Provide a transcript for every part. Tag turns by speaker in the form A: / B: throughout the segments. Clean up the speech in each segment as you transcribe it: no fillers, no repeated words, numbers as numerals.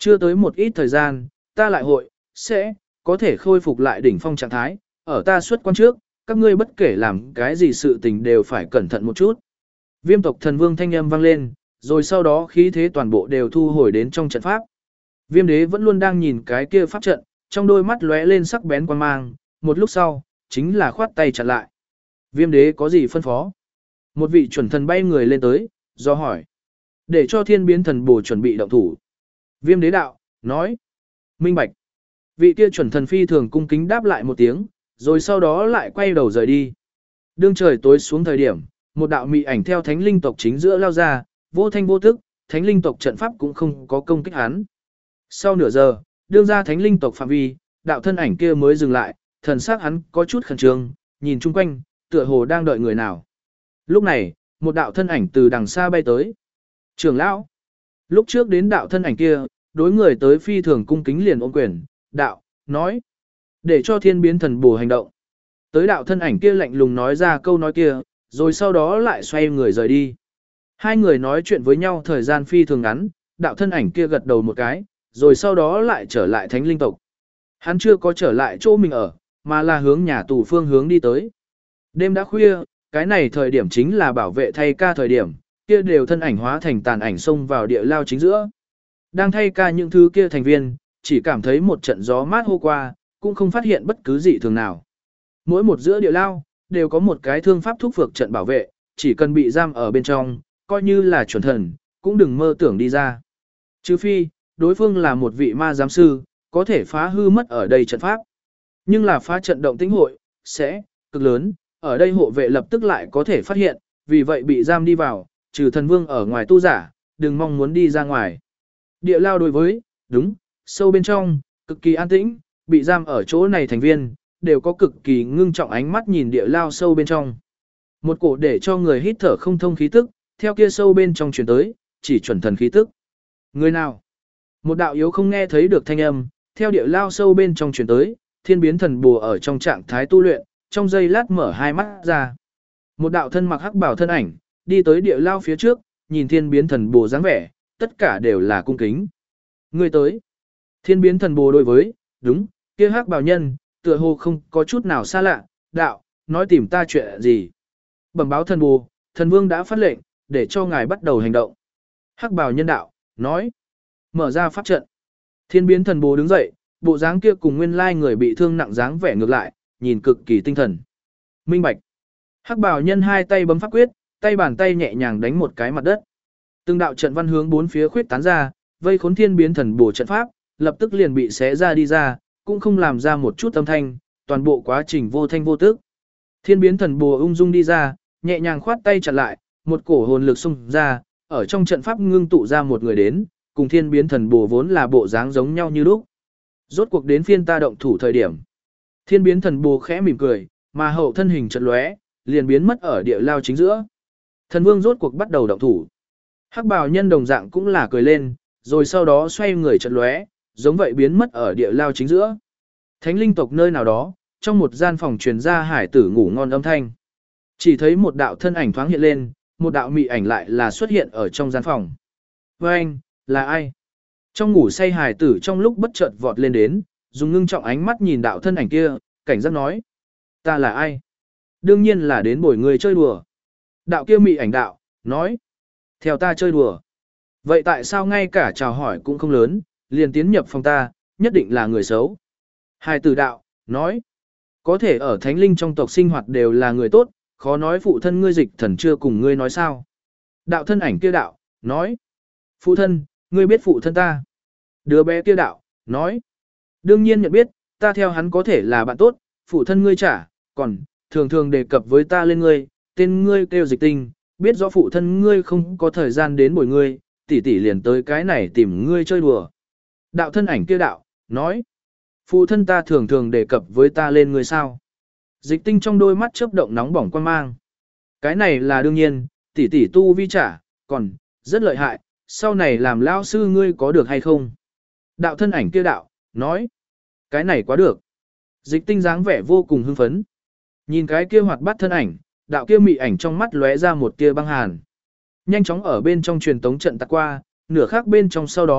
A: chưa tới một ít thời gian, ta lại sẽ có thể khôi phục lại đỉnh phong trạng thái, ở ta xuất quan trước, các ngươi bất kể làm cái gì sự tình đều phải cẩn thận một chút. Viêm tộc thần vương thanh âm vang lên, rồi sau đó khí thế toàn bộ đều thu hồi đến trong trận pháp. Viêm đế vẫn luôn đang nhìn cái kia pháp trận, trong đôi mắt lóe lên sắc bén quan mang, một lúc sau, chính là khoát tay chặn lại. Viêm đế có gì phân phó? Một vị chuẩn thần bay người lên tới, do hỏi. Để cho thiên biến thần bổ chuẩn bị động thủ. Viêm đế đạo, nói. Minh bạch. Vị kia chuẩn thần phi thường cung kính đáp lại một tiếng, rồi sau đó lại quay đầu rời đi. Đương trời tối xuống thời điểm, một đạo mị ảnh theo thánh linh tộc chính giữa lao ra, vô thanh vô tức, thánh linh tộc trận pháp cũng không có công kích hắn. Sau nửa giờ, đương ra thánh linh tộc phạm vi, đạo thân ảnh kia mới dừng lại, thần sắc hắn có chút khẩn trương, nhìn chung quanh, tựa hồ đang đợi người nào. Lúc này, một đạo thân ảnh từ đằng xa bay tới. Trưởng lão. Lúc trước đến đạo thân ảnh kia, đối người tới phi thường cung kính liền ôm quyền, đạo, nói. Để cho thiên biến thần bổ hành động. Tới đạo thân ảnh kia lạnh lùng nói ra câu nói kia, rồi sau đó lại xoay người rời đi. Hai người nói chuyện với nhau thời gian phi thường ngắn, đạo thân ảnh kia gật đầu một cái, rồi sau đó lại trở lại thánh linh tộc. Hắn chưa có trở lại chỗ mình ở, mà là hướng nhà tù phương hướng đi tới. Đêm đã khuya, cái này thời điểm chính là bảo vệ thay ca thời điểm, kia đều thân ảnh hóa thành tàn ảnh xông vào địa lao chính giữa. Đang thay ca những thứ kia thành viên, chỉ cảm thấy một trận gió mát hô qua, cũng không phát hiện bất cứ gì thường nào. Mỗi một giữa địa lao, đều có một cái thương pháp thúc phược trận bảo vệ, chỉ cần bị giam ở bên trong, coi như là chuẩn thần, cũng đừng mơ tưởng đi ra. Trừ phi, đối phương là một vị ma giám sư, có thể phá hư mất ở đây trận pháp. Nhưng là phá trận động tĩnh hội, sẽ cực lớn, ở đây hộ vệ lập tức lại có thể phát hiện, vì vậy bị giam đi vào, trừ thần vương ở ngoài tu giả, đừng mong muốn đi ra ngoài. Địa lao đối với, đúng, sâu bên trong, cực kỳ an tĩnh, bị giam ở chỗ này thành viên, đều có cực kỳ ngưng trọng ánh mắt nhìn địa lao sâu bên trong. Một cổ để cho người hít thở không thông khí tức, theo kia sâu bên trong truyền tới, chỉ chuẩn thần khí tức. Người nào? Một đạo yếu không nghe thấy được thanh âm, theo địa lao sâu bên trong truyền tới, thiên biến thần bùa ở trong trạng thái tu luyện, trong giây lát mở hai mắt ra. Một đạo thân mặc hắc bào thân ảnh, đi tới địa lao phía trước, nhìn thiên biến thần bùa dáng vẻ, tất cả đều là cung kính. Người tới. Thiên biến thần bùa đối với, đúng, kia hắc bào nhân, tựa hồ không có chút nào xa lạ, đạo, nói tìm ta chuyện gì. Bẩm báo thần bùa, thần vương đã phát lệnh, để cho ngài bắt đầu hành động. Hắc bào nhân đạo, nói, mở ra pháp trận. Thiên biến thần bùa đứng dậy, bộ dáng kia cùng nguyên lai người bị thương nặng dáng vẻ ngược lại, nhìn cực kỳ tinh thần. Minh bạch. Hắc bào nhân hai tay bấm pháp quyết, tay bàn tay nhẹ nhàng đánh một cái mặt đất. Từng đạo trận văn hướng bốn phía khuyết tán ra, vây khốn thiên biến thần bùa trận pháp, lập tức liền bị xé ra đi ra, cũng không làm ra một chút âm thanh, toàn bộ quá trình vô thanh vô tức. Thiên biến thần bùa ung dung đi ra, nhẹ nhàng khoát tay chặn lại, một cổ hồn lực xung ra, ở trong trận pháp ngưng tụ ra một người đến, cùng thiên biến thần bùa vốn là bộ dáng giống nhau như lúc. Rốt cuộc đến phiên ta động thủ thời điểm. Thiên biến thần bùa khẽ mỉm cười, mà hậu thân hình chợt lóe, liền biến mất ở địa lao chính giữa. Thần vương rốt cuộc bắt đầu động thủ. Hắc bào nhân đồng dạng cũng là cười lên, rồi sau đó xoay người chợt lóe, giống vậy biến mất ở địa lao chính giữa. Thánh linh tộc nơi nào đó, trong một gian phòng truyền ra hải tử ngủ ngon âm thanh. Chỉ thấy một đạo thân ảnh thoáng hiện lên, một đạo mị ảnh lại là xuất hiện ở trong gian phòng. Với anh, là ai? Trong ngủ say hải tử trong lúc bất chợt vọt lên đến, dùng ngưng trọng ánh mắt nhìn đạo thân ảnh kia, cảnh giác nói. Ta là ai? Đương nhiên là đến bồi người chơi đùa. Đạo kia mị ảnh đạo, nói. Theo ta chơi đùa. Vậy tại sao ngay cả chào hỏi cũng không lớn, liền tiến nhập phòng ta, nhất định là người xấu. Hải tử đạo, nói. Có thể ở thánh linh trong tộc sinh hoạt đều là người tốt, khó nói phụ thân ngươi dịch thần chưa cùng ngươi nói sao. Đạo thân ảnh kia đạo, nói. Phụ thân, ngươi biết phụ thân ta. Đứa bé kia đạo, nói. Đương nhiên nhận biết, ta theo hắn có thể là bạn tốt, phụ thân ngươi trả, còn, thường thường đề cập với ta lên ngươi, tên ngươi kêu dịch tinh, biết rõ phụ thân ngươi không có thời gian đến bồi ngươi, tỷ tỷ liền tới cái này tìm ngươi chơi đùa. Đạo thân ảnh kia đạo, nói. Phụ thân ta thường thường đề cập với ta lên ngươi sao. Dịch tinh trong đôi mắt chớp động nóng bỏng quan mang. Cái này là đương nhiên, tỷ tỷ tu vi trả, còn, rất lợi hại, sau này làm lao sư ngươi có được hay không? Đạo thân ảnh kia đạo, nói. Cái này quá được. Dịch tinh dáng vẻ vô cùng hưng phấn. Nhìn cái kia hoạt bát thân ảnh, đạo kia mị ảnh trong mắt lóe ra một tia băng hàn. Nhanh chóng ở bên trong truyền tống trận tạt qua, nửa khác bên trong sau đó,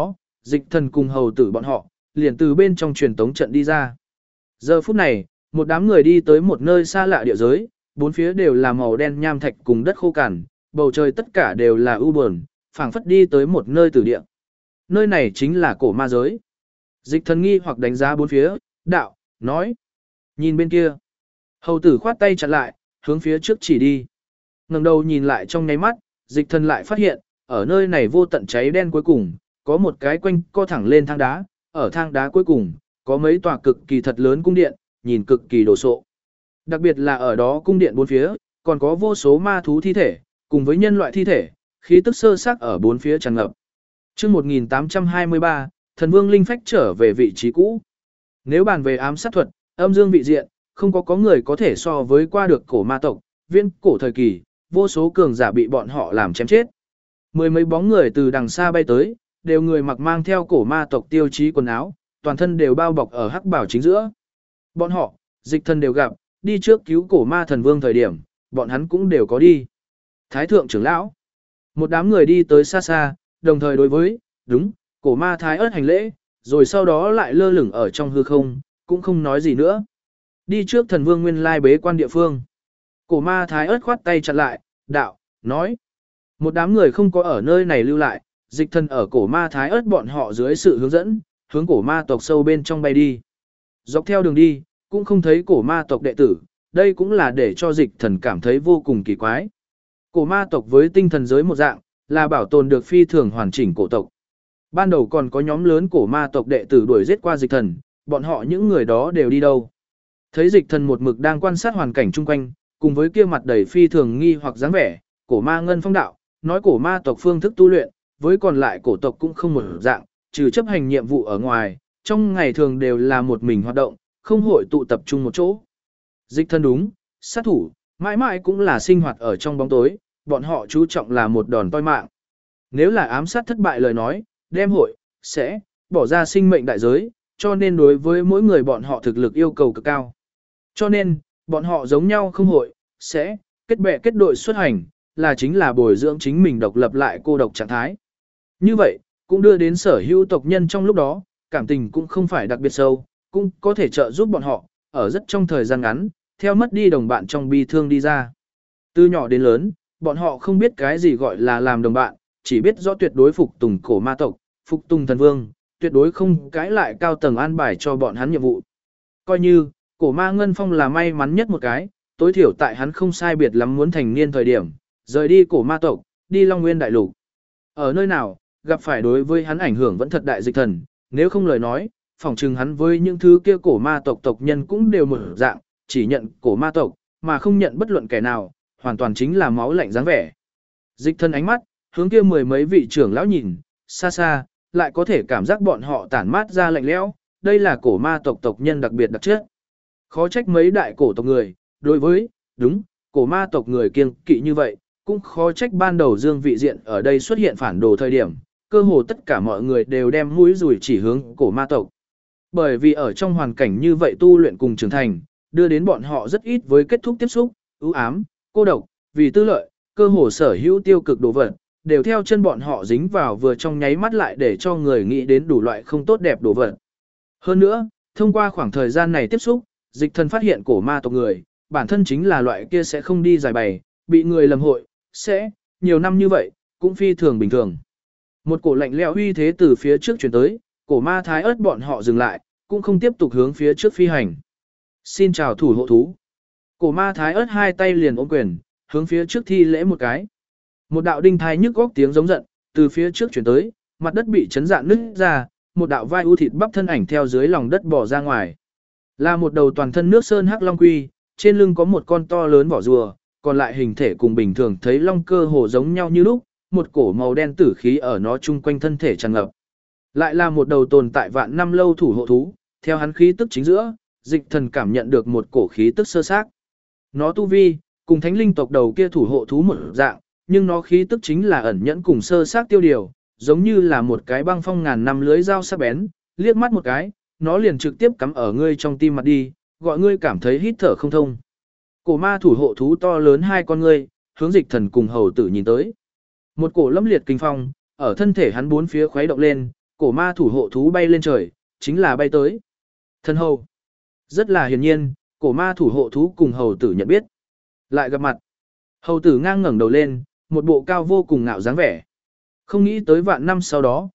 A: Dịch thần cùng hầu tử bọn họ, liền từ bên trong truyền tống trận đi ra. Giờ phút này, một đám người đi tới một nơi xa lạ địa giới, bốn phía đều là màu đen nham thạch cùng đất khô cằn, bầu trời tất cả đều là u buồn, phảng phất đi tới một nơi tử địa. Nơi này chính là cổ ma giới. Dịch thần nghi hoặc đánh giá bốn phía, đạo, nói. Nhìn bên kia. Hầu tử khoát tay chặn lại, hướng phía trước chỉ đi. Ngẩng đầu nhìn lại trong nháy mắt, dịch thần lại phát hiện, ở nơi này vô tận cháy đen cuối cùng, có một cái quanh co thẳng lên thang đá, ở thang đá cuối cùng, có mấy tòa cực kỳ thật lớn cung điện, nhìn cực kỳ đồ sộ. Đặc biệt là ở đó cung điện bốn phía, còn có vô số ma thú thi thể, cùng với nhân loại thi thể, khí tức sơ xác ở bốn phía tràn ngập. Chương 1823, Thần Vương Linh Phách trở về vị trí cũ. Nếu bàn về ám sát thuật, âm dương vị diện, không có người có thể so với qua được cổ ma tộc, viễn cổ thời kỳ, vô số cường giả bị bọn họ làm chém chết. Mười mấy bóng người từ đằng xa bay tới, đều người mặc mang theo cổ ma tộc tiêu chí quần áo, toàn thân đều bao bọc ở hắc bảo chính giữa. Bọn họ, dịch thần đều gặp, đi trước cứu cổ ma thần vương thời điểm, bọn hắn cũng đều có đi. Thái thượng trưởng lão, một đám người đi tới xa xa, đồng thời đối với, đúng, cổ ma thái ớt hành lễ, rồi sau đó lại lơ lửng ở trong hư không, cũng không nói gì nữa. Đi trước thần vương nguyên lai bế quan địa phương. Cổ ma thái ớt khoát tay chặn lại, đạo, nói. Một đám người không có ở nơi này lưu lại, dịch thần ở cổ ma thái ớt bọn họ dưới sự hướng dẫn, hướng cổ ma tộc sâu bên trong bay đi. Dọc theo đường đi, cũng không thấy cổ ma tộc đệ tử, đây cũng là để cho dịch thần cảm thấy vô cùng kỳ quái. Cổ ma tộc với tinh thần giới một dạng, là bảo tồn được phi thường hoàn chỉnh cổ tộc. Ban đầu còn có nhóm lớn cổ ma tộc đệ tử đuổi giết qua dịch thần, bọn họ những người đó đều đi đâu. Thấy dịch thần một mực đang quan sát hoàn cảnh chung quanh, cùng với kia mặt đầy phi thường nghi hoặc dáng vẻ, cổ ma ngân phong đạo, nói cổ ma tộc phương thức tu luyện, với còn lại cổ tộc cũng không một dạng, trừ chấp hành nhiệm vụ ở ngoài, trong ngày thường đều là một mình hoạt động, không hội tụ tập trung một chỗ. Dịch thần đúng, sát thủ, mãi mãi cũng là sinh hoạt ở trong bóng tối, bọn họ chú trọng là một đòn toi mạng. Nếu là ám sát thất bại lời nói, đem hội, sẽ, bỏ ra sinh mệnh đại giới, cho nên đối với mỗi người bọn họ thực lực yêu cầu cực cao. Cho nên, bọn họ giống nhau không hội, sẽ, kết bè kết đội xuất hành, là chính là bồi dưỡng chính mình độc lập lại cô độc trạng thái. Như vậy, cũng đưa đến sở hữu tộc nhân trong lúc đó, cảm tình cũng không phải đặc biệt sâu, cũng có thể trợ giúp bọn họ, ở rất trong thời gian ngắn, theo mất đi đồng bạn trong bi thương đi ra. Từ nhỏ đến lớn, bọn họ không biết cái gì gọi là làm đồng bạn, chỉ biết rõ tuyệt đối phục tùng cổ ma tộc, phục tùng thần vương, tuyệt đối không cãi lại cao tầng an bài cho bọn hắn nhiệm vụ. Coi như, cổ ma Ngân Phong là may mắn nhất một cái, tối thiểu tại hắn không sai biệt lắm muốn thành niên thời điểm, rời đi cổ ma tộc, đi Long Nguyên Đại Lục. Ở nơi nào, gặp phải đối với hắn ảnh hưởng vẫn thật đại dịch thần, nếu không lời nói, phỏng chừng hắn với những thứ kia cổ ma tộc tộc nhân cũng đều mở dạng, chỉ nhận cổ ma tộc, mà không nhận bất luận kẻ nào, hoàn toàn chính là máu lạnh dáng vẻ. Dịch thần ánh mắt, hướng kia mười mấy vị trưởng lão nhìn, xa xa, lại có thể cảm giác bọn họ tản mát ra lạnh lẽo, đây là cổ ma tộc tộc nhân đặc biệt đặc chất. Khó trách mấy đại cổ tộc người, đối với, đúng, cổ ma tộc người kiêng kỵ như vậy, cũng khó trách ban đầu Dương Vị Diện ở đây xuất hiện phản đồ thời điểm, cơ hồ tất cả mọi người đều đem mũi rủi chỉ hướng cổ ma tộc. Bởi vì ở trong hoàn cảnh như vậy tu luyện cùng trưởng thành, đưa đến bọn họ rất ít với kết thúc tiếp xúc, ưu ám, cô độc, vì tư lợi, cơ hồ sở hữu tiêu cực đồ vật, đều theo chân bọn họ dính vào vừa trong nháy mắt lại để cho người nghĩ đến đủ loại không tốt đẹp đồ vật. Hơn nữa, thông qua khoảng thời gian này tiếp xúc, dịch thần phát hiện cổ ma tộc người, bản thân chính là loại kia sẽ không đi giải bày, bị người lầm hội, sẽ, nhiều năm như vậy, cũng phi thường bình thường. Một cổ lạnh lẽo uy thế từ phía trước chuyển tới, cổ ma thái ớt bọn họ dừng lại, cũng không tiếp tục hướng phía trước phi hành. Xin chào thủ hộ thú. Cổ ma thái ớt hai tay liền ôm quyền, hướng phía trước thi lễ một cái. Một đạo đinh thai nhức góc tiếng giống giận, từ phía trước chuyển tới, mặt đất bị chấn dạn nứt ra, một đạo vai u thịt bắp thân ảnh theo dưới lòng đất bò ra ngoài. Là một đầu toàn thân nước sơn hắc long quy, trên lưng có một con to lớn vỏ rùa, còn lại hình thể cùng bình thường thấy long cơ hồ giống nhau như lúc, một cổ màu đen tử khí ở nó chung quanh thân thể tràn ngập. Lại là một đầu tồn tại vạn năm lâu thủ hộ thú, theo hắn khí tức chính giữa, dịch thần cảm nhận được một cổ khí tức sơ xác. Nó tu vi, cùng thánh linh tộc đầu kia thủ hộ thú một dạng, nhưng nó khí tức chính là ẩn nhẫn cùng sơ xác tiêu điều, giống như là một cái băng phong ngàn năm lưới dao sắc bén, liếc mắt một cái, nó liền trực tiếp cắm ở ngươi trong tim mặt đi, gọi ngươi cảm thấy hít thở không thông. Cổ ma thủ hộ thú to lớn hai con ngươi, hướng dịch thần cùng hầu tử nhìn tới. Một cổ lâm liệt kinh phong, ở thân thể hắn bốn phía khuấy động lên, cổ ma thủ hộ thú bay lên trời, chính là bay tới. Thần hầu. Rất là hiển nhiên, cổ ma thủ hộ thú cùng hầu tử nhận biết. Lại gặp mặt. Hầu tử ngang ngẩng đầu lên, một bộ cao vô cùng ngạo dáng vẻ. Không nghĩ tới vạn năm sau đó,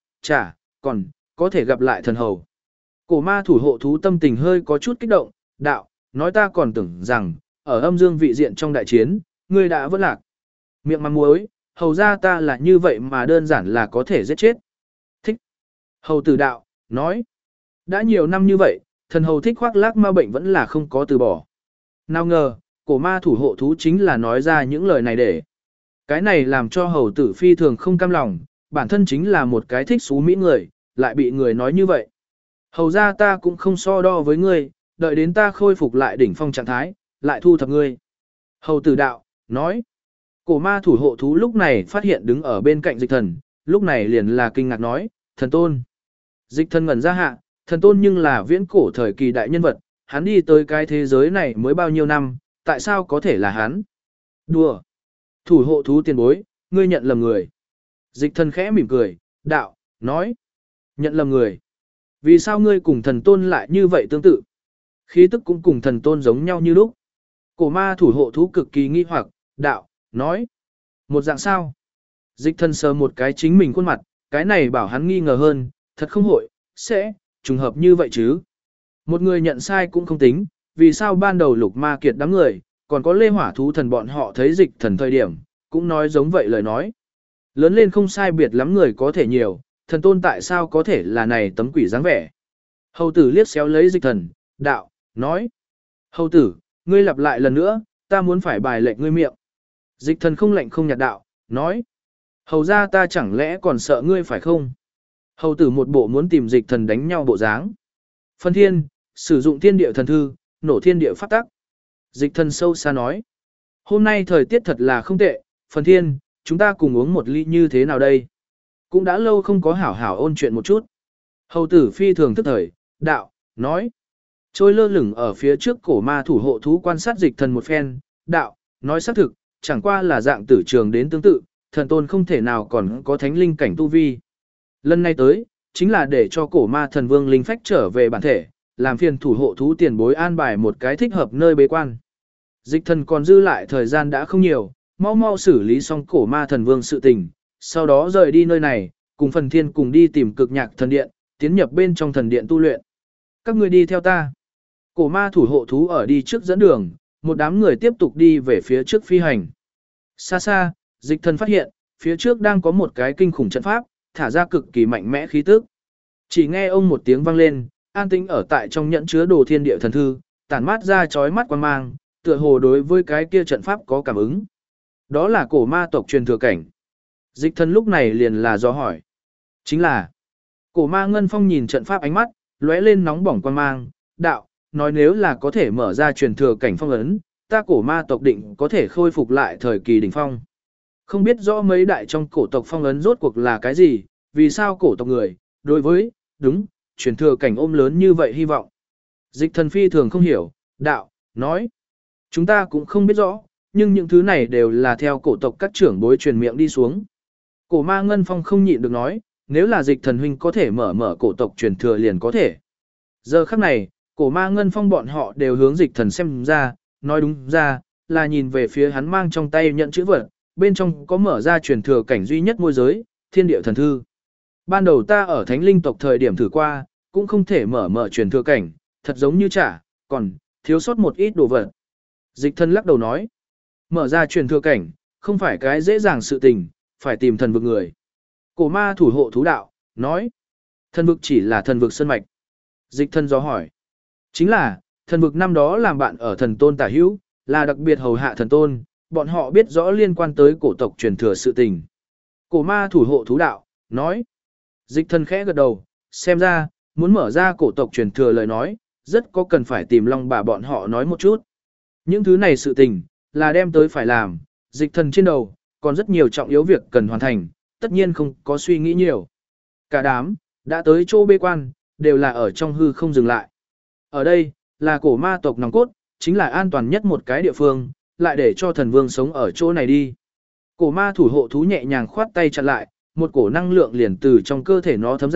A: còn có thể gặp lại thần hầu. Cổ ma thủ hộ thú tâm tình hơi có chút kích động, đạo, nói ta còn tưởng rằng, ở âm dương vị diện trong đại chiến, ngươi đã vỡ lạc. Miệng mắng muối, hầu ra ta là như vậy mà đơn giản là có thể giết chết. Thích. Hầu tử đạo, nói. Đã nhiều năm như vậy, thần hầu thích khoác lác ma bệnh vẫn là không có từ bỏ. Nào ngờ, cổ ma thủ hộ thú chính là nói ra những lời này để. Cái này làm cho hầu tử phi thường không cam lòng, bản thân chính là một cái thích xú mỹ người, lại bị người nói như vậy. Hầu ra ta cũng không so đo với ngươi, đợi đến ta khôi phục lại đỉnh phong trạng thái, lại thu thập ngươi. Hầu tử đạo, nói. Cổ ma thủ hộ thú lúc này phát hiện đứng ở bên cạnh dịch thần, lúc này liền là kinh ngạc nói, thần tôn. Dịch thần ngẩn ra hạ, thần tôn nhưng là viễn cổ thời kỳ đại nhân vật, hắn đi tới cái thế giới này mới bao nhiêu năm, tại sao có thể là hắn? Đùa. Thủ hộ thú tiền bối, ngươi nhận lầm người. Dịch thần khẽ mỉm cười, đạo, nói. Nhận lầm người. Vì sao ngươi cùng thần tôn lại như vậy tương tự? Khí tức cũng cùng thần tôn giống nhau như lúc. Cổ ma thủ hộ thú cực kỳ nghi hoặc, đạo, nói. Một dạng sao? Dịch thần sờ một cái chính mình khuôn mặt, cái này bảo hắn nghi ngờ hơn, thật không hội, sẽ, trùng hợp như vậy chứ. Một người nhận sai cũng không tính, vì sao ban đầu lục ma kiệt đám người, còn có lê hỏa thú thần bọn họ thấy dịch thần thời điểm, cũng nói giống vậy lời nói. Lớn lên không sai biệt lắm người có thể nhiều, thần tôn tại sao có thể là này tấm quỷ dáng vẻ. Hầu tử liếc xéo lấy dịch thần, đạo, nói. Hầu tử, ngươi lặp lại lần nữa, ta muốn phải bài lệnh ngươi miệng. Dịch thần không lạnh không nhạt đạo, nói. Hầu ra ta chẳng lẽ còn sợ ngươi phải không? Hầu tử một bộ muốn tìm dịch thần đánh nhau bộ dáng. Phân thiên, sử dụng thiên địa thần thư, nổ thiên địa pháp tắc. Dịch thần sâu xa nói. Hôm nay thời tiết thật là không tệ, phần thiên, chúng ta cùng uống một ly như thế nào đây? Cũng đã lâu không có hảo hảo ôn chuyện một chút. Hầu tử phi thường thức thời, đạo, nói. Trôi lơ lửng ở phía trước cổ ma thủ hộ thú quan sát dịch thần một phen, đạo, nói xác thực, chẳng qua là dạng tử trường đến tương tự, thần tôn không thể nào còn có thánh linh cảnh tu vi. Lần này tới, chính là để cho cổ ma thần vương linh phách trở về bản thể, làm phiền thủ hộ thú tiền bối an bài một cái thích hợp nơi bế quan. Dịch thần còn dư lại thời gian đã không nhiều, mau mau xử lý xong cổ ma thần vương sự tình, sau đó rời đi nơi này, cùng phần thiên cùng đi tìm cực nhạc thần điện, tiến nhập bên trong thần điện tu luyện. Các người đi theo ta. Cổ ma thủ hộ thú ở đi trước dẫn đường, một đám người tiếp tục đi về phía trước phi hành. Xa xa, dịch thần phát hiện, phía trước đang có một cái kinh khủng trận pháp, thả ra cực kỳ mạnh mẽ khí tức. Chỉ nghe ông một tiếng vang lên, an tĩnh ở tại trong nhẫn chứa đồ thiên địa thần thư, tản mát ra chói mắt quang mang, tựa hồ đối với cái kia trận pháp có cảm ứng. Đó là cổ ma tộc truyền thừa cảnh. Dịch thần lúc này liền là do hỏi. Chính là, cổ ma ngân phong nhìn trận pháp ánh mắt, lóe lên nóng bỏng quang mang, đạo, nói nếu là có thể mở ra truyền thừa cảnh phong ấn, ta cổ ma tộc định có thể khôi phục lại thời kỳ đỉnh phong. Không biết rõ mấy đại trong cổ tộc phong ấn rốt cuộc là cái gì, vì sao cổ tộc người, đối với, đúng, truyền thừa cảnh ôm lớn như vậy hy vọng. Dịch thần phi thường không hiểu, đạo, nói, chúng ta cũng không biết rõ, nhưng những thứ này đều là theo cổ tộc các trưởng bối truyền miệng đi xuống. Cổ ma ngân phong không nhịn được nói, nếu là dịch thần huynh có thể mở cổ tộc truyền thừa liền có thể. Giờ khắc này, cổ ma ngân phong bọn họ đều hướng dịch thần xem ra, nói đúng ra, là nhìn về phía hắn mang trong tay nhận chữ vật, bên trong có mở ra truyền thừa cảnh duy nhất môi giới, thiên địa thần thư. Ban đầu ta ở thánh linh tộc thời điểm thử qua, cũng không thể mở truyền thừa cảnh, thật giống như còn thiếu sót một ít đồ vật. Dịch thần lắc đầu nói, mở ra truyền thừa cảnh, không phải cái dễ dàng sự tình, phải tìm thần vực người. Cổ ma thủ hộ thú đạo, nói, thần vực chỉ là thần vực sơn mạch. Dịch thần do hỏi, chính là, thần vực năm đó làm bạn ở thần tôn tả hữu, là đặc biệt hầu hạ thần tôn, bọn họ biết rõ liên quan tới cổ tộc truyền thừa sự tình. Cổ ma thủ hộ thú đạo, nói, dịch thần khẽ gật đầu, xem ra, muốn mở ra cổ tộc truyền thừa lời nói, rất có cần phải tìm long bà bọn họ nói một chút. Những thứ này sự tình, là đem tới phải làm, dịch thần trên đầu, còn rất nhiều trọng yếu việc cần hoàn thành, tất nhiên không có suy nghĩ nhiều. Cả đám, đã tới chỗ bế quan, đều là ở trong hư không dừng lại. Ở đây, là cổ ma tộc nòng cốt, chính là an toàn nhất một cái địa phương, lại để cho thần vương sống ở chỗ này đi. Cổ ma thủ hộ thú nhẹ nhàng khoát tay chặn lại, một cổ năng lượng liền từ trong cơ thể nó thấm ra,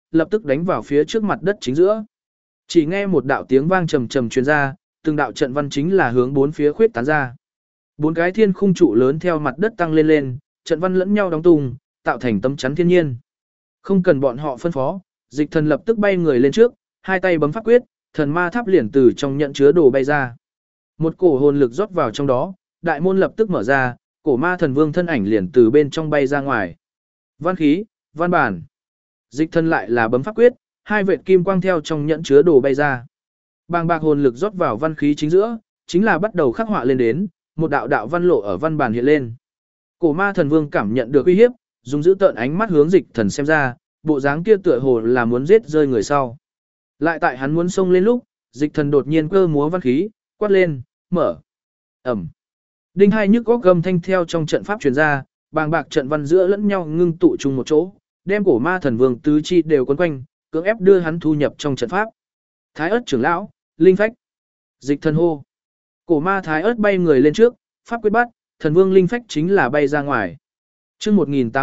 A: lập tức đánh vào phía trước mặt đất chính giữa. Chỉ nghe một đạo tiếng vang trầm trầm truyền ra, từng đạo trận văn chính là hướng bốn phía khuyết tán ra. Bốn cái thiên khung trụ lớn theo mặt đất tăng lên lên, trận văn lẫn nhau đóng tung, tạo thành tấm chắn thiên nhiên. Không cần bọn họ phân phó, Dịch Thần lập tức bay người lên trước, hai tay bấm pháp quyết, thần ma tháp liền từ trong nhận chứa đồ bay ra. Một cổ hồn lực rót vào trong đó, đại môn lập tức mở ra, cổ ma thần vương thân ảnh liền từ bên trong bay ra ngoài. Văn khí, văn bản. Dịch Thần lại là bấm pháp quyết, hai vệt kim quang theo trong nhẫn chứa đồ bay ra. Bàng bạc hồn lực rót vào văn khí chính giữa, chính là bắt đầu khắc họa lên đến, một đạo đạo văn lộ ở văn bản hiện lên. Cổ ma thần vương cảm nhận được uy hiếp, dùng giữ tợn ánh mắt hướng Dịch Thần xem ra, bộ dáng kia tựa hồ là muốn giết rơi người sau. Lại tại hắn muốn xông lên lúc, Dịch Thần đột nhiên cơ múa văn khí, quát lên, mở. Ẩm. Đinh hai nhức góc gầm thanh theo trong trận pháp truyền ra, bàng bạc trận văn giữa lẫn nhau ngưng tụ chung một chỗ, đem cổ ma thần vương tứ chi đều quấn quanh, cưỡng ép đưa hắn thu nhập trong trận pháp. Thái ớt trưởng lão, linh phách. Dịch Thần hô. Cổ ma thái ớt bay người lên trước, pháp quyết bắt, thần vương linh phách chính là bay ra ngoài. Chương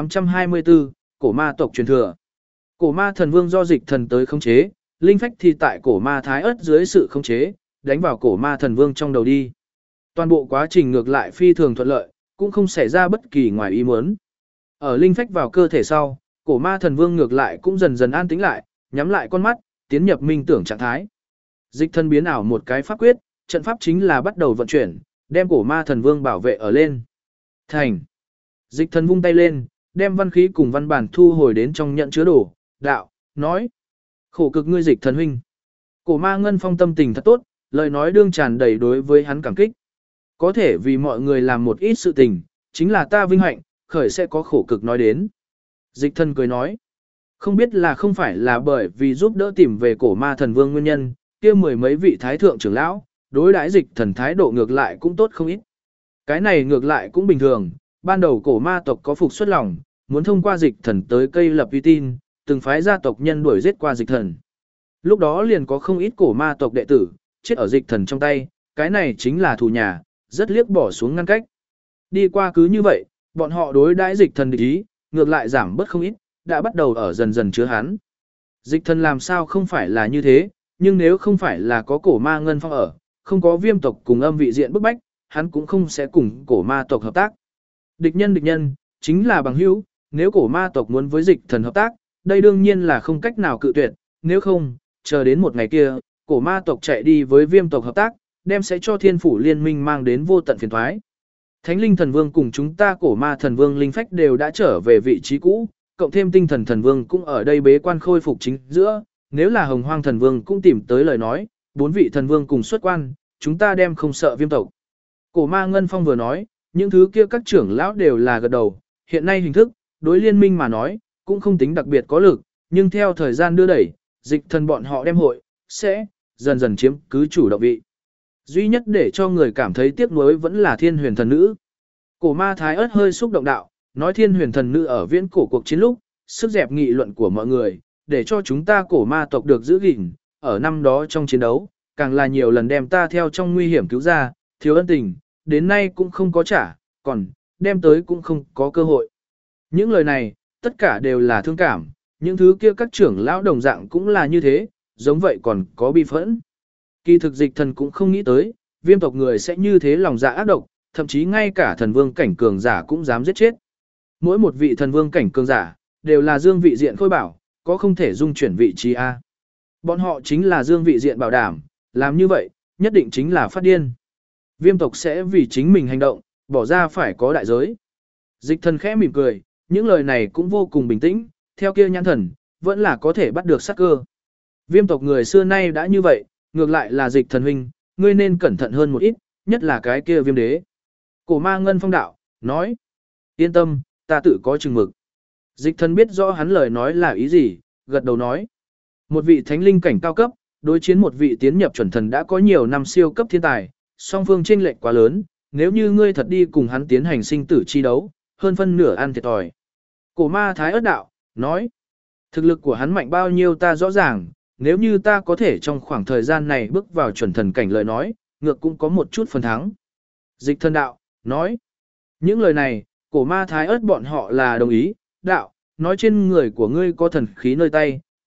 A: 1824, cổ ma tộc truyền thừa. Cổ ma thần vương do Dịch Thần tới khống chế, linh phách thì tại cổ ma thái ớt dưới sự khống chế, đánh vào cổ ma thần vương trong đầu đi. Toàn bộ quá trình ngược lại phi thường thuận lợi, cũng không xảy ra bất kỳ ngoài ý muốn. Ở linh phách vào cơ thể sau, cổ ma thần vương ngược lại cũng dần dần an tĩnh lại, nhắm lại con mắt, tiến nhập minh tưởng trạng thái. Dịch Thần biến ảo một cái pháp quyết, trận pháp chính là bắt đầu vận chuyển, đem cổ ma thần vương bảo vệ ở lên. Thành. Dịch Thần vung tay lên, đem văn khí cùng văn bản thu hồi đến trong nhận chứa đồ, đạo, nói. Khổ cực ngươi Dịch Thần huynh. Cổ ma ngân phong tâm tình thật tốt, lời nói đương tràn đầy đối với hắn cảm kích. Có thể vì mọi người làm một ít sự tình, chính là ta vinh hạnh, khởi sẽ có khổ cực nói đến. Dịch Thần cười nói. Không biết là không phải là bởi vì giúp đỡ tìm về cổ ma thần vương nguyên nhân, kia mười mấy vị thái thượng trưởng lão, đối đãi Dịch Thần thái độ ngược lại cũng tốt không ít. Cái này ngược lại cũng bình thường, ban đầu cổ ma tộc có phục xuất lòng, muốn thông qua Dịch Thần tới cây lập uy tin, từng phái gia tộc nhân đuổi giết qua Dịch Thần. Lúc đó liền có không ít cổ ma tộc đệ tử, chết ở Dịch Thần trong tay, cái này chính là thù nhà, rất liếc bỏ xuống ngăn cách. Đi qua cứ như vậy, bọn họ đối đãi Dịch Thần địch ý, ngược lại giảm bớt không ít, đã bắt đầu ở dần dần chứa hắn. Dịch Thần làm sao không phải là như thế, nhưng nếu không phải là có cổ ma ngân phong ở, không có viêm tộc cùng âm vị diện bức bách, hắn cũng không sẽ cùng cổ ma tộc hợp tác. Địch nhân, chính là bằng hữu, nếu cổ ma tộc muốn với Dịch Thần hợp tác, đây đương nhiên là không cách nào cự tuyệt, nếu không, chờ đến một ngày kia, cổ ma tộc chạy đi với viêm tộc hợp tác, đem sẽ cho thiên phủ liên minh mang đến vô tận phiền thoái. Thánh linh thần vương cùng chúng ta cổ ma thần vương linh phách đều đã trở về vị trí cũ, cộng thêm tinh thần thần vương cũng ở đây bế quan khôi phục chính giữa, nếu là hồng hoang thần vương cũng tìm tới lời nói, bốn vị thần vương cùng xuất quan, chúng ta đem không sợ viêm tộc. Cổ ma ngân phong vừa nói, những thứ kia các trưởng lão đều là gật đầu, hiện nay hình thức, đối liên minh mà nói, cũng không tính đặc biệt có lực, nhưng theo thời gian đưa đẩy, Dịch Thần bọn họ đem hội, sẽ dần dần chiếm cứ chủ động vị. Duy nhất để cho người cảm thấy tiếc nuối vẫn là thiên huyền thần nữ. Cổ ma thái ớt hơi xúc động đạo, nói thiên huyền thần nữ ở viễn cổ cuộc chiến lúc, sức dẹp nghị luận của mọi người, để cho chúng ta cổ ma tộc được giữ gìn, ở năm đó trong chiến đấu, càng là nhiều lần đem ta theo trong nguy hiểm cứu ra, thiếu ân tình, đến nay cũng không có trả, còn đem tới cũng không có cơ hội. Những lời này, tất cả đều là thương cảm, những thứ kia các trưởng lão đồng dạng cũng là như thế, giống vậy còn có bi phẫn. Kỳ thực Dịch Thần cũng không nghĩ tới, viêm tộc người sẽ như thế lòng dạ ác độc, thậm chí ngay cả thần vương cảnh cường giả cũng dám giết chết. Mỗi một vị thần vương cảnh cường giả, đều là dương vị diện khôi bảo, có không thể dung chuyển vị trí A. Bọn họ chính là dương vị diện bảo đảm, làm như vậy, nhất định chính là phát điên. Viêm tộc sẽ vì chính mình hành động, bỏ ra phải có đại giới. Dịch Thần khẽ mỉm cười, những lời này cũng vô cùng bình tĩnh, theo kia nhãn thần, vẫn là có thể bắt được sát cơ. Viêm tộc người xưa nay đã như vậy, ngược lại là Dịch Thần huynh, ngươi nên cẩn thận hơn một ít, nhất là cái kia viêm đế. Cổ ma ngân phong đạo, nói, yên tâm, ta tự có chừng mực. Dịch Thần biết rõ hắn lời nói là ý gì, gật đầu nói. Một vị thánh linh cảnh cao cấp, đối chiến một vị tiến nhập chuẩn thần đã có nhiều năm siêu cấp thiên tài, song phương chênh lệch quá lớn, nếu như ngươi thật đi cùng hắn tiến hành sinh tử chi đấu, hơn phân nửa ăn thiệt thòi. Cổ ma thái ớt đạo, nói, thực lực của hắn mạnh bao nhiêu ta rõ ràng, nếu như ta có thể trong khoảng thời gian này bước vào chuẩn thần cảnh lời nói, ngược cũng có một chút phần thắng. Dịch Thần đạo, nói, những lời này, cổ ma thái ớt bọn họ là đồng ý, đạo, nói trên người của ngươi có thần khí nơi tay,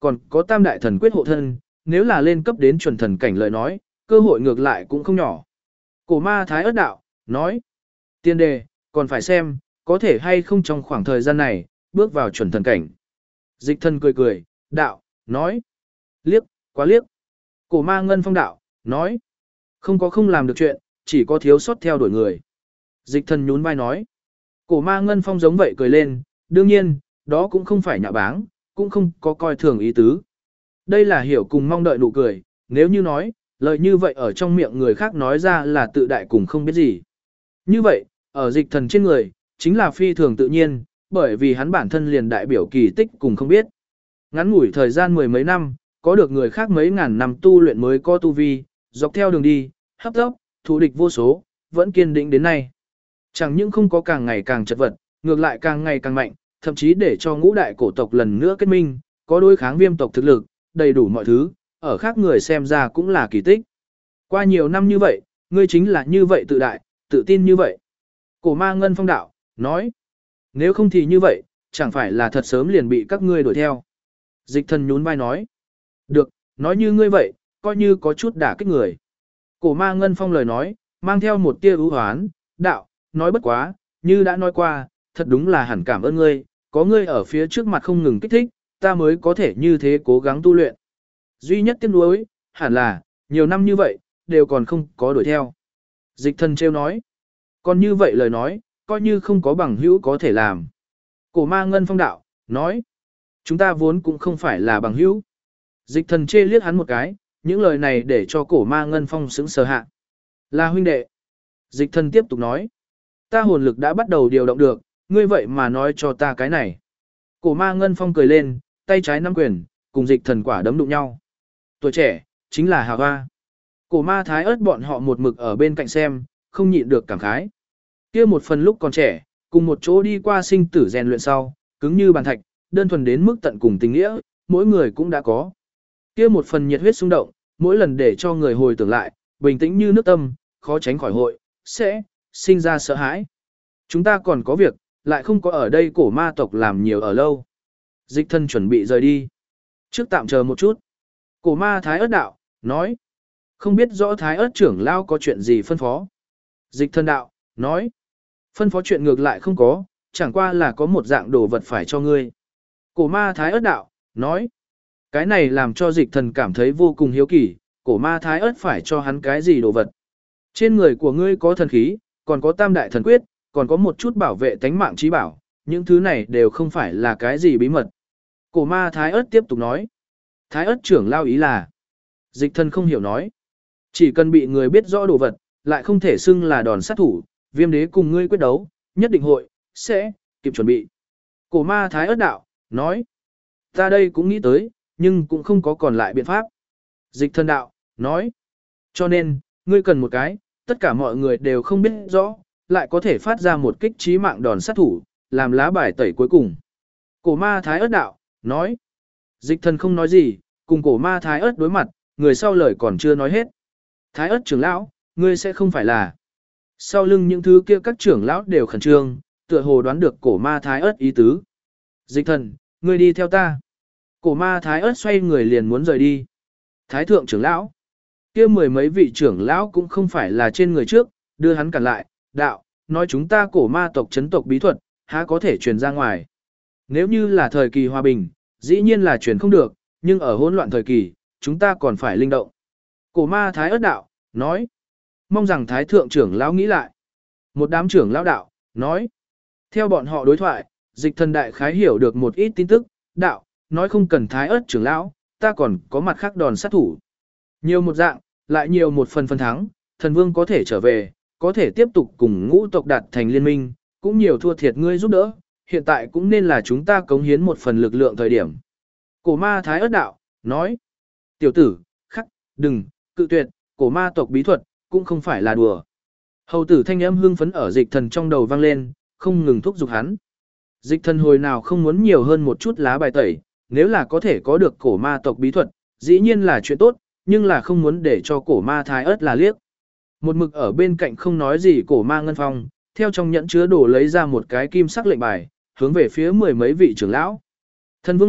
A: còn có tam đại thần quyết hộ thân, nếu là lên cấp đến chuẩn thần cảnh lời nói, cơ hội ngược lại cũng không nhỏ. Cổ ma thái ớt đạo, nói, tiên đề, còn phải xem, có thể hay không trong khoảng thời gian này, bước vào chuẩn thần cảnh. Dịch thần cười cười, đạo, nói, liếc, quá liếc. Cổ ma ngân phong đạo, nói, không có không làm được chuyện, chỉ có thiếu sót theo đuổi người. Dịch thần nhún vai nói, cổ ma ngân phong giống vậy cười lên, đương nhiên, đó cũng không phải nhạ báng, cũng không có coi thường ý tứ. Đây là hiểu cùng mong đợi nụ cười, nếu như nói, lời như vậy ở trong miệng người khác nói ra là tự đại cùng không biết gì. Như vậy, ở dịch thần trên người, chính là phi thường tự nhiên, bởi vì hắn bản thân liền đại biểu kỳ tích cùng không biết. Ngắn ngủi thời gian mười mấy năm, có được người khác mấy ngàn năm tu luyện mới có tu vi, dọc theo đường đi, hấp tấp, thù địch vô số, vẫn kiên định đến nay. Chẳng những không có càng ngày càng chật vật, ngược lại càng ngày càng mạnh, thậm chí để cho ngũ đại cổ tộc lần nữa kết minh, có đối kháng viêm tộc thực lực, đầy đủ mọi thứ, ở khác người xem ra cũng là kỳ tích. Qua nhiều năm như vậy, ngươi chính là như vậy tự đại, tự tin như vậy. Cổ ma ngân phong đạo, nói, nếu không thì như vậy, chẳng phải là thật sớm liền bị các ngươi đuổi theo. Dịch thần nhún vai nói, được, nói như ngươi vậy, coi như có chút đả kích người. Cổ ma ngân phong lời nói, mang theo một tia ưu hoán, đạo, nói bất quá, như đã nói qua, thật đúng là hẳn cảm ơn ngươi, có ngươi ở phía trước mặt không ngừng kích thích, ta mới có thể như thế cố gắng tu luyện. Duy nhất tiếc nuối, hẳn là, nhiều năm như vậy, đều còn không có đuổi theo. Dịch thần trêu nói, còn như vậy lời nói, coi như không có bằng hữu có thể làm. Cổ ma ngân phong đạo, nói, chúng ta vốn cũng không phải là bằng hữu. Dịch thần chê liếc hắn một cái, những lời này để cho cổ ma ngân phong sững sờ hạ. Là huynh đệ. Dịch thần tiếp tục nói, ta hồn lực đã bắt đầu điều động được, ngươi vậy mà nói cho ta cái này. Cổ ma ngân phong cười lên, tay trái nắm quyền, cùng dịch thần quả đấm đụng nhau. Tuổi trẻ, chính là hào hoa. Cổ ma thái ớt bọn họ một mực ở bên cạnh xem, không nhịn được cảm khái. Kia một phần lúc còn trẻ, cùng một chỗ đi qua sinh tử rèn luyện sau, cứng như bàn thạch, đơn thuần đến mức tận cùng tình nghĩa, mỗi người cũng đã có. Kia một phần nhiệt huyết xung động, mỗi lần để cho người hồi tưởng lại, bình tĩnh như nước tâm, khó tránh khỏi hội, sẽ sinh ra sợ hãi. Chúng ta còn có việc, lại không có ở đây cổ ma tộc làm nhiều ở lâu. Dịch thân chuẩn bị rời đi. Trước tạm chờ một chút. Cổ ma thái ớt đạo, nói. Không biết rõ thái ớt trưởng lao có chuyện gì phân phó. Dịch thân đạo, nói. Phân phó chuyện ngược lại không có, chẳng qua là có một dạng đồ vật phải cho ngươi. Cổ ma thái ớt đạo, nói. Cái này làm cho dịch thần cảm thấy vô cùng hiếu kỳ, cổ ma thái ớt phải cho hắn cái gì đồ vật. Trên người của ngươi có thần khí, còn có tam đại thần quyết, còn có một chút bảo vệ tánh mạng trí bảo, những thứ này đều không phải là cái gì bí mật. Cổ ma thái ớt tiếp tục nói. Thái ớt trưởng lao ý là. Dịch thần không hiểu nói. Chỉ cần bị người biết rõ đồ vật, lại không thể xưng là đòn sát thủ, viêm đế cùng ngươi quyết đấu, nhất định hội, sẽ, kịp chuẩn bị. Cổ ma thái ớt đạo, nói. Ta đây cũng nghĩ tới, nhưng cũng không có còn lại biện pháp. Dịch thần đạo, nói. Cho nên, ngươi cần một cái, tất cả mọi người đều không biết rõ, lại có thể phát ra một kích trí mạng đòn sát thủ, làm lá bài tẩy cuối cùng. Cổ ma thái ớt đạo, nói. Dịch thần không nói gì, cùng cổ ma thái ớt đối mặt, người sau lời còn chưa nói hết. Thái ớt trưởng lão, ngươi sẽ không phải là. Sau lưng những thứ kia các trưởng lão đều khẩn trương, tựa hồ đoán được cổ ma thái ớt ý tứ. Dịch thần, ngươi đi theo ta. Cổ ma thái ớt xoay người liền muốn rời đi. Thái thượng trưởng lão, kia mười mấy vị trưởng lão cũng không phải là trên người trước, đưa hắn cản lại, đạo, nói chúng ta cổ ma tộc chấn tộc bí thuật, há có thể truyền ra ngoài. Nếu như là thời kỳ hòa bình, dĩ nhiên là truyền không được, nhưng ở hỗn loạn thời kỳ, chúng ta còn phải linh động. Cổ ma thái ớt đạo, nói, mong rằng thái thượng trưởng lão nghĩ lại. Một đám trưởng lão đạo, nói, theo bọn họ đối thoại, dịch thần đại khái hiểu được một ít tin tức, đạo, nói không cần thái ớt trưởng lão, ta còn có mặt khác đòn sát thủ. Nhiều một dạng, lại nhiều một phần thắng, thần vương có thể trở về, có thể tiếp tục cùng ngũ tộc đạt thành liên minh, cũng nhiều thua thiệt ngươi giúp đỡ, hiện tại cũng nên là chúng ta cống hiến một phần lực lượng thời điểm. Cổ ma thái ớt đạo, nói, tiểu tử, khắc, đừng, cự tuyệt, cổ ma tộc bí thuật, cũng không phải là đùa. Hầu tử thanh âm hưng phấn ở dịch thần trong đầu vang lên, không ngừng thúc giục hắn. Dịch thần hồi nào không muốn nhiều hơn một chút lá bài tẩy, nếu là có thể có được cổ ma tộc bí thuật, dĩ nhiên là chuyện tốt, nhưng là không muốn để cho cổ ma thái ớt là liếc. Một mực ở bên cạnh không nói gì cổ ma ngân phong, theo trong nhẫn chứa đồ lấy ra một cái kim sắc lệnh bài, hướng về phía mười mấy vị trưởng lão. Thần vương lệnh,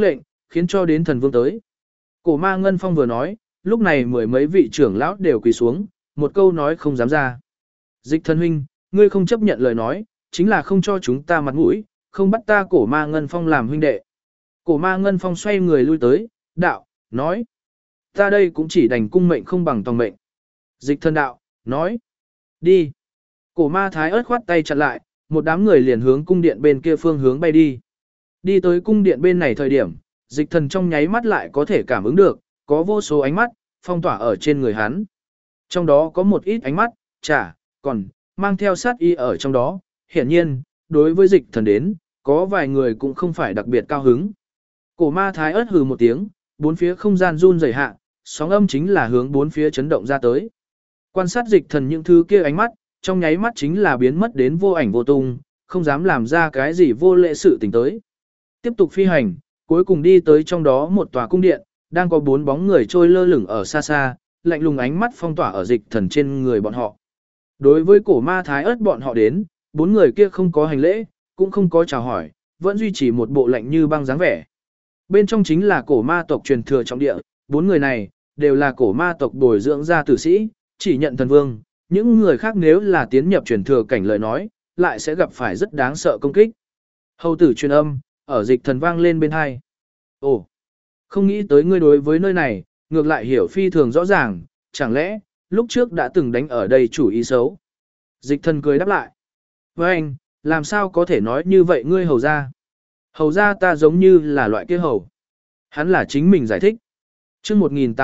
A: khiến cho đến thần vương tới. Cổ ma Ngân Phong vừa nói, lúc này mười mấy vị trưởng lão đều quỳ xuống, một câu nói không dám ra. Dịch thần huynh, ngươi không chấp nhận lời nói, chính là không cho chúng ta mặt mũi, không bắt ta cổ ma Ngân Phong làm huynh đệ. Cổ ma Ngân Phong xoay người lui tới, đạo, nói. Ta đây cũng chỉ đành cung mệnh không bằng tòng mệnh. Dịch thần đạo, nói. Đi. Cổ ma Thái Ớt khoát tay chặn lại, một đám người liền hướng cung điện bên kia phương hướng bay đi. Đi tới cung điện bên này thời điểm, dịch thần trong nháy mắt lại có thể cảm ứng được, có vô số ánh mắt, phong tỏa ở trên người hắn. Trong đó có một ít ánh mắt, còn, mang theo sát y ở trong đó, hiển nhiên, đối với dịch thần đến, có vài người cũng không phải đặc biệt cao hứng. Cổ ma Thái Ớt hừ một tiếng, bốn phía không gian run rẩy hạ, sóng âm chính là hướng bốn phía chấn động ra tới. Quan sát dịch thần những thứ kia ánh mắt, trong nháy mắt chính là biến mất đến vô ảnh vô tung, không dám làm ra cái gì vô lễ sự tình tới. Tiếp tục phi hành, cuối cùng đi tới trong đó một tòa cung điện, đang có 4 bóng người trôi lơ lửng ở xa xa, lạnh lùng ánh mắt phong tỏa ở dịch thần trên người bọn họ. Đối với cổ ma Thái Ớt bọn họ đến, 4 người kia không có hành lễ, cũng không có chào hỏi, vẫn duy trì một bộ lạnh như băng dáng vẻ. Bên trong chính là cổ ma tộc truyền thừa trọng địa, 4 người này đều là cổ ma tộc bồi dưỡng ra tử sĩ, chỉ nhận thần vương, những người khác nếu là tiến nhập truyền thừa cảnh lời nói, lại sẽ gặp phải rất đáng sợ công kích. Hầu tử truyền âm, ở dịch thần vang lên bên hai. Ồ, không nghĩ tới ngươi đối với nơi này, ngược lại hiểu phi thường rõ ràng, chẳng lẽ, lúc trước đã từng đánh ở đây chủ ý xấu. Dịch thần cười đáp lại. Với anh, làm sao có thể nói như vậy ngươi hầu ra? Hầu ra ta giống như là loại kia hầu. Hắn là chính mình giải thích. chương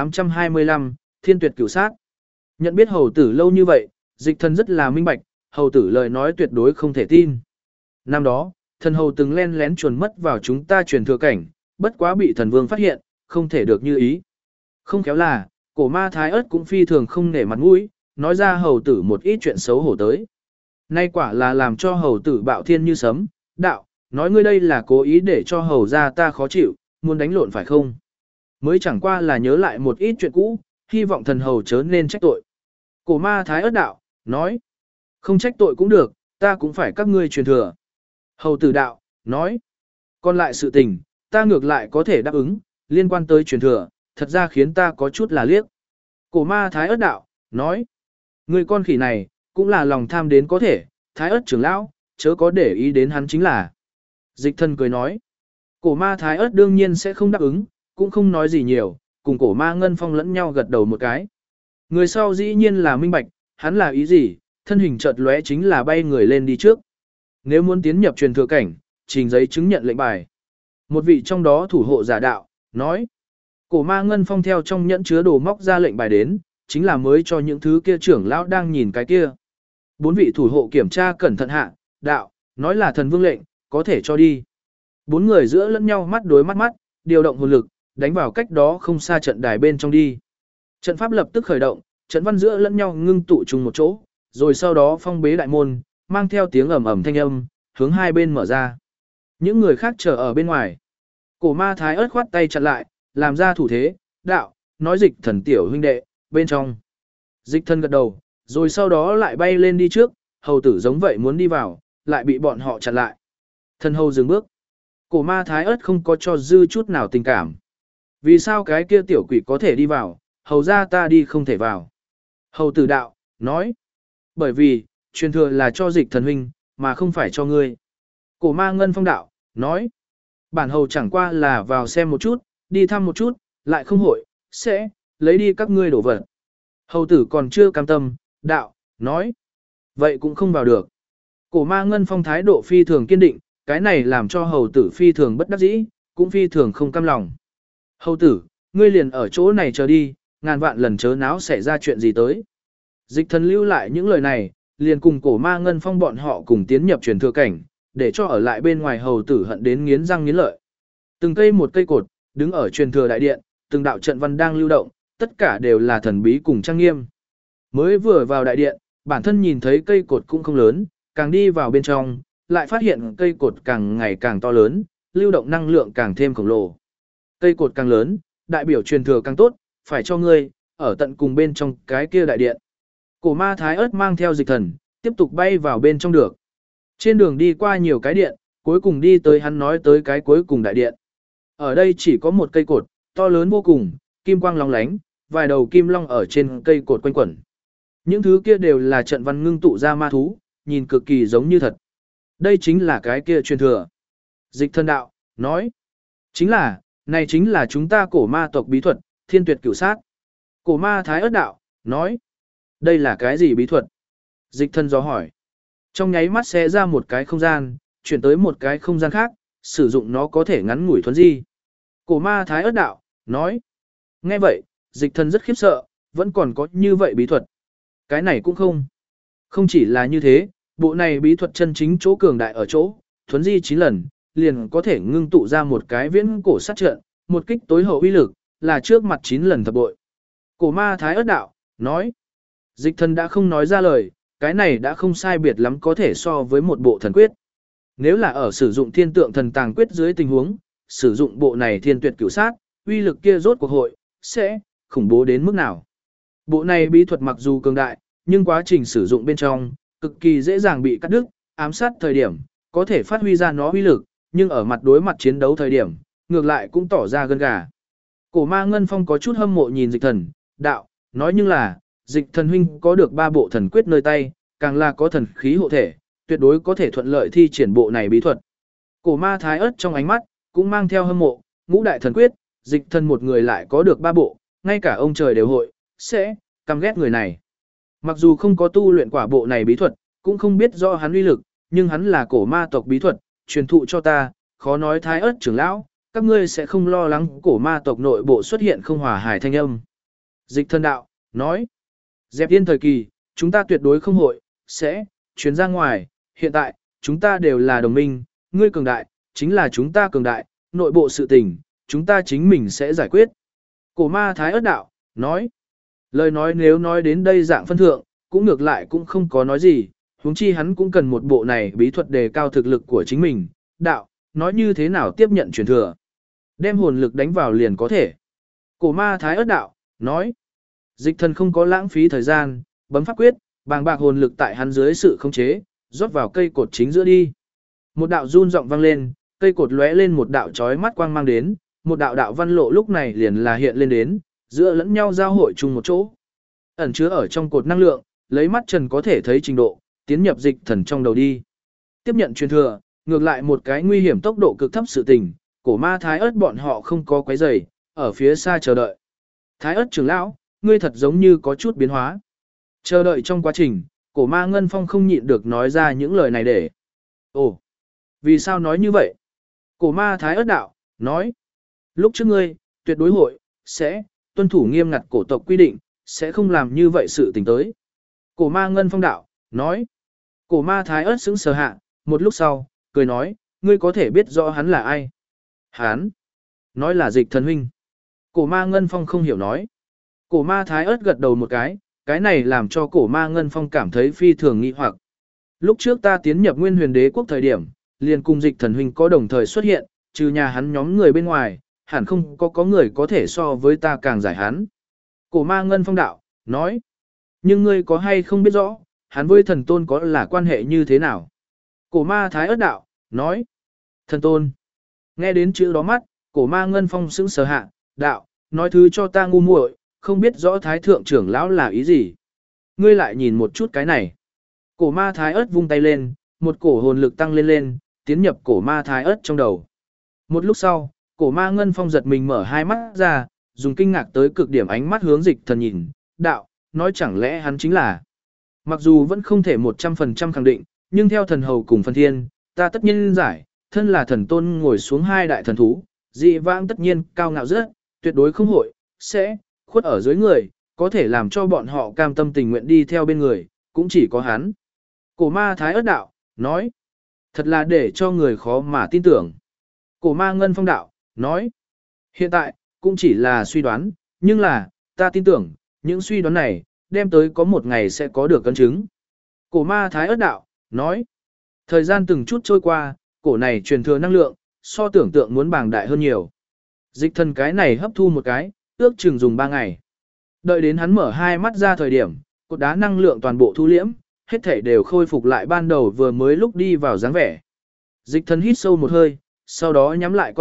A: 1825, Thiên Tuyệt Cửu Sát. Nhận biết hầu tử lâu như vậy, dịch thần rất là minh bạch, hầu tử lời nói tuyệt đối không thể tin. Năm đó, thần hầu từng len lén chuồn mất vào chúng ta truyền thừa cảnh, bất quá bị thần vương phát hiện, không thể được như ý. Không khéo là, cổ ma Thái Ớt cũng phi thường không nể mặt mũi, nói ra hầu tử một ít chuyện xấu hổ tới. Nay quả là làm cho hầu tử bạo thiên như sấm, đạo, nói ngươi đây là cố ý để cho hầu ra ta khó chịu, muốn đánh lộn phải không? Mới chẳng qua là nhớ lại một ít chuyện cũ, hy vọng thần hầu chớ nên trách tội. Cổ ma Thái Ớt đạo, nói, không trách tội cũng được, ta cũng phải các ngươi truyền thừa. Hầu tử đạo, nói, còn lại sự tình, ta ngược lại có thể đáp ứng, liên quan tới truyền thừa, thật ra khiến ta có chút là liếc. Cổ ma Thái Ớt đạo, nói, người con khỉ này, cũng là lòng tham đến có thể, Thái Ớt trưởng lão, chớ có để ý đến hắn chính là. Dịch thần cười nói, cổ ma Thái Ớt đương nhiên sẽ không đáp ứng, cũng không nói gì nhiều, cùng cổ ma Ngân Phong lẫn nhau gật đầu một cái. Người sau dĩ nhiên là minh bạch, hắn là ý gì, thân hình chợt lóe chính là bay người lên đi trước. Nếu muốn tiến nhập truyền thừa cảnh, trình giấy chứng nhận lệnh bài. Một vị trong đó thủ hộ giả đạo, nói. Cổ ma Ngân Phong theo trong nhẫn chứa đồ móc ra lệnh bài đến, chính là mới cho những thứ kia trưởng lão đang nhìn cái kia. 4 vị thủ hộ kiểm tra cẩn thận hạ, đạo, nói là thần vương lệnh, có thể cho đi. 4 người giữa lẫn nhau mắt đối mắt mắt, điều động hồn lực, đánh vào cách đó không xa trận đài bên trong đi. Trận pháp lập tức khởi động, trận văn giữa lẫn nhau ngưng tụ chung một chỗ, rồi sau đó phong bế đại môn, mang theo tiếng ầm ầm thanh âm, hướng hai bên mở ra. Những người khác chờ ở bên ngoài. Cổ ma Thái Ớt khoát tay chặn lại, làm ra thủ thế, đạo, nói dịch thần tiểu huynh đệ, bên trong. Dịch thần gật đầu, rồi sau đó lại bay lên đi trước, hầu tử giống vậy muốn đi vào, lại bị bọn họ chặn lại. Thần hầu dừng bước. Cổ ma Thái Ớt không có cho dư chút nào tình cảm. Vì sao cái kia tiểu quỷ có thể đi vào, hầu ra ta đi không thể vào. Hầu tử đạo, nói. Bởi vì, truyền thừa là cho dịch thần huynh, mà không phải cho ngươi. Cổ ma Ngân Phong đạo, nói. Bản hầu chẳng qua là vào xem một chút, đi thăm một chút, lại không hội, sẽ, lấy đi các ngươi đổ vật. Hầu tử còn chưa cam tâm, đạo, nói. Vậy cũng không vào được. Cổ ma Ngân Phong thái độ phi thường kiên định, cái này làm cho hầu tử phi thường bất đắc dĩ, cũng phi thường không cam lòng. Hầu tử, ngươi liền ở chỗ này chờ đi, ngàn vạn lần chớ náo xảy ra chuyện gì tới. Dịch thần lưu lại những lời này, liền cùng cổ ma Ngân Phong bọn họ cùng tiến nhập truyền thừa cảnh, để cho ở lại bên ngoài hầu tử hận đến nghiến răng nghiến lợi. Từng cây một cây cột, đứng ở truyền thừa đại điện, từng đạo trận văn đang lưu động, tất cả đều là thần bí cùng trang nghiêm. Mới vừa vào đại điện, bản thân nhìn thấy cây cột cũng không lớn, càng đi vào bên trong, lại phát hiện cây cột càng ngày càng to lớn, lưu động năng lượng càng thêm khổng lồ. Cây cột càng lớn, đại biểu truyền thừa càng tốt, phải cho ngươi, ở tận cùng bên trong cái kia đại điện. Cổ ma Thái Ớt mang theo dịch thần, tiếp tục bay vào bên trong được. Trên đường đi qua nhiều cái điện, cuối cùng đi tới hắn nói tới cái cuối cùng đại điện. Ở đây chỉ có một cây cột, to lớn vô cùng, kim quang lóng lánh, vài đầu kim long ở trên cây cột quanh quẩn. Những thứ kia đều là trận văn ngưng tụ ra ma thú, nhìn cực kỳ giống như thật. Đây chính là cái kia truyền thừa. Dịch thân đạo, nói. Này chính là chúng ta cổ ma tộc bí thuật, thiên tuyệt cửu sát. Cổ ma thái ớt đạo, nói. Đây là cái gì bí thuật? Dịch thân do hỏi. Trong nháy mắt sẽ ra một cái không gian, chuyển tới một cái không gian khác, sử dụng nó có thể ngắn ngủi thuấn di. Cổ ma thái ớt đạo, nói. Nghe vậy, dịch thân rất khiếp sợ, vẫn còn có như vậy bí thuật. Cái này cũng không. Không chỉ là như thế, bộ này bí thuật chân chính chỗ cường đại ở chỗ, thuấn di 9 lần, liền có thể ngưng tụ ra một cái viễn cổ sát trận, một kích tối hậu uy lực, là trước mặt 9 lần thập bội. Cổ ma thái ớt đạo, nói. Dịch thân đã không nói ra lời, cái này đã không sai biệt lắm có thể so với một bộ thần quyết. Nếu là ở sử dụng thiên tượng thần tàng quyết dưới tình huống, sử dụng bộ này thiên tuyệt cửu sát, uy lực kia rốt cuộc hội, sẽ khủng bố đến mức nào. Bộ này bí thuật mặc dù cường đại, nhưng quá trình sử dụng bên trong, cực kỳ dễ dàng bị cắt đứt, ám sát thời điểm, có thể phát huy ra nó uy lực, nhưng ở mặt đối mặt chiến đấu thời điểm, ngược lại cũng tỏ ra gân gà. Cổ ma Ngân Phong có chút hâm mộ nhìn dịch thần, đạo, nói nhưng là, dịch thần huynh có được 3 bộ thần quyết nơi tay, càng là có thần khí hộ thể, tuyệt đối có thể thuận lợi thi triển bộ này bí thuật. Cổ ma thái ớt trong ánh mắt, cũng mang theo hâm mộ, ngũ đại thần quyết, dịch thần một người lại có được 3 bộ, ngay cả ông trời đều hội, sẽ, căm ghét người này. Mặc dù không có tu luyện quả bộ này bí thuật, cũng không biết do hắn uy lực, nhưng hắn là cổ ma tộc bí thuật, truyền thụ cho ta, khó nói thái ớt trưởng lão, các ngươi sẽ không lo lắng cổ ma tộc nội bộ xuất hiện không hòa hài thanh âm. Dịch thân đạo, nói, dẹp yên thời kỳ, chúng ta tuyệt đối không hội, sẽ, truyền ra ngoài, hiện tại, chúng ta đều là đồng minh, ngươi cường đại, chính là chúng ta cường đại, nội bộ sự tình, chúng ta chính mình sẽ giải quyết. Cổ ma thái ớt đạo, nói, lời nói nếu nói đến đây dạng phân thượng, cũng ngược lại cũng không có nói gì, huống chi hắn cũng cần một bộ này bí thuật đề cao thực lực của chính mình, đạo, nói như thế nào tiếp nhận truyền thừa. Đem hồn lực đánh vào liền có thể. Cổ ma thái ớt đạo, nói, dịch thần không có lãng phí thời gian, bấm pháp quyết, bàng bạc hồn lực tại hắn dưới sự khống chế, rót vào cây cột chính giữa đi. Một đạo run giọng vang lên, cây cột lóe lên một đạo chói mắt quang mang đến, một đạo đạo văn lộ lúc này liền là hiện lên đến, giữa lẫn nhau giao hội chung một chỗ. Ẩn chứa ở trong cột năng lượng, lấy mắt trần có thể thấy trình độ, tiến nhập dịch thần trong đầu đi. Tiếp nhận truyền thừa, ngược lại một cái nguy hiểm tốc độ cực thấp sự tình, cổ ma thái ớt bọn họ không có quấy rầy, ở phía xa chờ đợi. Thái ớt trưởng lão, ngươi thật giống như có chút biến hóa. Chờ đợi trong quá trình, cổ ma Ngân Phong không nhịn được nói ra những lời này để. Ồ, vì sao nói như vậy? Cổ ma thái ớt đạo, nói. Lúc trước ngươi, tuyệt đối hội, sẽ, tuân thủ nghiêm ngặt cổ tộc quy định, sẽ không làm như vậy sự tình tới. Cổ ma Ngân Phong đạo, nói. Cổ ma thái ớt sững sờ hạ, một lúc sau, cười nói, ngươi có thể biết rõ hắn là ai? Hắn, nói là dịch thần huynh. Cổ ma Ngân Phong không hiểu nói. Cổ ma thái ớt gật đầu một cái này làm cho cổ ma Ngân Phong cảm thấy phi thường nghi hoặc. Lúc trước ta tiến nhập Nguyên Huyền Đế quốc thời điểm, liền cùng dịch thần huynh có đồng thời xuất hiện, trừ nhà hắn nhóm người bên ngoài, hẳn không có người có thể so với ta càng giải hắn. Cổ ma Ngân Phong đạo, nói. Nhưng ngươi có hay không biết rõ, hắn với thần tôn có là quan hệ như thế nào? Cổ ma thái ớt đạo, nói. Thần tôn. Nghe đến chữ đó mắt, cổ ma Ngân Phong sững sờ hạ, đạo, nói thứ cho ta ngu muội, không biết rõ thái thượng trưởng lão là ý gì. Ngươi lại nhìn một chút cái này. Cổ ma thái ớt vung tay lên, một cổ hồn lực tăng lên, tiến nhập cổ ma thái ớt trong đầu. Một lúc sau, cổ ma Ngân Phong giật mình mở hai mắt ra, dùng kinh ngạc tới cực điểm ánh mắt hướng dịch thần nhìn, đạo, nói chẳng lẽ hắn chính là. Mặc dù vẫn không thể 100% khẳng định, nhưng theo thần hầu cùng phân thiên, ta tất nhiên giải, thân là thần tôn ngồi xuống hai đại thần thú, dị vãng tất nhiên cao ngạo rất, tuyệt đối không hội, sẽ, khuất ở dưới người, có thể làm cho bọn họ cam tâm tình nguyện đi theo bên người, cũng chỉ có hắn. Cổ ma thái ớt đạo, nói, thật là để cho người khó mà tin tưởng. Cổ ma Ngân Phong đạo, nói, hiện tại, cũng chỉ là suy đoán, nhưng là, ta tin tưởng, những suy đoán này, đem tới có một ngày sẽ có được cân chứng. Cổ ma thái ớt đạo, nói, thời gian từng chút trôi qua, cổ này truyền thừa năng lượng, so tưởng tượng muốn bàng đại hơn nhiều. Dịch thần cái này hấp thu một cái, ước chừng dùng 3 ngày. Đợi đến hắn mở hai mắt ra thời điểm, cột đá năng lượng toàn bộ thu liễm, hết thể đều khôi phục lại ban đầu vừa mới lúc đi vào dáng vẻ. Dịch thần hít sâu một hơi, sau đó nhắm lại con mắt,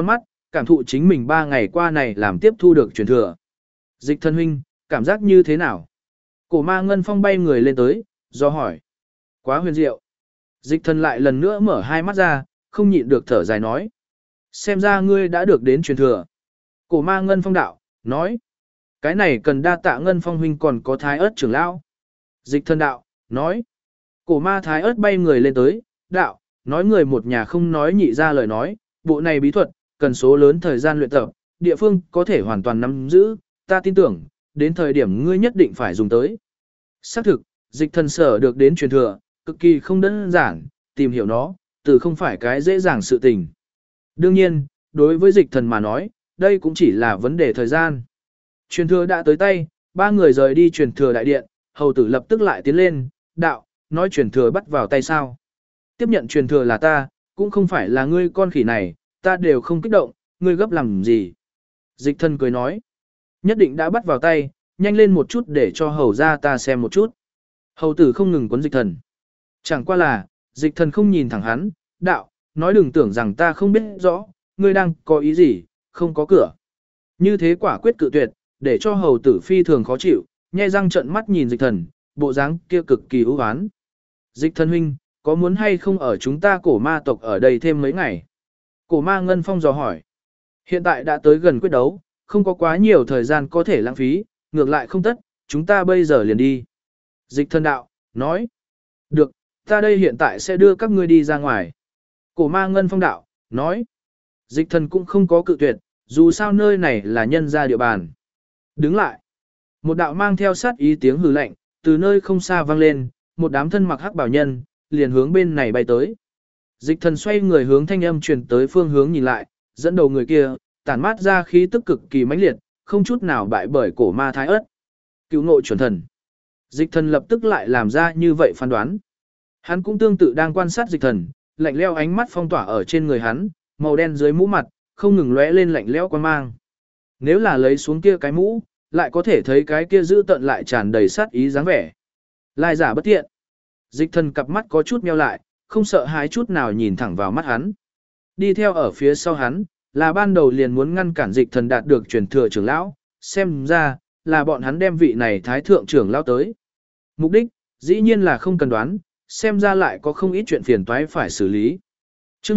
A: cảm thụ chính mình 3 ngày qua này làm tiếp thu được truyền thừa. Dịch thần huynh, cảm giác như thế nào? Cổ ma Ngân Phong bay người lên tới, do hỏi. Quá huyền diệu. Dịch thần lại lần nữa mở hai mắt ra, không nhịn được thở dài nói. Xem ra ngươi đã được đến truyền thừa. Cổ ma Ngân Phong đạo, nói. Cái này cần đa tạ Ngân Phong huynh còn có Thái Ức trưởng lão. Dịch thần đạo, nói. Cổ ma Thái Ức bay người lên tới, đạo, nói người một nhà không nói nhị ra lời nói, bộ này bí thuật, cần số lớn thời gian luyện tập, địa phương có thể hoàn toàn nắm giữ, ta tin tưởng, đến thời điểm ngươi nhất định phải dùng tới. Xác thực, dịch thần sở được đến truyền thừa, cực kỳ không đơn giản, tìm hiểu nó, từ không phải cái dễ dàng sự tình. Đương nhiên, đối với dịch thần mà nói, đây cũng chỉ là vấn đề thời gian. Truyền thừa đã tới tay, 3 người rời đi truyền thừa đại điện, hầu tử lập tức lại tiến lên, đạo, nói truyền thừa bắt vào tay sao. Tiếp nhận truyền thừa là ta, cũng không phải là ngươi con khỉ này, ta đều không kích động, ngươi gấp làm gì. Dịch thần cười nói, nhất định đã bắt vào tay, nhanh lên một chút để cho hầu ra ta xem một chút. Hầu tử không ngừng quấn dịch thần. Chẳng qua là, dịch thần không nhìn thẳng hắn, đạo, nói đừng tưởng rằng ta không biết rõ, ngươi đang có ý gì, không có cửa. Như thế quả quyết cự tuyệt, để cho hầu tử phi thường khó chịu, nhe răng trợn mắt nhìn dịch thần, bộ dáng kia cực kỳ ưu hoán. Dịch thần huynh, có muốn hay không ở chúng ta cổ ma tộc ở đây thêm mấy ngày? Cổ ma Ngân Phong dò hỏi. Hiện tại đã tới gần quyết đấu, không có quá nhiều thời gian có thể lãng phí, ngược lại không tất, chúng ta bây giờ liền đi. Dịch thần đạo, nói. Được, ta đây hiện tại sẽ đưa các ngươi đi ra ngoài. Cổ ma Ngân Phong đạo, nói. Dịch thần cũng không có cự tuyệt, dù sao nơi này là nhân gia địa bàn. Đứng lại. Một đạo mang theo sát ý tiếng hừ lạnh, từ nơi không xa vang lên, một đám thân mặc hắc bảo nhân, liền hướng bên này bay tới. Dịch thần xoay người hướng thanh âm truyền tới phương hướng nhìn lại, dẫn đầu người kia, tản mát ra khí tức cực kỳ mãnh liệt, không chút nào bại bởi cổ ma Thái Ức. Cứu ngộ chuẩn thần. Dịch thần lập tức lại làm ra như vậy phán đoán. Hắn cũng tương tự đang quan sát dịch thần, lạnh lẽo ánh mắt phong tỏa ở trên người hắn, màu đen dưới mũ mặt, không ngừng lóe lên lạnh lẽo quan mang. Nếu là lấy xuống kia cái mũ, lại có thể thấy cái kia giữ tận lại tràn đầy sát ý dáng vẻ. Lai giả bất thiện. Dịch thần cặp mắt có chút meo lại, không sợ hãi chút nào nhìn thẳng vào mắt hắn. Đi theo ở phía sau hắn, là ban đầu liền muốn ngăn cản dịch thần đạt được truyền thừa trưởng lão, xem ra, là bọn hắn đem vị này thái thượng trưởng lão tới. Mục đích, dĩ nhiên là không cần đoán, xem ra lại có không ít chuyện phiền toái phải xử lý. Chương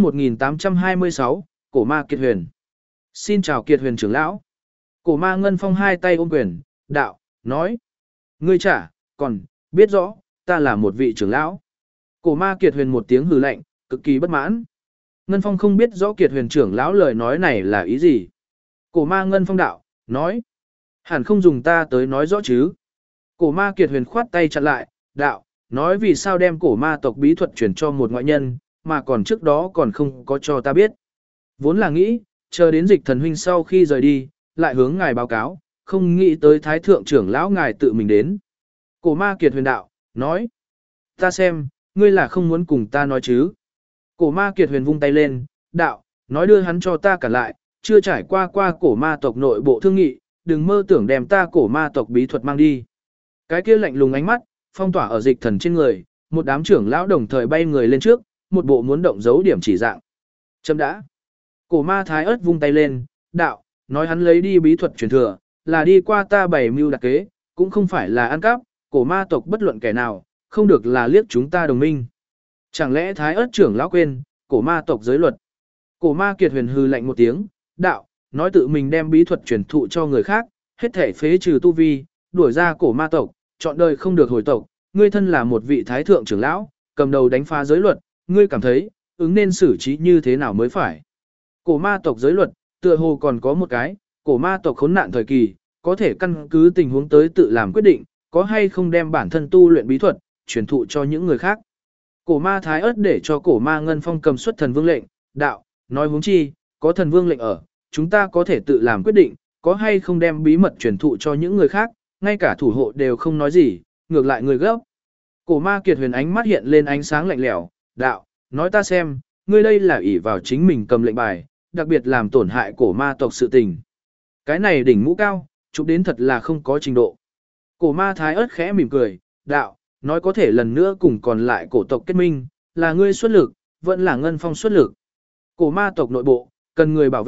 A: 1826, Cổ ma Kiệt Huyền. Xin chào Kiệt Huyền trưởng lão. Cổ ma Ngân Phong hai tay ôm quyền, đạo, nói. Ngươi trả, còn, biết rõ, ta là một vị trưởng lão. Cổ ma Kiệt Huyền một tiếng hừ lạnh, cực kỳ bất mãn. Ngân Phong không biết rõ Kiệt Huyền trưởng lão lời nói này là ý gì. Cổ ma Ngân Phong đạo, nói. Hẳn không dùng ta tới nói rõ chứ. Cổ ma Kiệt Huyền khoát tay chặn lại, đạo, nói vì sao đem cổ ma tộc bí thuật truyền cho một ngoại nhân, mà còn trước đó còn không có cho ta biết. Vốn là nghĩ, chờ đến dịch thần huynh sau khi rời đi, lại hướng ngài báo cáo, không nghĩ tới thái thượng trưởng lão ngài tự mình đến. Cổ ma Kiệt Huyền đạo, nói. Ta xem, ngươi là không muốn cùng ta nói chứ. Cổ ma Kiệt Huyền vung tay lên, đạo, nói đưa hắn cho ta cả lại, chưa trải qua cổ ma tộc nội bộ thương nghị, đừng mơ tưởng đem ta cổ ma tộc bí thuật mang đi. Cái kia lạnh lùng ánh mắt, phong tỏa ở dịch thần trên người, một đám trưởng lão đồng thời bay người lên trước, một bộ muốn động dấu điểm chỉ dạng. Chấm đã. Cổ ma Thái Ức vung tay lên, đạo, nói hắn lấy đi bí thuật truyền thừa, là đi qua ta bày mưu đặc kế, cũng không phải là ăn cắp, cổ ma tộc bất luận kẻ nào, không được là liếc chúng ta đồng minh. Chẳng lẽ Thái Ức trưởng lão quên, cổ ma tộc giới luật. Cổ ma Kiệt Huyền hừ lạnh một tiếng, đạo, nói tự mình đem bí thuật truyền thụ cho người khác, hết thể phế trừ tu vi, đuổi ra cổ ma tộc, chọn đời không được hồi tộc, ngươi thân là một vị thái thượng trưởng lão, cầm đầu đánh phá giới luật, ngươi cảm thấy, ứng nên xử trí như thế nào mới phải. Cổ ma tộc giới luật, tựa hồ còn có một cái, cổ ma tộc khốn nạn thời kỳ, có thể căn cứ tình huống tới tự làm quyết định, có hay không đem bản thân tu luyện bí thuật, truyền thụ cho những người khác. Cổ ma Thái Ức để cho cổ ma Ngân Phong cầm xuất thần vương lệnh, đạo, nói huống chi, có thần vương lệnh ở, chúng ta có thể tự làm quyết định, có hay không đem bí mật truyền thụ cho những người khác, ngay cả thủ hộ đều không nói gì, ngược lại người gấp. Cổ ma Kiệt Huyền ánh mắt hiện lên ánh sáng lạnh lẽo, đạo, nói ta xem, ngươi đây là ỷ vào chính mình cầm lệnh bài, đặc biệt làm tổn hại cổ ma tộc sự tình. Cái này đỉnh mũ cao, chụp đến thật là không có trình độ. Cổ ma Thái Ức khẽ mỉm cười, đạo, nói có thể lần nữa cùng còn lại cổ tộc kết minh, là ngươi xuất lực, vẫn là Ngân Phong xuất lực. Cổ ma tộc nội bộ, cần người bảo vệ,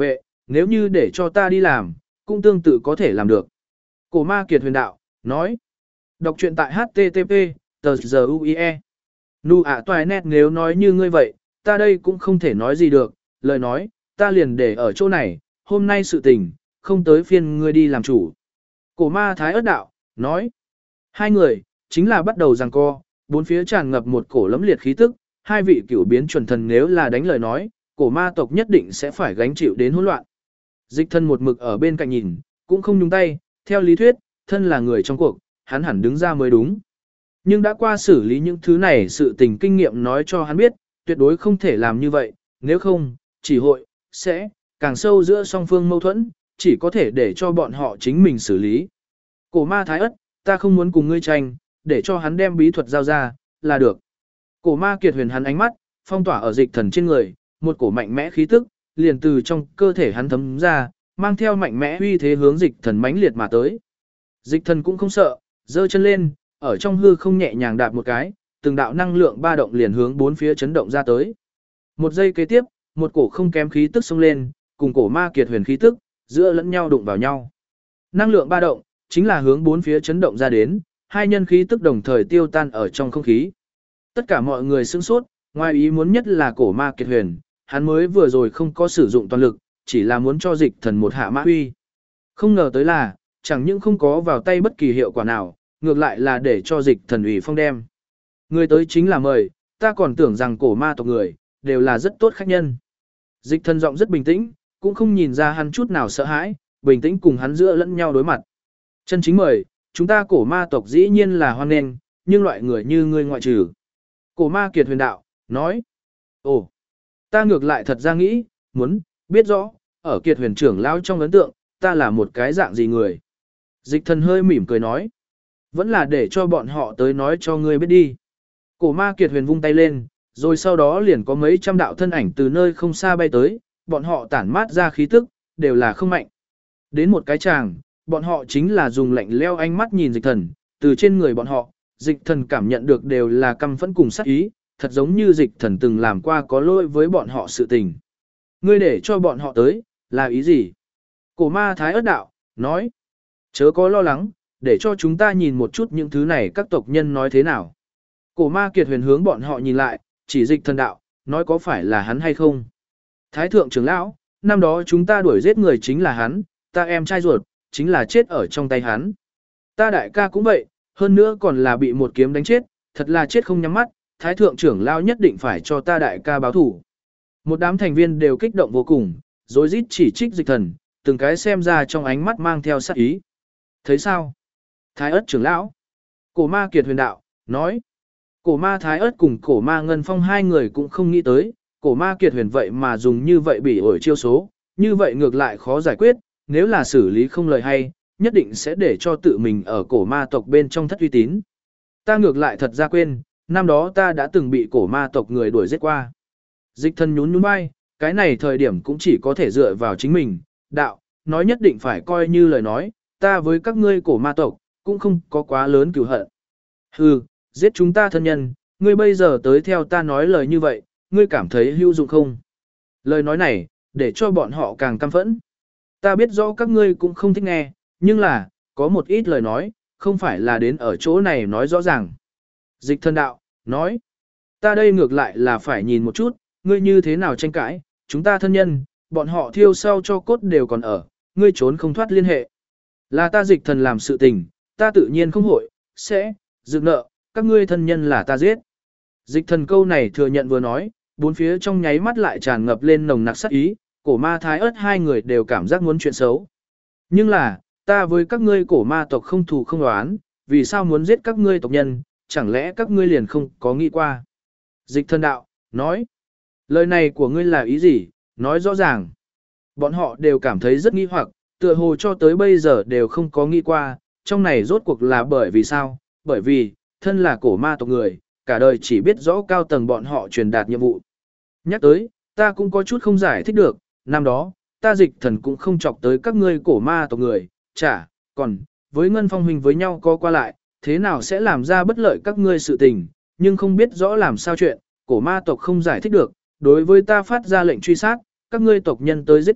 A: nếu như để cho ta đi làm, cũng tương tự có thể làm được. Cổ ma kiệt huyền đạo, nói. Đọc truyện tại HTTP, tờ giờ UIE. Nu ạ toài nét nếu nói như ngươi vậy, ta đây cũng không thể nói gì được, lời nói, ta liền để ở chỗ này, hôm nay sự tình, không tới phiên ngươi đi làm chủ. Cổ ma thái ớt đạo, nói. Hai người, chính là bắt đầu giằng co, bốn phía tràn ngập một cổ lẫm liệt khí tức, hai vị cửu biến chuẩn thần nếu là đánh lời nói, cổ ma tộc nhất định sẽ phải gánh chịu đến hỗn loạn. Dịch thân một mực ở bên cạnh nhìn, cũng không nhúng tay, theo lý thuyết, thân là người trong cuộc, hắn hẳn đứng ra mới đúng. Nhưng đã qua xử lý những thứ này sự tình kinh nghiệm nói cho hắn biết, tuyệt đối không thể làm như vậy, nếu không, chỉ hội, sẽ, càng sâu giữa song phương mâu thuẫn, chỉ có thể để cho bọn họ chính mình xử lý. Cổ ma thái ất, ta không muốn cùng ngươi tranh, để cho hắn đem bí thuật giao ra, là được. Cổ ma kiệt huyền hắn ánh mắt, phong tỏa ở dịch thần trên người, một cổ mạnh mẽ khí tức, liền từ trong cơ thể hắn thấm ra, mang theo mạnh mẽ uy thế hướng dịch thần mãnh liệt mà tới. Dịch thần cũng không sợ, giơ chân lên, ở trong hư không nhẹ nhàng đạp một cái, từng đạo năng lượng ba động liền hướng bốn phía chấn động ra tới. Một giây kế tiếp, một cổ không kém khí tức xông lên, cùng cổ ma kiệt huyền khí tức, giữa lẫn nhau đụng vào nhau. Năng lượng ba động, chính là hướng bốn phía chấn động ra đến, hai nhân khí tức đồng thời tiêu tan ở trong không khí. Tất cả mọi người sửng sốt, ngoài ý muốn nhất là cổ ma kiệt huyền, hắn mới vừa rồi không có sử dụng toàn lực, chỉ là muốn cho dịch thần một hạ mã huy. Không ngờ tới là, chẳng những không có vào tay bất kỳ hiệu quả nào, ngược lại là để cho dịch thần ủy phong đem. Người tới chính là mời, ta còn tưởng rằng cổ ma tộc người, đều là rất tốt khách nhân. Dịch thần giọng rất bình tĩnh, cũng không nhìn ra hắn chút nào sợ hãi, bình tĩnh cùng hắn giữa lẫn nhau đối mặt. Chân chính mời, chúng ta cổ ma tộc dĩ nhiên là hoan nghênh, nhưng loại người như ngươi ngoại trừ. Cổ ma kiệt huyền đạo, nói. Ồ, ta ngược lại thật ra nghĩ, muốn, biết rõ, ở kiệt huyền trưởng lão trong ấn tượng, ta là một cái dạng gì người. Dịch thần hơi mỉm cười nói. Vẫn là để cho bọn họ tới nói cho ngươi biết đi. Cổ ma kiệt huyền vung tay lên, rồi sau đó liền có mấy trăm đạo thân ảnh từ nơi không xa bay tới, bọn họ tản mát ra khí tức, đều là không mạnh. Đến một cái tràng, bọn họ chính là dùng lạnh leo ánh mắt nhìn dịch thần, từ trên người bọn họ, dịch thần cảm nhận được đều là căm phẫn cùng sát ý, thật giống như dịch thần từng làm qua có lỗi với bọn họ sự tình. Ngươi để cho bọn họ tới, là ý gì? Cổ ma thái ớt đạo, nói, chớ có lo lắng, để cho chúng ta nhìn một chút những thứ này các tộc nhân nói thế nào. Cổ ma kiệt huyền hướng bọn họ nhìn lại, chỉ dịch thần đạo, nói có phải là hắn hay không. Thái thượng trưởng lão, năm đó chúng ta đuổi giết người chính là hắn, ta em trai ruột, chính là chết ở trong tay hắn. Ta đại ca cũng vậy, hơn nữa còn là bị một kiếm đánh chết, thật là chết không nhắm mắt, thái thượng trưởng lão nhất định phải cho ta đại ca báo thủ. Một đám thành viên đều kích động vô cùng, rối rít chỉ trích dịch thần, từng cái xem ra trong ánh mắt mang theo sát ý. Thấy sao? Thái ất trưởng lão. Cổ ma kiệt huyền đạo, nói. Cổ ma thái ất cùng cổ ma ngân phong hai người cũng không nghĩ tới, cổ ma kiệt huyền vậy mà dùng như vậy bị ổi chiêu số, như vậy ngược lại khó giải quyết, nếu là xử lý không lời hay, nhất định sẽ để cho tự mình ở cổ ma tộc bên trong thất uy tín. Ta ngược lại thật ra quên, năm đó ta đã từng bị cổ ma tộc người đuổi giết qua. Dịch thần nhún nhún vai, cái này thời điểm cũng chỉ có thể dựa vào chính mình, đạo, nói nhất định phải coi như lời nói, ta với các ngươi cổ ma tộc, cũng không có quá lớn cửu hận. Hừ, giết chúng ta thân nhân, ngươi bây giờ tới theo ta nói lời như vậy, ngươi cảm thấy hữu dụng không? Lời nói này, để cho bọn họ càng căm phẫn. Ta biết rõ các ngươi cũng không thích nghe, nhưng là, có một ít lời nói, không phải là đến ở chỗ này nói rõ ràng. Dịch thân đạo, nói, ta đây ngược lại là phải nhìn một chút, ngươi như thế nào tranh cãi, chúng ta thân nhân, bọn họ thiêu sau cho cốt đều còn ở, ngươi trốn không thoát liên hệ. Là ta dịch thần làm sự tình, ta tự nhiên không hội, sẽ, dựng nợ, các ngươi thân nhân là ta giết. Dịch thần câu này thừa nhận vừa nói, bốn phía trong nháy mắt lại tràn ngập lên nồng nặc sát ý, cổ ma thái ớt hai người đều cảm giác muốn chuyện xấu. Nhưng là, ta với các ngươi cổ ma tộc không thù không oán, vì sao muốn giết các ngươi tộc nhân, chẳng lẽ các ngươi liền không có nghĩ qua. Dịch thần đạo, nói, lời này của ngươi là ý gì, nói rõ ràng. Bọn họ đều cảm thấy rất nghi hoặc, tựa hồ cho tới bây giờ đều không có nghĩ qua, trong này rốt cuộc là bởi vì sao, bởi vì, thân là cổ ma tộc người, cả đời chỉ biết rõ cao tầng bọn họ truyền đạt nhiệm vụ. Nhắc tới, ta cũng có chút không giải thích được, năm đó, ta dịch thần cũng không chọc tới các ngươi cổ ma tộc người, chả, còn, với Ngân Phong huynh với nhau có qua lại, thế nào sẽ làm ra bất lợi các ngươi sự tình, nhưng không biết rõ làm sao chuyện, cổ ma tộc không giải thích được, đối với ta phát ra lệnh truy sát, các ngươi tộc nhân tới giết ta,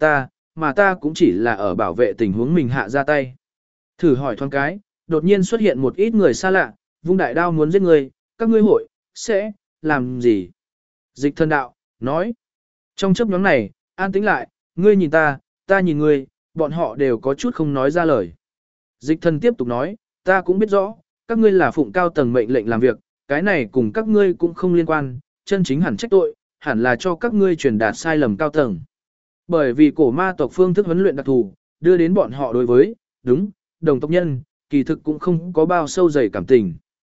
A: mà ta cũng chỉ là ở bảo vệ tình huống mình hạ ra tay. Thử hỏi thoáng cái, đột nhiên xuất hiện một ít người xa lạ, vung đại đao muốn giết người, các ngươi hội, sẽ, làm gì? Dịch thần đạo, nói. Trong chấp nhóm này, an tĩnh lại, ngươi nhìn ta nhìn ngươi, bọn họ đều có chút không nói ra lời. Dịch thần tiếp tục nói, ta cũng biết rõ, các ngươi là phụng cao tầng mệnh lệnh làm việc, cái này cùng các ngươi cũng không liên quan, chân chính hẳn trách tội, hẳn là cho các ngươi truyền đạt sai lầm cao tầng. Bởi vì cổ ma tộc phương thức huấn luyện đặc thù, đưa đến bọn họ đối với, đúng, đồng tộc nhân, kỳ thực cũng không có bao sâu dày cảm tình.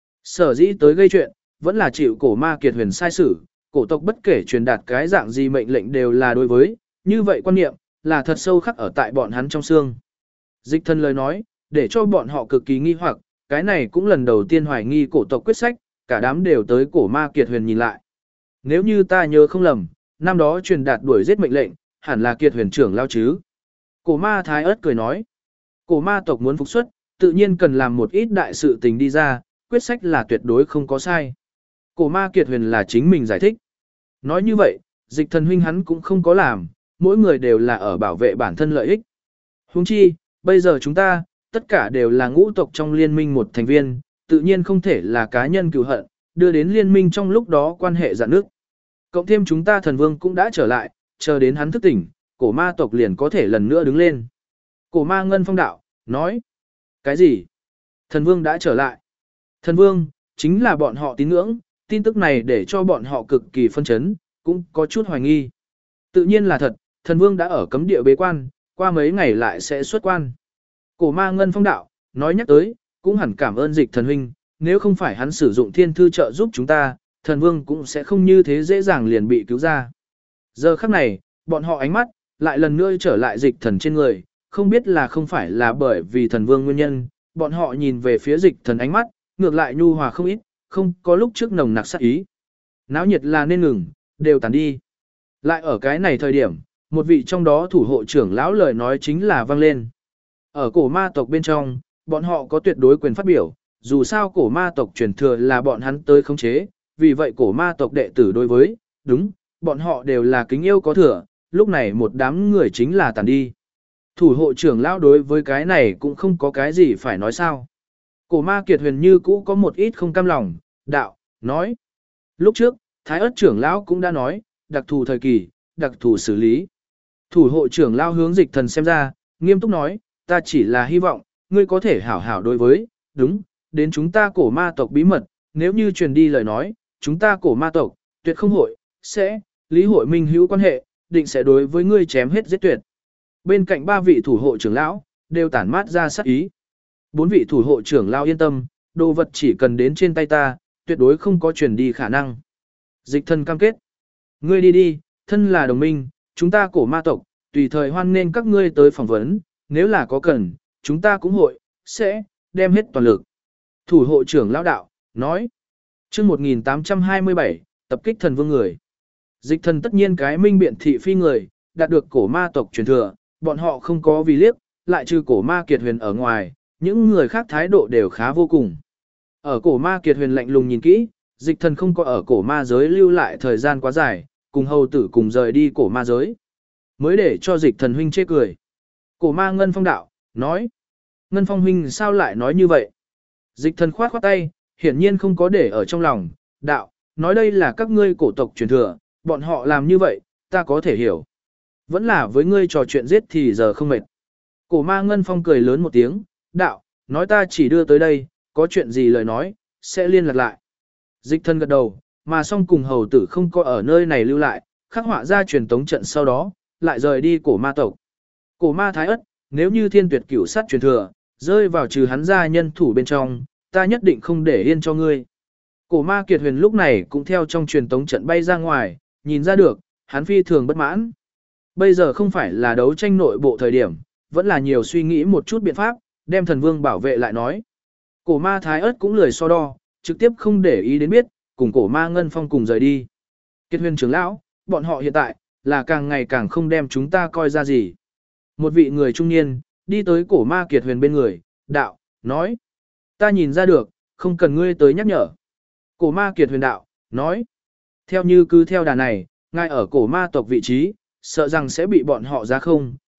A: Sở dĩ tới gây chuyện, vẫn là chịu cổ ma kiệt huyền sai sử, cổ tộc bất kể truyền đạt cái dạng gì mệnh lệnh đều là đối với, như vậy quan niệm, là thật sâu khắc ở tại bọn hắn trong xương. Dịch thần lời nói, để cho bọn họ cực kỳ nghi hoặc, cái này cũng lần đầu tiên hoài nghi cổ tộc quyết sách, cả đám đều tới cổ ma kiệt huyền nhìn lại. Nếu như ta nhớ không lầm, năm đó truyền đạt đuổi giết mệnh lệnh, hẳn là kiệt huyền trưởng lao chứ. Cổ ma thái ớt cười nói, cổ ma tộc muốn phục xuất, tự nhiên cần làm một ít đại sự tình đi ra, quyết sách là tuyệt đối không có sai. Cổ ma kiệt huyền là chính mình giải thích. Nói như vậy, dịch thần huynh hắn cũng không có làm, mỗi người đều là ở bảo vệ bản thân lợi ích. Huống chi, bây giờ chúng ta, tất cả đều là ngũ tộc trong liên minh một thành viên, tự nhiên không thể là cá nhân cừu hận, đưa đến liên minh trong lúc đó quan hệ rạn nước. Cộng thêm chúng ta thần vương cũng đã trở lại, chờ đến hắn thức tỉnh, cổ ma tộc liền có thể lần nữa đứng lên. Cổ ma ngân phong đạo, nói. Cái gì? Thần vương đã trở lại. Thần vương, chính là bọn họ tín ngưỡng, tin tức này để cho bọn họ cực kỳ phân chấn, cũng có chút hoài nghi. Tự nhiên là thật, thần vương đã ở cấm địa bế quan, qua mấy ngày lại sẽ xuất quan. Cổ ma ngân phong đạo, nói nhắc tới, cũng hẳn cảm ơn dịch thần huynh, nếu không phải hắn sử dụng thiên thư trợ giúp chúng ta, thần vương cũng sẽ không như thế dễ dàng liền bị cứu ra. Giờ khắc này, bọn họ ánh mắt, lại lần nữa trở lại dịch thần trên người, không biết là không phải là bởi vì thần vương nguyên nhân, bọn họ nhìn về phía dịch thần ánh mắt, ngược lại nhu hòa không ít, không có lúc trước nồng nặc sát ý. Náo nhiệt là nên ngừng, đều tàn đi. Lại ở cái này thời điểm, một vị trong đó thủ hộ trưởng lão lời nói chính là vang lên. Ở cổ ma tộc bên trong, bọn họ có tuyệt đối quyền phát biểu, dù sao cổ ma tộc truyền thừa là bọn hắn tới khống chế, vì vậy cổ ma tộc đệ tử đối với, đúng, bọn họ đều là kính yêu có thừa, lúc này một đám người chính là tàn đi. Thủ hộ trưởng lão đối với cái này cũng không có cái gì phải nói sao. Cổ ma kiệt huyền như cũ có một ít không cam lòng, đạo, nói. Lúc trước, Thái ớt trưởng lão cũng đã nói, đặc thù thời kỳ, đặc thù xử lý. Thủ hộ trưởng lão hướng dịch thần xem ra, nghiêm túc nói, ta chỉ là hy vọng, ngươi có thể hảo hảo đối với, đúng, đến chúng ta cổ ma tộc bí mật, nếu như truyền đi lời nói, chúng ta cổ ma tộc, tuyệt không hội, sẽ, lý hội minh hữu quan hệ, định sẽ đối với ngươi chém hết giết tuyệt. Bên cạnh ba vị thủ hộ trưởng lão, đều tản mát ra sát ý. Bốn vị thủ hộ trưởng lão yên tâm, đồ vật chỉ cần đến trên tay ta, tuyệt đối không có truyền đi khả năng. Dịch thần cam kết. Ngươi đi đi, thân là đồng minh, chúng ta cổ ma tộc, tùy thời hoan nên các ngươi tới phỏng vấn, nếu là có cần, chúng ta cũng hội, sẽ, đem hết toàn lực. Thủ hộ trưởng lão đạo, nói. Chương 1827, tập kích thần vương người. Dịch thần tất nhiên cái minh biện thị phi người, đạt được cổ ma tộc truyền thừa, bọn họ không có vì liếc, lại trừ cổ ma kiệt huyền ở ngoài, những người khác thái độ đều khá vô cùng. Ở cổ ma kiệt huyền lạnh lùng nhìn kỹ, dịch thần không có ở cổ ma giới lưu lại thời gian quá dài, cùng hầu tử cùng rời đi cổ ma giới. Mới để cho dịch thần huynh chê cười. Cổ ma ngân phong đạo, nói. Ngân phong huynh sao lại nói như vậy? Dịch thần khoát khoát tay, hiển nhiên không có để ở trong lòng, đạo, nói đây là các ngươi cổ tộc truyền thừa, bọn họ làm như vậy, ta có thể hiểu. Vẫn là với ngươi trò chuyện giết thì giờ không mệt. Cổ ma ngân phong cười lớn một tiếng, đạo, nói ta chỉ đưa tới đây, có chuyện gì lời nói, sẽ liên lạc lại. Dịch thân gật đầu, mà song cùng hầu tử không có ở nơi này lưu lại, khắc họa ra truyền tống trận sau đó, lại rời đi cổ ma tộc. Cổ ma thái ất, nếu như thiên tuyệt cửu sát truyền thừa, rơi vào trừ hắn ra nhân thủ bên trong, ta nhất định không để yên cho ngươi. Cổ ma kiệt huyền lúc này cũng theo trong truyền tống trận bay ra ngoài, nhìn ra được, hắn phi thường bất mãn. Bây giờ không phải là đấu tranh nội bộ thời điểm, vẫn là nhiều suy nghĩ một chút biện pháp, đem thần vương bảo vệ lại nói. Cổ ma thái ớt cũng lười so đo, trực tiếp không để ý đến biết, cùng cổ ma ngân phong cùng rời đi. Kiệt huyền trưởng lão, bọn họ hiện tại, là càng ngày càng không đem chúng ta coi ra gì. Một vị người trung niên, đi tới cổ ma kiệt huyền bên người, đạo, nói. Ta nhìn ra được, không cần ngươi tới nhắc nhở. Cổ ma kiệt huyền đạo, nói. Theo như cứ theo đà này, ngay ở cổ ma tộc vị trí, sợ rằng sẽ bị bọn họ ra không,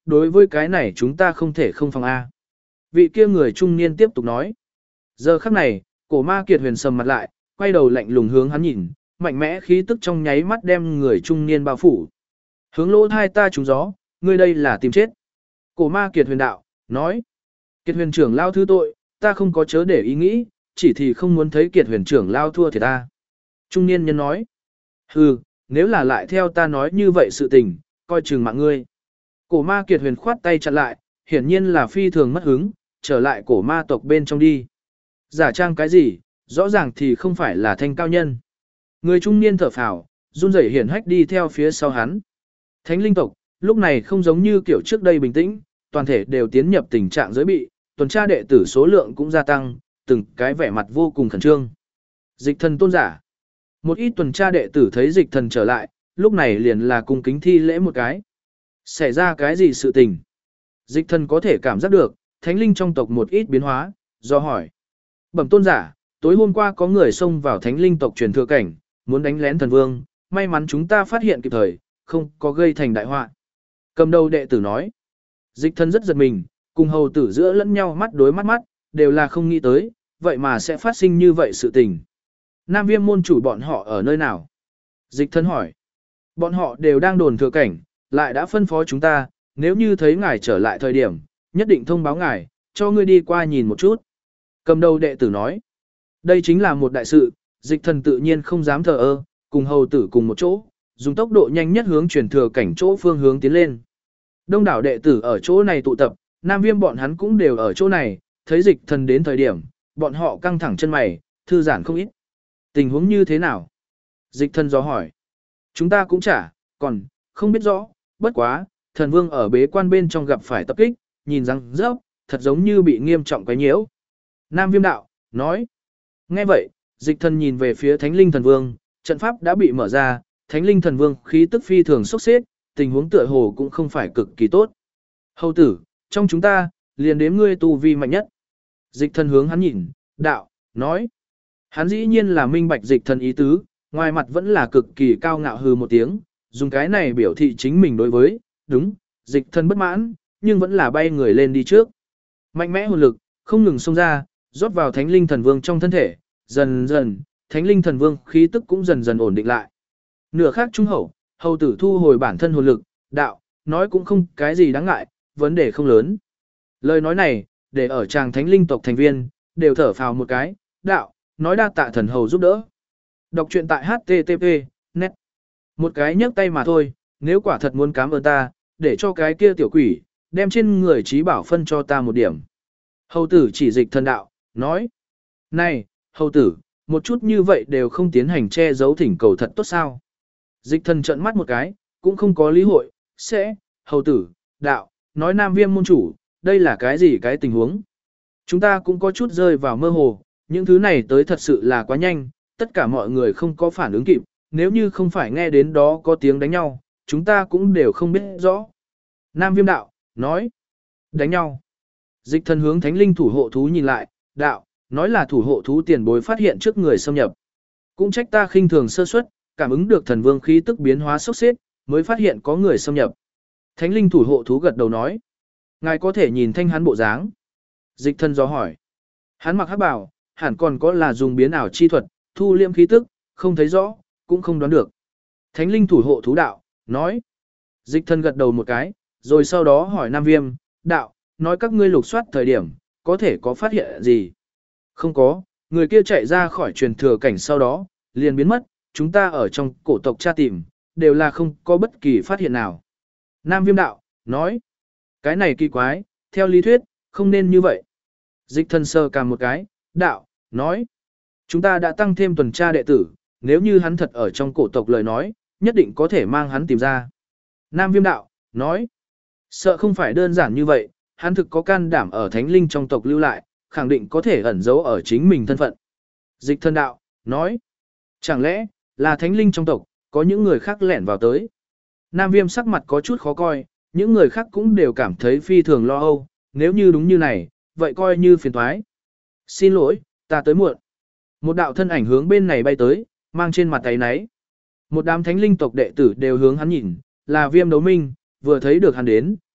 A: đối với cái này chúng ta không thể không phòng A. Vị kia người trung niên tiếp tục nói. Giờ khắc này, cổ ma kiệt huyền sầm mặt lại, quay đầu lạnh lùng hướng hắn nhìn, mạnh mẽ khí tức trong nháy mắt đem người trung niên bao phủ. Hướng lỗ thai ta trúng gió, ngươi đây là tìm chết. Cổ ma kiệt huyền đạo, nói. Kiệt huyền trưởng lao thứ tội, ta không có chớ để ý nghĩ, chỉ thì không muốn thấy kiệt huyền trưởng lao thua thì ta. Trung niên nhân nói. Hừ, nếu là lại theo ta nói như vậy sự tình, coi chừng mạng ngươi. Cổ ma kiệt huyền khoát tay chặn lại, hiển nhiên là phi thường mất hứng, trở lại cổ ma tộc bên trong đi. Giả trang cái gì, rõ ràng thì không phải là thanh cao nhân. Người trung niên thở phào, run rẩy hiển hách đi theo phía sau hắn. Thánh linh tộc, lúc này không giống như kiểu trước đây bình tĩnh, toàn thể đều tiến nhập tình trạng giới bị, tuần tra đệ tử số lượng cũng gia tăng, từng cái vẻ mặt vô cùng khẩn trương. Dịch thần tôn giả. Một ít tuần tra đệ tử thấy dịch thần trở lại, lúc này liền là cung kính thi lễ một cái. Xảy ra cái gì sự tình? Dịch thần có thể cảm giác được, thánh linh trong tộc một ít biến hóa, do hỏi. Bẩm tôn giả, tối hôm qua có người xông vào thánh linh tộc truyền thừa cảnh, muốn đánh lén thần vương, may mắn chúng ta phát hiện kịp thời, không có gây thành đại họa. Cầm đầu đệ tử nói. Dịch thần rất giật mình, cùng hầu tử giữa lẫn nhau mắt đối mắt, đều là không nghĩ tới, vậy mà sẽ phát sinh như vậy sự tình. Nam Viêm môn chủ bọn họ ở nơi nào? Dịch thần hỏi. Bọn họ đều đang đồn thừa cảnh, lại đã phân phó chúng ta, nếu như thấy ngài trở lại thời điểm, nhất định thông báo ngài, cho ngươi đi qua nhìn một chút. Cầm đầu đệ tử nói. Đây chính là một đại sự, dịch thần tự nhiên không dám thờ ơ, cùng hầu tử cùng một chỗ, dùng tốc độ nhanh nhất hướng truyền thừa cảnh chỗ phương hướng tiến lên. Đông đảo đệ tử ở chỗ này tụ tập, Nam Viêm bọn hắn cũng đều ở chỗ này, thấy dịch thần đến thời điểm, bọn họ căng thẳng chân mày, thư giãn không ít. Tình huống như thế nào? Dịch thần dò hỏi. Chúng ta cũng chả, còn, không biết rõ, bất quá, thần vương ở bế quan bên trong gặp phải tập kích, nhìn răng rớp, thật giống như bị nghiêm trọng quấy nhiễu. Nam Viêm đạo, nói. Nghe vậy, dịch thần nhìn về phía thánh linh thần vương, trận pháp đã bị mở ra, thánh linh thần vương khí tức phi thường sốc xếp, tình huống tựa hồ cũng không phải cực kỳ tốt. Hầu tử, trong chúng ta, liền đếm ngươi tu vi mạnh nhất. Dịch thần hướng hắn nhìn, đạo, nói. Hắn dĩ nhiên là minh bạch dịch thần ý tứ, ngoài mặt vẫn là cực kỳ cao ngạo hừ một tiếng, dùng cái này biểu thị chính mình đối với, đúng, dịch thần bất mãn, nhưng vẫn là bay người lên đi trước. Mạnh mẽ hồn lực, không ngừng xông ra, rót vào thánh linh thần vương trong thân thể, dần dần, thánh linh thần vương khí tức cũng dần dần ổn định lại. Nửa khác trung hậu, hầu tử thu hồi bản thân hồn lực, đạo, nói cũng không cái gì đáng ngại, vấn đề không lớn. Lời nói này, để ở chàng thánh linh tộc thành viên, đều thở phào một cái, đạo, nói đa tạ thần hầu giúp đỡ. Đọc truyện tại http, net. Một cái nhấc tay mà thôi, nếu quả thật muốn cảm ơn ta, để cho cái kia tiểu quỷ, đem trên người trí bảo phân cho ta một điểm. Hầu tử chỉ dịch thần đạo, nói. Này, hầu tử, một chút như vậy đều không tiến hành che giấu thỉnh cầu thật tốt sao. Dịch thần trợn mắt một cái, cũng không có lý hội, sẽ, hầu tử, đạo, nói Nam Viêm môn chủ, đây là cái gì cái tình huống. Chúng ta cũng có chút rơi vào mơ hồ, những thứ này tới thật sự là quá nhanh, tất cả mọi người không có phản ứng kịp, nếu như không phải nghe đến đó có tiếng đánh nhau, chúng ta cũng đều không biết rõ. Nam Viêm đạo, nói, đánh nhau. Dịch thần hướng thánh linh thủ hộ thú nhìn lại, đạo, nói là thủ hộ thú tiền bối phát hiện trước người xâm nhập. Cũng trách ta khinh thường sơ suất, cảm ứng được thần vương khí tức biến hóa sốc xếp, mới phát hiện có người xâm nhập. Thánh linh thủ hộ thú gật đầu nói, ngài có thể nhìn thanh hắn bộ dáng. Dịch thần do hỏi, hắn mặc hắc bào, hẳn còn có là dùng biến ảo chi thuật, thu liêm khí tức, không thấy rõ, cũng không đoán được. Thánh linh thủ hộ thú đạo, nói, dịch thần gật đầu một cái, rồi sau đó hỏi Nam Viêm, đạo, nói các ngươi lục soát thời điểm, có thể có phát hiện gì? Không có, người kia chạy ra khỏi truyền thừa cảnh sau đó, liền biến mất, chúng ta ở trong cổ tộc tra tìm, đều là không có bất kỳ phát hiện nào. Nam Viêm đạo, nói, cái này kỳ quái, theo lý thuyết, không nên như vậy. Dịch thần sơ cả một cái, đạo, nói, chúng ta đã tăng thêm tuần tra đệ tử, nếu như hắn thật ở trong cổ tộc lời nói, nhất định có thể mang hắn tìm ra. Nam Viêm đạo, nói, sợ không phải đơn giản như vậy, hắn thực có can đảm ở thánh linh trong tộc lưu lại, khẳng định có thể ẩn giấu ở chính mình thân phận. Dịch thần đạo, nói, chẳng lẽ, là thánh linh trong tộc, có những người khác lẻn vào tới. Nam Viêm sắc mặt có chút khó coi, những người khác cũng đều cảm thấy phi thường lo âu, nếu như đúng như này, vậy coi như phiền toái. Xin lỗi, ta tới muộn. Một đạo thân ảnh hướng bên này bay tới, mang trên mặt tay náy. Một đám thánh linh tộc đệ tử đều hướng hắn nhìn, là Viêm Đấu Minh, vừa thấy được hắn đến,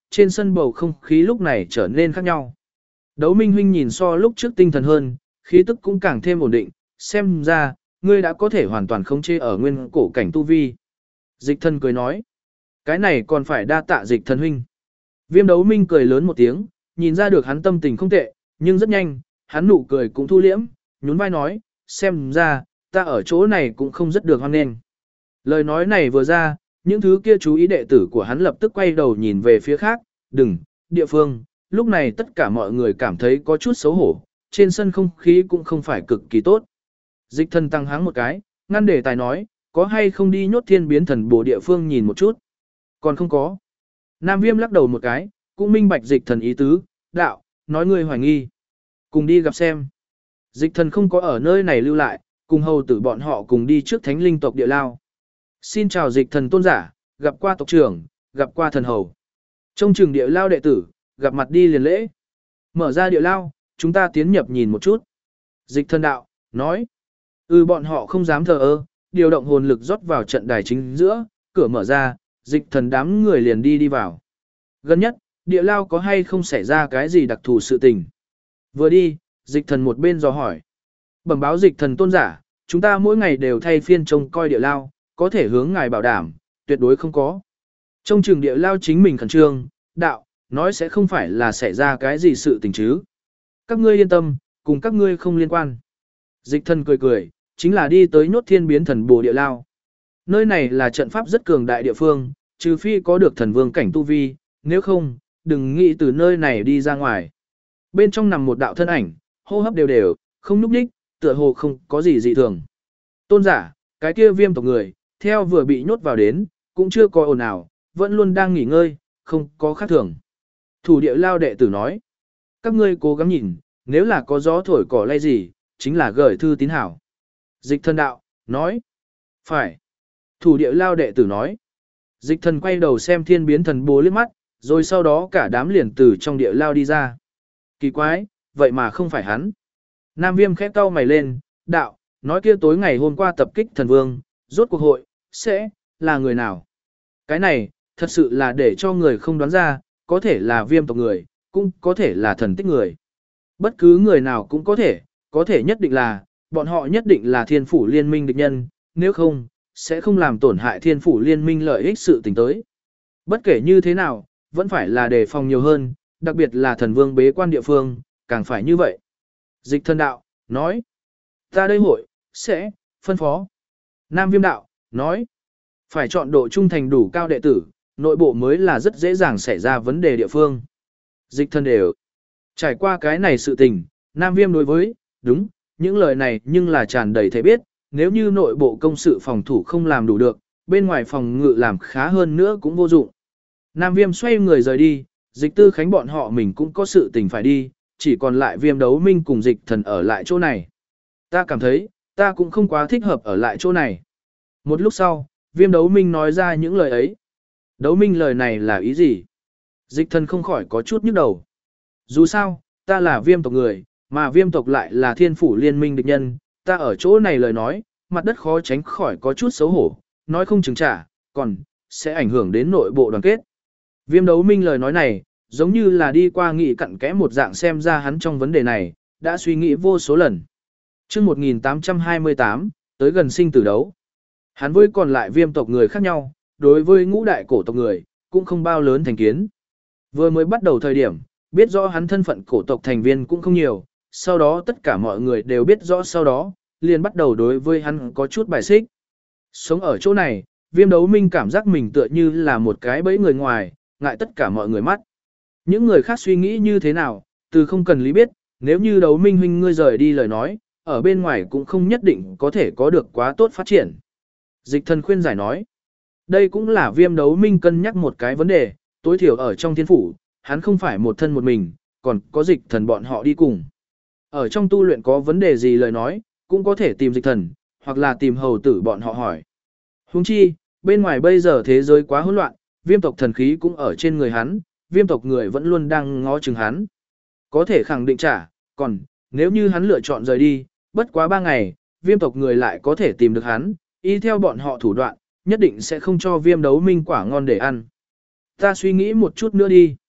A: trên sân bầu không khí lúc này trở nên khác nhau. Đấu Minh huynh nhìn so lúc trước tinh thần hơn, khí tức cũng càng thêm ổn định, xem ra, ngươi đã có thể hoàn toàn khống chế ở nguyên cổ cảnh tu vi. Dịch thần cười nói, cái này còn phải đa tạ dịch thần huynh. Viêm Đấu Minh cười lớn một tiếng, nhìn ra được hắn tâm tình không tệ, nhưng rất nhanh, hắn nụ cười cũng thu liễm, nhún vai nói, xem ra, ta ở chỗ này cũng không rất được hoan nghênh. Lời nói này vừa ra, những thứ kia chú ý đệ tử của hắn lập tức quay đầu nhìn về phía khác, đừng, địa phương, lúc này tất cả mọi người cảm thấy có chút xấu hổ, trên sân không khí cũng không phải cực kỳ tốt. Dịch thần tăng háng một cái, ngăn đề tài nói, có hay không đi nhốt thiên biến thần bổ địa phương nhìn một chút. Còn không có. Nam Viêm lắc đầu một cái, cũng minh bạch dịch thần ý tứ, đạo, nói người hoài nghi. Cùng đi gặp xem. Dịch thần không có ở nơi này lưu lại, cùng hầu tử bọn họ cùng đi trước thánh linh tộc địa lao. Xin chào dịch thần tôn giả, gặp qua tộc trưởng, gặp qua thần hầu. Trong trường địa lao đệ tử, gặp mặt đi liền lễ. Mở ra địa lao, chúng ta tiến nhập nhìn một chút. Dịch thần đạo, nói. Bọn họ không dám thờ ơ, điều động hồn lực rót vào trận đài chính giữa, cửa mở ra, dịch thần đám người liền đi vào. Gần nhất, địa lao có hay không xảy ra cái gì đặc thù sự tình. Vừa đi, dịch thần một bên dò hỏi. Bẩm báo dịch thần tôn giả, chúng ta mỗi ngày đều thay phiên trông coi địa lao, có thể hướng ngài bảo đảm, tuyệt đối không có. Trong trường địa lao chính mình khẩn trương, đạo, nói sẽ không phải là xảy ra cái gì sự tình chứ. Các ngươi yên tâm, cùng các ngươi không liên quan. Dịch thần cười cười, chính là đi tới nhốt thiên biến thần bồ địa lao. Nơi này là trận pháp rất cường đại địa phương, trừ phi có được thần vương cảnh tu vi, nếu không, đừng nghĩ từ nơi này đi ra ngoài. Bên trong nằm một đạo thân ảnh, hô hấp đều đều, không núp đích, tựa hồ không có gì dị thường. Tôn giả, cái kia Viêm tộc người, theo vừa bị nhốt vào đến, cũng chưa có ồn nào, vẫn luôn đang nghỉ ngơi, không có khác thường. Thủ địa lao đệ tử nói, các ngươi cố gắng nhìn, nếu là có gió thổi cỏ lay gì, chính là gửi thư tín hảo. Dịch thần đạo, nói, phải. Thủ địa lao đệ tử nói, dịch thần quay đầu xem thiên biến thần bố liếc mắt, rồi sau đó cả đám liền từ trong địa lao đi ra. Kỳ quái, vậy mà không phải hắn. Nam Viêm khẽ cau mày lên, đạo, nói kia tối ngày hôm qua tập kích thần vương, rốt cuộc hội, sẽ, là người nào? Cái này, thật sự là để cho người không đoán ra, có thể là Viêm tộc người, cũng có thể là thần tích người. Bất cứ người nào cũng có thể nhất định là, bọn họ nhất định là thiên phủ liên minh địch nhân, nếu không, sẽ không làm tổn hại thiên phủ liên minh lợi ích sự tình tới. Bất kể như thế nào, vẫn phải là đề phòng nhiều hơn, đặc biệt là thần vương bế quan địa phương, càng phải như vậy. Dịch thần đạo, nói, ta đây hội, sẽ, phân phó. Nam Viêm đạo, nói, phải chọn độ trung thành đủ cao đệ tử, nội bộ mới là rất dễ dàng xảy ra vấn đề địa phương. Dịch thần đều trải qua cái này sự tình, Nam Viêm đối với, đúng, những lời này nhưng là tràn đầy thể biết, nếu như nội bộ công sự phòng thủ không làm đủ được, bên ngoài phòng ngự làm khá hơn nữa cũng vô dụng. Nam Viêm xoay người rời đi, Dịch Tư Khánh bọn họ mình cũng có sự tình phải đi, chỉ còn lại Viêm Đấu Minh cùng Dịch Thần ở lại chỗ này. Ta cảm thấy, ta cũng không quá thích hợp ở lại chỗ này. Một lúc sau, Viêm Đấu Minh nói ra những lời ấy. Đấu Minh lời này là ý gì? Dịch Thần không khỏi có chút nhức đầu. Dù sao, ta là Viêm tộc người, mà Viêm tộc lại là thiên phủ liên minh địch nhân, ta ở chỗ này lời nói, mặt đất khó tránh khỏi có chút xấu hổ, nói không chừng trả, còn sẽ ảnh hưởng đến nội bộ đoàn kết. Viêm Đấu Minh lời nói này, giống như là đi qua nghị cặn kẽ một dạng, xem ra hắn trong vấn đề này, đã suy nghĩ vô số lần. Trước 1828, tới gần sinh tử đấu. Hắn với còn lại Viêm tộc người khác nhau, đối với ngũ đại cổ tộc người, cũng không bao lớn thành kiến. Vừa mới bắt đầu thời điểm, biết rõ hắn thân phận cổ tộc thành viên cũng không nhiều, sau đó tất cả mọi người đều biết rõ, sau đó, liền bắt đầu đối với hắn có chút bài xích. Sống ở chỗ này, Viêm Đấu Minh cảm giác mình tựa như là một cái bẫy người ngoài, ngại tất cả mọi người mắt. Những người khác suy nghĩ như thế nào, từ không cần lý biết, nếu như Đấu Minh huynh ngươi rời đi lời nói, ở bên ngoài cũng không nhất định có thể có được quá tốt phát triển. Dịch Thần khuyên giải nói, đây cũng là Viêm Đấu Minh cân nhắc một cái vấn đề, tối thiểu ở trong thiên phủ, hắn không phải một thân một mình, còn có Dịch Thần bọn họ đi cùng. Ở trong tu luyện có vấn đề gì lời nói, cũng có thể tìm Dịch Thần, hoặc là tìm hầu tử bọn họ hỏi. Huống chi, bên ngoài bây giờ thế giới quá hỗn loạn, Viêm tộc thần khí cũng ở trên người hắn, Viêm tộc người vẫn luôn đang ngó chừng hắn. Có thể khẳng định trả, còn, nếu như hắn lựa chọn rời đi, bất quá 3 ngày, Viêm tộc người lại có thể tìm được hắn, y theo bọn họ thủ đoạn, nhất định sẽ không cho Viêm Đấu Minh quả ngon để ăn. Ta suy nghĩ một chút nữa đi.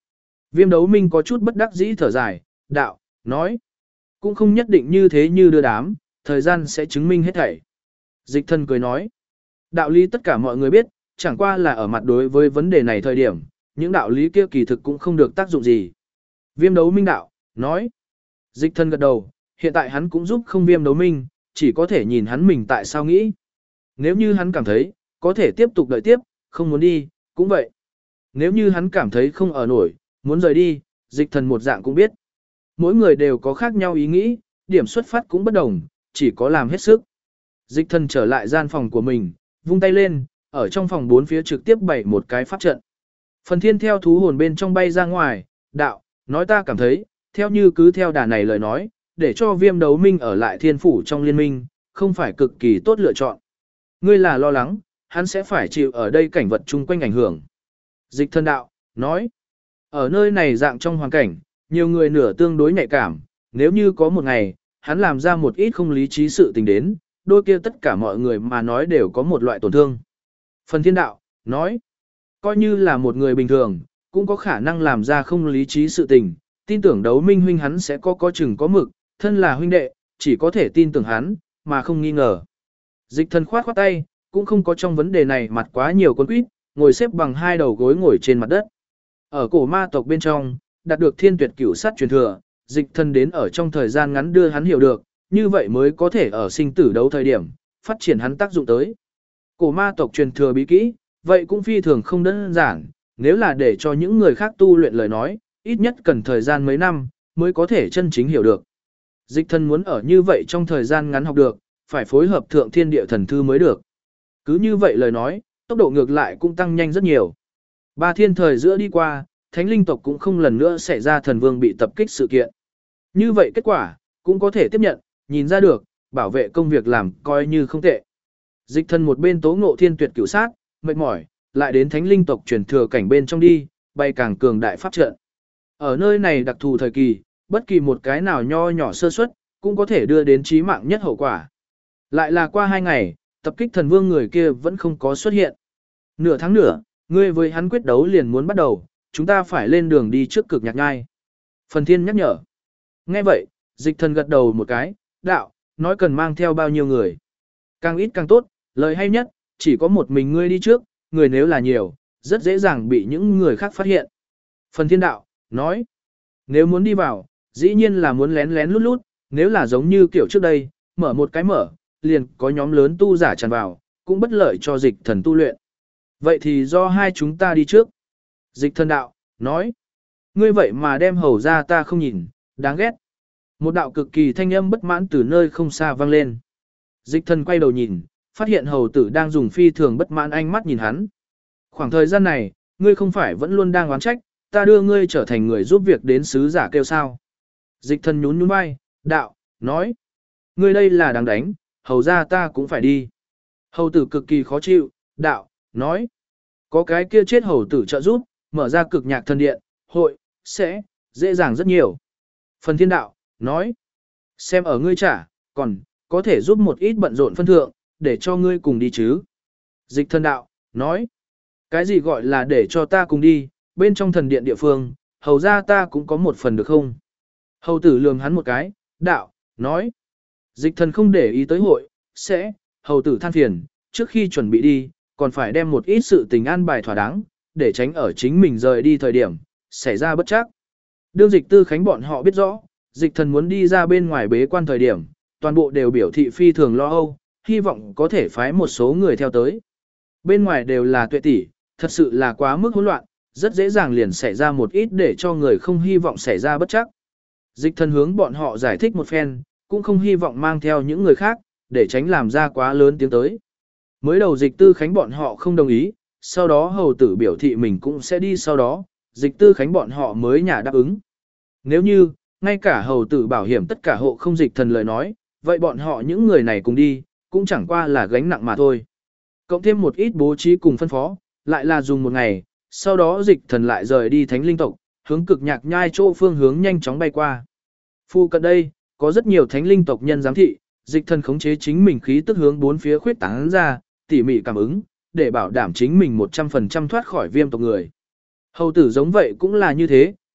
A: Viêm đấu minh có chút bất đắc dĩ thở dài, đạo, nói. Cũng không nhất định như thế như đưa đám, thời gian sẽ chứng minh hết thảy. Dịch thần cười nói. Đạo lý tất cả mọi người biết, chẳng qua là ở mặt đối với vấn đề này thời điểm, những đạo lý kia kỳ thực cũng không được tác dụng gì. Viêm đấu minh đạo, nói. Dịch thần gật đầu, hiện tại hắn cũng giúp không viêm đấu minh, chỉ có thể nhìn hắn mình tại sao nghĩ. Nếu như hắn cảm thấy, có thể tiếp tục đợi tiếp, không muốn đi, cũng vậy. Nếu như hắn cảm thấy không ở nổi, muốn rời đi, dịch thần một dạng cũng biết. Mỗi người đều có khác nhau ý nghĩ, điểm xuất phát cũng bất đồng, chỉ có làm hết sức. Dịch thần trở lại gian phòng của mình, vung tay lên, ở trong phòng bốn phía trực tiếp bày một cái pháp trận. Phần thiên theo thú hồn bên trong bay ra ngoài, đạo, nói ta cảm thấy, theo như cứ theo đà này lời nói, để cho viêm đấu minh ở lại thiên phủ trong liên minh, không phải cực kỳ tốt lựa chọn. Ngươi là lo lắng, hắn sẽ phải chịu ở đây cảnh vật chung quanh ảnh hưởng. Dịch thần đạo, nói, ở nơi này dạng trong hoàn cảnh, nhiều người nửa tương đối nhạy cảm, nếu như có một ngày, hắn làm ra một ít không lý trí sự tình đến, đôi kia tất cả mọi người mà nói đều có một loại tổn thương. Phần thiên đạo, nói, coi như là một người bình thường, cũng có khả năng làm ra không lý trí sự tình, tin tưởng đấu minh huynh hắn sẽ có chừng có mực, thân là huynh đệ, chỉ có thể tin tưởng hắn, mà không nghi ngờ. Dịch thần khoát khoát tay, cũng không có trong vấn đề này mặt quá nhiều con quýt, ngồi xếp bằng hai đầu gối ngồi trên mặt đất. Ở cổ ma tộc bên trong, đạt được thiên tuyệt cửu sát truyền thừa, dịch thần đến ở trong thời gian ngắn đưa hắn hiểu được, như vậy mới có thể ở sinh tử đấu thời điểm, phát triển hắn tác dụng tới. Cổ ma tộc truyền thừa bí kỹ, vậy cũng phi thường không đơn giản, nếu là để cho những người khác tu luyện lời nói, ít nhất cần thời gian mấy năm, mới có thể chân chính hiểu được. Dịch thần muốn ở như vậy trong thời gian ngắn học được, phải phối hợp thượng thiên địa thần thư mới được. Cứ như vậy lời nói, tốc độ ngược lại cũng tăng nhanh rất nhiều. Ba thiên thời giữa đi qua, thánh linh tộc cũng không lần nữa xảy ra thần vương bị tập kích sự kiện. Như vậy kết quả, cũng có thể tiếp nhận, nhìn ra được, bảo vệ công việc làm coi như không tệ. Dịch thần một bên tố ngộ thiên tuyệt cửu sát, mệt mỏi, lại đến thánh linh tộc truyền thừa cảnh bên trong đi, bay càng cường đại pháp trận. Ở nơi này đặc thù thời kỳ, bất kỳ một cái nào nho nhỏ sơ suất, cũng có thể đưa đến chí mạng nhất hậu quả. Lại là qua 2 ngày, tập kích thần vương người kia vẫn không có xuất hiện. Nửa tháng nữa, ngươi với hắn quyết đấu liền muốn bắt đầu, chúng ta phải lên đường đi trước cực nhạc nhai. Phần thiên nhắc nhở. Nghe vậy, dịch thần gật đầu một cái, đạo, nói cần mang theo bao nhiêu người. Càng ít càng tốt, lời hay nhất, chỉ có một mình ngươi đi trước, người nếu là nhiều, rất dễ dàng bị những người khác phát hiện. Phần thiên đạo, nói, nếu muốn đi vào, dĩ nhiên là muốn lén lén lút lút, nếu là giống như kiểu trước đây, mở một cái mở, liền có nhóm lớn tu giả tràn vào, cũng bất lợi cho dịch thần tu luyện. Vậy thì do hai chúng ta đi trước. Dịch thần đạo, nói, ngươi vậy mà đem hầu ra ta không nhìn, đáng ghét. Một đạo cực kỳ thanh âm bất mãn từ nơi không xa vang lên. Dịch thần quay đầu nhìn, phát hiện hầu tử đang dùng phi thường bất mãn ánh mắt nhìn hắn. Khoảng thời gian này, ngươi không phải vẫn luôn đang oán trách, ta đưa ngươi trở thành người giúp việc đến sứ giả kêu sao. Dịch thần nhún nhún vai, đạo, nói, ngươi đây là đáng đánh, hầu ra ta cũng phải đi. Hầu tử cực kỳ khó chịu, đạo, nói, có cái kia chết hầu tử trợ giúp, mở ra cực nhạc thần điện, hội, sẽ, dễ dàng rất nhiều. Phần thiên đạo, nói, xem ở ngươi trả, còn, có thể giúp một ít bận rộn phân thượng, để cho ngươi cùng đi chứ. Dịch thần đạo, nói, cái gì gọi là để cho ta cùng đi, bên trong thần điện địa phương, hầu ra ta cũng có một phần được không? Hầu tử lườm hắn một cái, đạo, nói, dịch thần không để ý tới hội, sẽ, hầu tử than phiền, trước khi chuẩn bị đi, còn phải đem một ít sự tình an bài thỏa đáng, để tránh ở chính mình rời đi thời điểm, xảy ra bất chắc. Đương dịch tư khánh bọn họ biết rõ, dịch thần muốn đi ra bên ngoài bế quan thời điểm, toàn bộ đều biểu thị phi thường lo âu, hy vọng có thể phái một số người theo tới. Bên ngoài đều là tuệ tỷ, thật sự là quá mức hỗn loạn, rất dễ dàng liền xảy ra một ít để cho người không hy vọng xảy ra bất chắc. Dịch thần hướng bọn họ giải thích một phen, cũng không hy vọng mang theo những người khác, để tránh làm ra quá lớn tiếng tới. Mới đầu dịch tư khánh bọn họ không đồng ý, sau đó hầu tử biểu thị mình cũng sẽ đi sau đó, dịch tư khánh bọn họ mới nhả đáp ứng. Nếu như, ngay cả hầu tử bảo hiểm tất cả hộ không dịch thần lời nói, vậy bọn họ những người này cùng đi, cũng chẳng qua là gánh nặng mà thôi. Cộng thêm một ít bố trí cùng phân phó, lại là dùng một ngày, sau đó dịch thần lại rời đi thánh linh tộc, hướng cực nhạc nhai chỗ phương hướng nhanh chóng bay qua. Phu cận đây, có rất nhiều thánh linh tộc nhân giám thị, dịch thần khống chế chính mình khí tức hướng bốn phía khuyết tán ra, tỉ mỉ cảm ứng, để bảo đảm chính mình 100% thoát khỏi viêm tộc người. Hầu tử giống vậy cũng là như thế,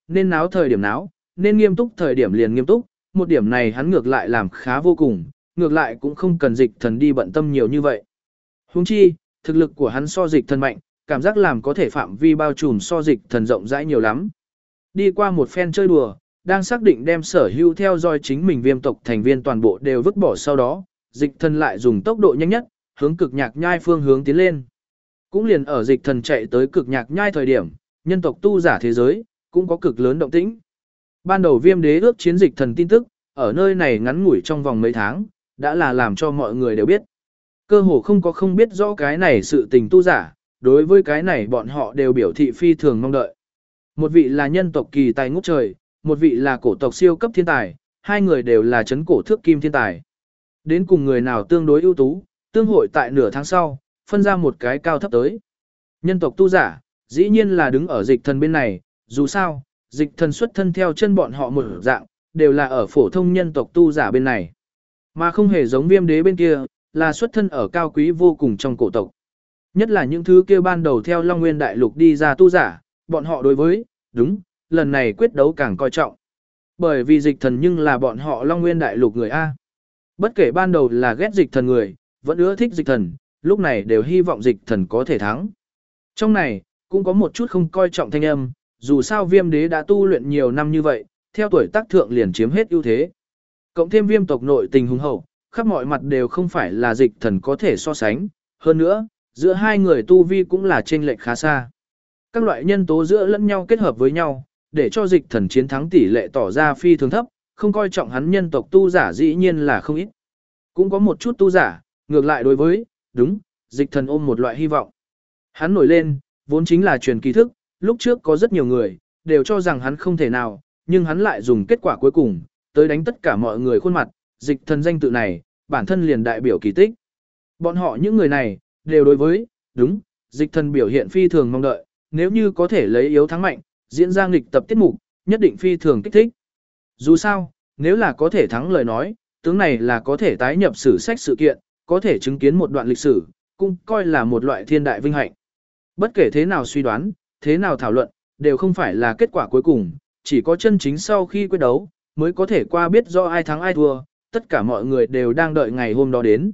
A: nên náo thời điểm náo, nên nghiêm túc thời điểm liền nghiêm túc, một điểm này hắn ngược lại làm khá vô cùng, ngược lại cũng không cần dịch thần đi bận tâm nhiều như vậy. Huống chi, thực lực của hắn so dịch thần mạnh, cảm giác làm có thể phạm vi bao trùm so dịch thần rộng rãi nhiều lắm. Đi qua một phen chơi đùa, đang xác định đem sở hữu theo dõi chính mình viêm tộc thành viên toàn bộ đều vứt bỏ sau đó, dịch thần lại dùng tốc độ nhanh nhất, hướng cực nhạc nhai phương hướng tiến lên. Cũng liền ở dịch thần chạy tới cực nhạc nhai thời điểm, nhân tộc tu giả thế giới, cũng có cực lớn động tĩnh. Ban đầu viêm đế ước chiến dịch thần tin tức, ở nơi này ngắn ngủi trong vòng mấy tháng, đã là làm cho mọi người đều biết. Cơ hồ không có không biết rõ cái này sự tình tu giả, đối với cái này bọn họ đều biểu thị phi thường mong đợi. Một vị là nhân tộc kỳ tài ngút trời, một vị là cổ tộc siêu cấp thiên tài, hai người đều là chấn cổ thước kim thiên tài. Đến cùng người nào tương đối ưu tú, tương hội tại nửa tháng sau, phân ra một cái cao thấp tới. Nhân tộc tu giả, dĩ nhiên là đứng ở dịch thần bên này, dù sao, dịch thần xuất thân theo chân bọn họ một dạng, đều là ở phổ thông nhân tộc tu giả bên này. Mà không hề giống viêm đế bên kia, là xuất thân ở cao quý vô cùng trong cổ tộc. Nhất là những thứ kia ban đầu theo Long Nguyên Đại Lục đi ra tu giả, bọn họ đối với, đúng, lần này quyết đấu càng coi trọng. Bởi vì dịch thần nhưng là bọn họ Long Nguyên Đại Lục người A. Bất kể ban đầu là ghét dịch thần người, vẫn ưa thích dịch thần, lúc này đều hy vọng dịch thần có thể thắng. Trong này, cũng có một chút không coi trọng thanh âm, dù sao viêm đế đã tu luyện nhiều năm như vậy, theo tuổi tác thượng liền chiếm hết ưu thế. Cộng thêm viêm tộc nội tình hùng hậu, khắp mọi mặt đều không phải là dịch thần có thể so sánh. Hơn nữa, giữa hai người tu vi cũng là chênh lệch khá xa. Các loại nhân tố giữa lẫn nhau kết hợp với nhau, để cho dịch thần chiến thắng tỷ lệ tỏ ra phi thường thấp, không coi trọng hắn nhân tộc tu giả dĩ nhiên là không ít. Cũng có một chút tu giả, ngược lại đối với, đúng, dịch thần ôm một loại hy vọng. Hắn nổi lên, vốn chính là truyền kỳ thức, lúc trước có rất nhiều người, đều cho rằng hắn không thể nào, nhưng hắn lại dùng kết quả cuối cùng, tới đánh tất cả mọi người khuôn mặt, dịch thần danh tự này, bản thân liền đại biểu kỳ tích. Bọn họ những người này, đều đối với, đúng, dịch thần biểu hiện phi thường mong đợi, nếu như có thể lấy yếu thắng mạnh, diễn ra nghịch tập tiết mục, nhất định phi thường kích thích. Dù sao, nếu là có thể thắng lời nói, tướng này là có thể tái nhập sử sách sự kiện, có thể chứng kiến một đoạn lịch sử, cũng coi là một loại thiên đại vinh hạnh. Bất kể thế nào suy đoán, thế nào thảo luận, đều không phải là kết quả cuối cùng, chỉ có chân chính sau khi quyết đấu, mới có thể qua biết do ai thắng ai thua, tất cả mọi người đều đang đợi ngày hôm đó đến.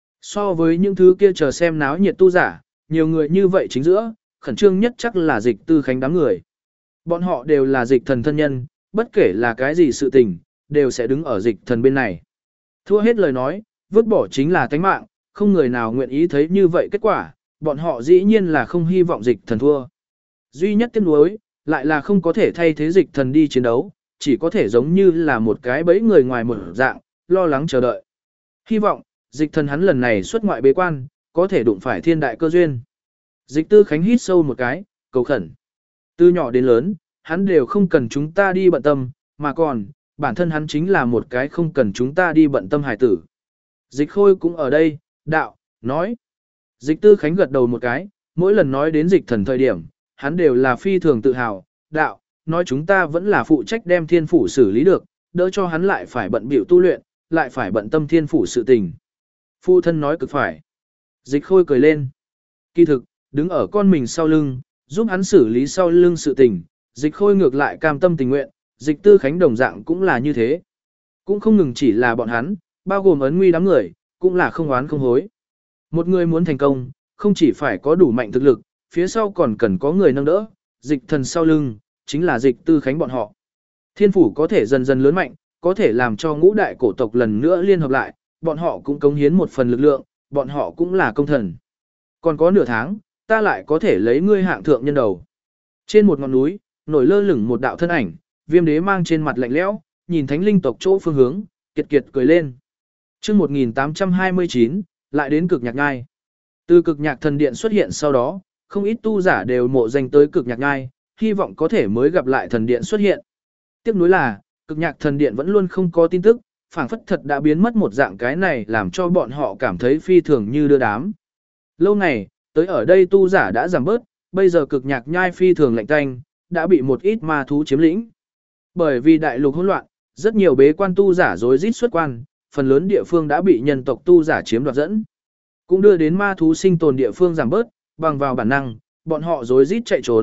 A: So với những thứ kia chờ xem náo nhiệt tu giả, nhiều người như vậy chính giữa, khẩn trương nhất chắc là dịch tư khánh đám người. Bọn họ đều là dịch thần thân nhân, bất kể là cái gì sự tình, đều sẽ đứng ở dịch thần bên này. Thua hết lời nói, vứt bỏ chính là tánh mạng, không người nào nguyện ý thấy như vậy kết quả, bọn họ dĩ nhiên là không hy vọng dịch thần thua. Duy nhất tiếc nuối, lại là không có thể thay thế dịch thần đi chiến đấu, chỉ có thể giống như là một cái bẫy người ngoài một dạng, lo lắng chờ đợi. Hy vọng, dịch thần hắn lần này xuất ngoại bế quan, có thể đụng phải thiên đại cơ duyên. Dịch tư khánh hít sâu một cái, cầu khẩn. Từ nhỏ đến lớn, hắn đều không cần chúng ta đi bận tâm, mà còn, bản thân hắn chính là một cái không cần chúng ta đi bận tâm hải tử. Dịch khôi cũng ở đây, đạo, nói. Dịch tư khánh gật đầu một cái, mỗi lần nói đến dịch thần thời điểm, hắn đều là phi thường tự hào, đạo, nói chúng ta vẫn là phụ trách đem thiên phủ xử lý được, đỡ cho hắn lại phải bận biểu tu luyện, lại phải bận tâm thiên phủ sự tình. Phu thân nói cực phải. Dịch khôi cười lên. Kỳ thực, đứng ở con mình sau lưng, giúp hắn xử lý sau lưng sự tình, dịch khôi ngược lại cam tâm tình nguyện, dịch tư khánh đồng dạng cũng là như thế. Cũng không ngừng chỉ là bọn hắn, bao gồm ấn nguy đám người, cũng là không oán không hối. Một người muốn thành công, không chỉ phải có đủ mạnh thực lực, phía sau còn cần có người nâng đỡ, dịch thần sau lưng, chính là dịch tư khánh bọn họ. Thiên phủ có thể dần dần lớn mạnh, có thể làm cho ngũ đại cổ tộc lần nữa liên hợp lại, bọn họ cũng cống hiến một phần lực lượng, bọn họ cũng là công thần. Còn có nửa tháng, ta lại có thể lấy ngươi hạng thượng nhân đầu. Trên một ngọn núi, nổi lơ lửng một đạo thân ảnh, viêm đế mang trên mặt lạnh lẽo, nhìn thánh linh tộc chỗ phương hướng, kiệt kiệt cười lên. Trước 1829, lại đến cực nhạc ngai. Từ cực nhạc thần điện xuất hiện sau đó, không ít tu giả đều mộ danh tới cực nhạc ngai, hy vọng có thể mới gặp lại thần điện xuất hiện. Tiếc nuối là, cực nhạc thần điện vẫn luôn không có tin tức, phảng phất thật đã biến mất một dạng cái này làm cho bọn họ cảm thấy phi thường như đưa đám. Lâu ngày, tới ở đây tu giả đã giảm bớt, bây giờ cực nhạc nhai phi thường lạnh tanh, đã bị một ít ma thú chiếm lĩnh. Bởi vì đại lục hỗn loạn, rất nhiều bế quan tu giả rối rít xuất quan, phần lớn địa phương đã bị nhân tộc tu giả chiếm đoạt dẫn. Cũng đưa đến ma thú sinh tồn địa phương giảm bớt, bằng vào bản năng, bọn họ rối rít chạy trốn,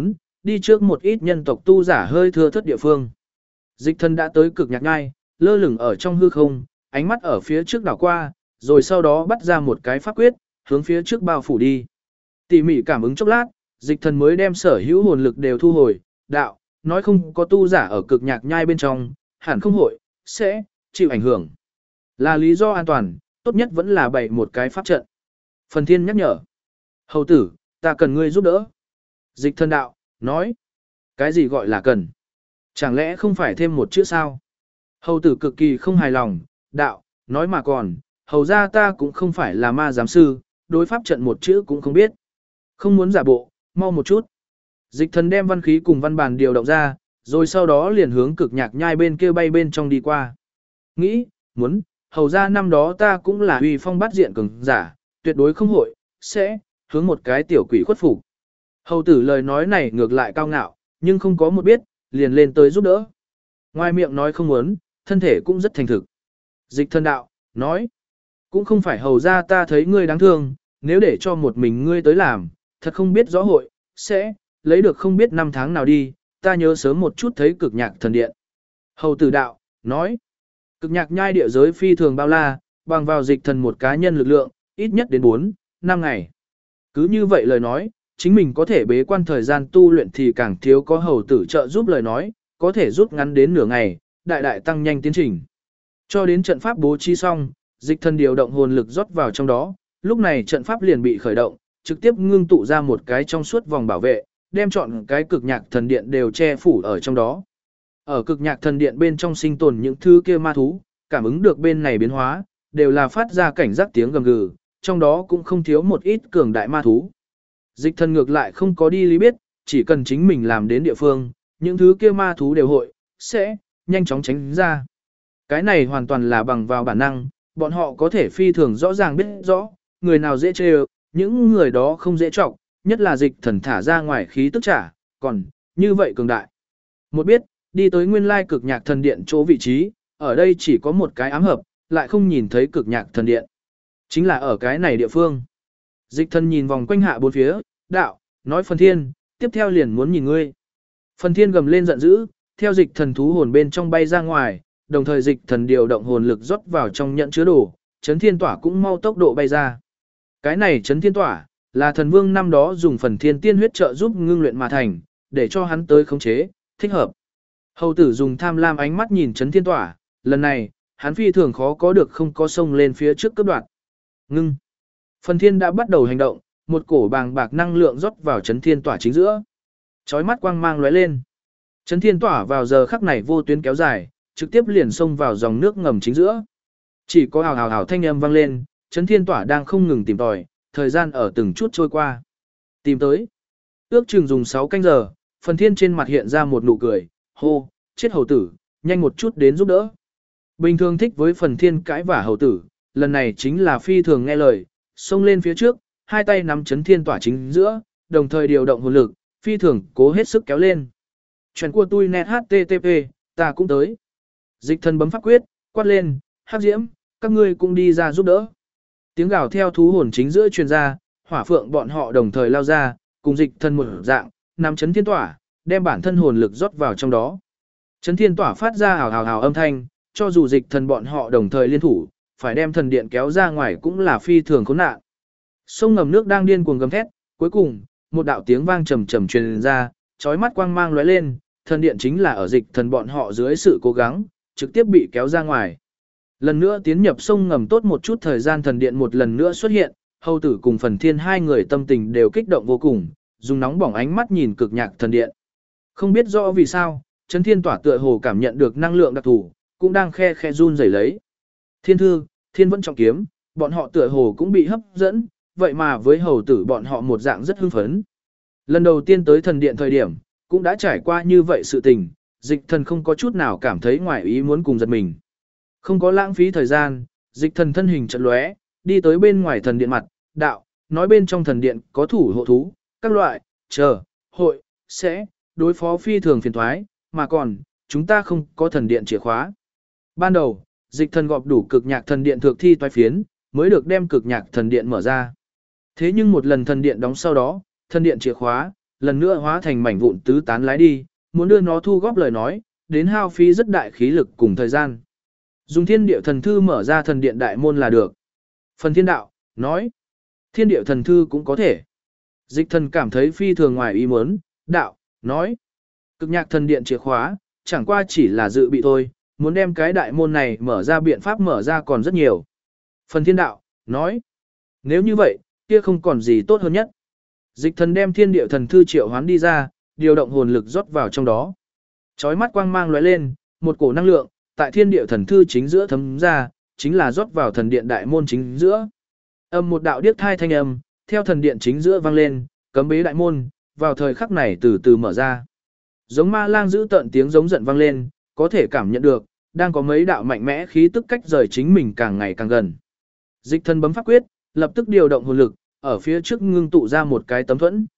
A: đi trước một ít nhân tộc tu giả hơi thưa thớt địa phương. Dịch thần đã tới cực nhạc nhai, lơ lửng ở trong hư không, ánh mắt ở phía trước đảo qua, rồi sau đó bắt ra một cái pháp quyết, hướng phía trước bao phủ đi. Tỉ mỉ cảm ứng chốc lát, dịch thần mới đem sở hữu hồn lực đều thu hồi, đạo, nói không có tu giả ở cực nhạc nhai bên trong, hẳn không hội, sẽ, chịu ảnh hưởng. Là lý do an toàn, tốt nhất vẫn là bày một cái pháp trận. Phần thiên nhắc nhở. Hầu tử, ta cần ngươi giúp đỡ. Dịch thần đạo, nói. Cái gì gọi là cần? Chẳng lẽ không phải thêm một chữ sao? Hầu tử cực kỳ không hài lòng, đạo, nói mà còn, hầu ra ta cũng không phải là ma giám sư, đối pháp trận một chữ cũng không biết. Không muốn giả bộ, mau một chút. Dịch thần đem văn khí cùng văn bản điều động ra, rồi sau đó liền hướng cực nhạc nhai bên kia bay bên trong đi qua. Nghĩ, muốn, hầu ra năm đó ta cũng là uy phong bắt diện cường giả, tuyệt đối không hội, sẽ, hướng một cái tiểu quỷ khuất phục. Hầu tử lời nói này ngược lại cao ngạo, nhưng không có một biết, liền lên tới giúp đỡ. Ngoài miệng nói không muốn, thân thể cũng rất thành thực. Dịch thần đạo, nói, cũng không phải hầu ra ta thấy ngươi đáng thương, nếu để cho một mình ngươi tới làm, thật không biết rõ hội, sẽ, lấy được không biết năm tháng nào đi, ta nhớ sớm một chút thấy cực nhạc thần điện. Hầu tử đạo, nói, cực nhạc nhai địa giới phi thường bao la, bằng vào dịch thần một cá nhân lực lượng, ít nhất đến 4, 5 ngày. Cứ như vậy lời nói, chính mình có thể bế quan thời gian tu luyện thì càng thiếu có hầu tử trợ giúp lời nói, có thể rút ngắn đến nửa ngày, đại đại tăng nhanh tiến trình. Cho đến trận pháp bố trí xong, dịch thần điều động hồn lực rót vào trong đó, lúc này trận pháp liền bị khởi động, trực tiếp ngưng tụ ra một cái trong suốt vòng bảo vệ, đem chọn cái cực nhạc thần điện đều che phủ ở trong đó. Ở cực nhạc thần điện bên trong sinh tồn những thứ kia ma thú, cảm ứng được bên này biến hóa, đều là phát ra cảnh giác tiếng gầm gừ, trong đó cũng không thiếu một ít cường đại ma thú. Dịch thần ngược lại không có đi lý biết, chỉ cần chính mình làm đến địa phương, những thứ kia ma thú đều hội, sẽ, nhanh chóng tránh ra. Cái này hoàn toàn là bằng vào bản năng, bọn họ có thể phi thường rõ ràng biết rõ, người nào dễ chê, những người đó không dễ trọng, nhất là dịch thần thả ra ngoài khí tức trả, còn, như vậy cường đại. Một biết, đi tới nguyên lai cực nhạc thần điện chỗ vị trí, ở đây chỉ có một cái ám hợp, lại không nhìn thấy cực nhạc thần điện. Chính là ở cái này địa phương. Dịch thần nhìn vòng quanh hạ bốn phía, đạo, nói phần thiên, tiếp theo liền muốn nhìn ngươi. Phần thiên gầm lên giận dữ, theo dịch thần thú hồn bên trong bay ra ngoài, đồng thời dịch thần điều động hồn lực rót vào trong nhận chứa đồ, chấn thiên tỏa cũng mau tốc độ bay ra. Cái này chấn thiên tỏa, là thần vương năm đó dùng phần thiên tiên huyết trợ giúp ngưng luyện mà thành, để cho hắn tới khống chế, thích hợp. Hầu tử dùng tham lam ánh mắt nhìn chấn thiên tỏa, lần này, hắn phi thường khó có được không có sông lên phía trước cấp đoạn. Ngưng. Phần thiên đã bắt đầu hành động, một cổ bàng bạc năng lượng rót vào chấn thiên tỏa chính giữa. Chói mắt quang mang lóe lên. Chấn thiên tỏa vào giờ khắc này vô tuyến kéo dài, trực tiếp liền xông vào dòng nước ngầm chính giữa. Chỉ có hào hào hào thanh âm vang lên, chấn thiên tỏa đang không ngừng tìm tòi, thời gian ở từng chút trôi qua. Tìm tới. Ước chừng dùng 6 canh giờ, phần thiên trên mặt hiện ra một nụ cười, hô, chết hầu tử, nhanh một chút đến giúp đỡ. Bình thường thích với phần thiên cãi vả hầu tử, lần này chính là phi thường nghe lời, xông lên phía trước, hai tay nắm chấn thiên tỏa chính giữa, đồng thời điều động hồn lực, phi thường cố hết sức kéo lên. Chuyện của tôi net http, ta cũng tới. Dịch thần bấm pháp quyết, quát lên, hắc diễm, các ngươi cũng đi ra giúp đỡ. Tiếng gào theo thú hồn chính giữa truyền ra, hỏa phượng bọn họ đồng thời lao ra, cùng dịch thần một dạng, nắm chấn thiên tỏa, đem bản thân hồn lực rót vào trong đó. Chấn thiên tỏa phát ra hào hào hào âm thanh, cho dù dịch thần bọn họ đồng thời liên thủ, phải đem thần điện kéo ra ngoài cũng là phi thường khốn nạn. Sông ngầm nước đang điên cuồng gầm thét, cuối cùng, một đạo tiếng vang trầm trầm truyền ra, chói mắt quang mang lóe lên, thần điện chính là ở dịch thần bọn họ dưới sự cố gắng, trực tiếp bị kéo ra ngoài. Lần nữa tiến nhập sông ngầm tốt một chút thời gian thần điện một lần nữa xuất hiện, hầu tử cùng phần thiên hai người tâm tình đều kích động vô cùng, dùng nóng bỏng ánh mắt nhìn cực nhạc thần điện. Không biết rõ vì sao, chấn thiên tỏa tựa hồ cảm nhận được năng lượng đặc thù, cũng đang khe khe run rẩy lấy. Thiên thư, thiên vẫn trọng kiếm, bọn họ tựa hồ cũng bị hấp dẫn, vậy mà với hầu tử bọn họ một dạng rất hưng phấn. Lần đầu tiên tới thần điện thời điểm, cũng đã trải qua như vậy sự tình, dịch thần không có chút nào cảm thấy ngoài ý muốn cùng giật mình. Không có lãng phí thời gian, dịch thần thân hình chợt lóe, đi tới bên ngoài thần điện mặt, đạo, nói bên trong thần điện có thủ hộ thú, các loại, chờ, hội, sẽ, đối phó phi thường phiền thoái, mà còn, chúng ta không có thần điện chìa khóa. Ban đầu, dịch thần gọp đủ cực nhạc thần điện thượng thi toái phiến, mới được đem cực nhạc thần điện mở ra. Thế nhưng một lần thần điện đóng sau đó, thần điện chìa khóa, lần nữa hóa thành mảnh vụn tứ tán lái đi, muốn đưa nó thu góp lời nói, đến hao phí rất đại khí lực cùng thời gian. Dùng thiên địa thần thư mở ra thần điện đại môn là được. Phần thiên đạo, nói. Thiên địa thần thư cũng có thể. Dịch thần cảm thấy phi thường ngoài ý muốn, đạo, nói. Cực nhạc thần điện chìa khóa, chẳng qua chỉ là dự bị thôi, muốn đem cái đại môn này mở ra biện pháp mở ra còn rất nhiều. Phần thiên đạo, nói. Nếu như vậy, kia không còn gì tốt hơn nhất. Dịch thần đem thiên địa thần thư triệu hoán đi ra, điều động hồn lực rót vào trong đó. Chói mắt quang mang lóe lên, một cổ năng lượng, tại thiên địa thần thư chính giữa thấm ra, chính là rót vào thần điện đại môn chính giữa. Âm một đạo điếc thai thanh âm, theo thần điện chính giữa vang lên, cấm bế đại môn, vào thời khắc này từ từ mở ra. Giống ma lang giữ tận tiếng giống giận vang lên, có thể cảm nhận được, đang có mấy đạo mạnh mẽ khí tức cách rời chính mình càng ngày càng gần. Dịch thần bấm pháp quyết, lập tức điều động hồn lực, ở phía trước ngưng tụ ra một cái tấm thuẫn.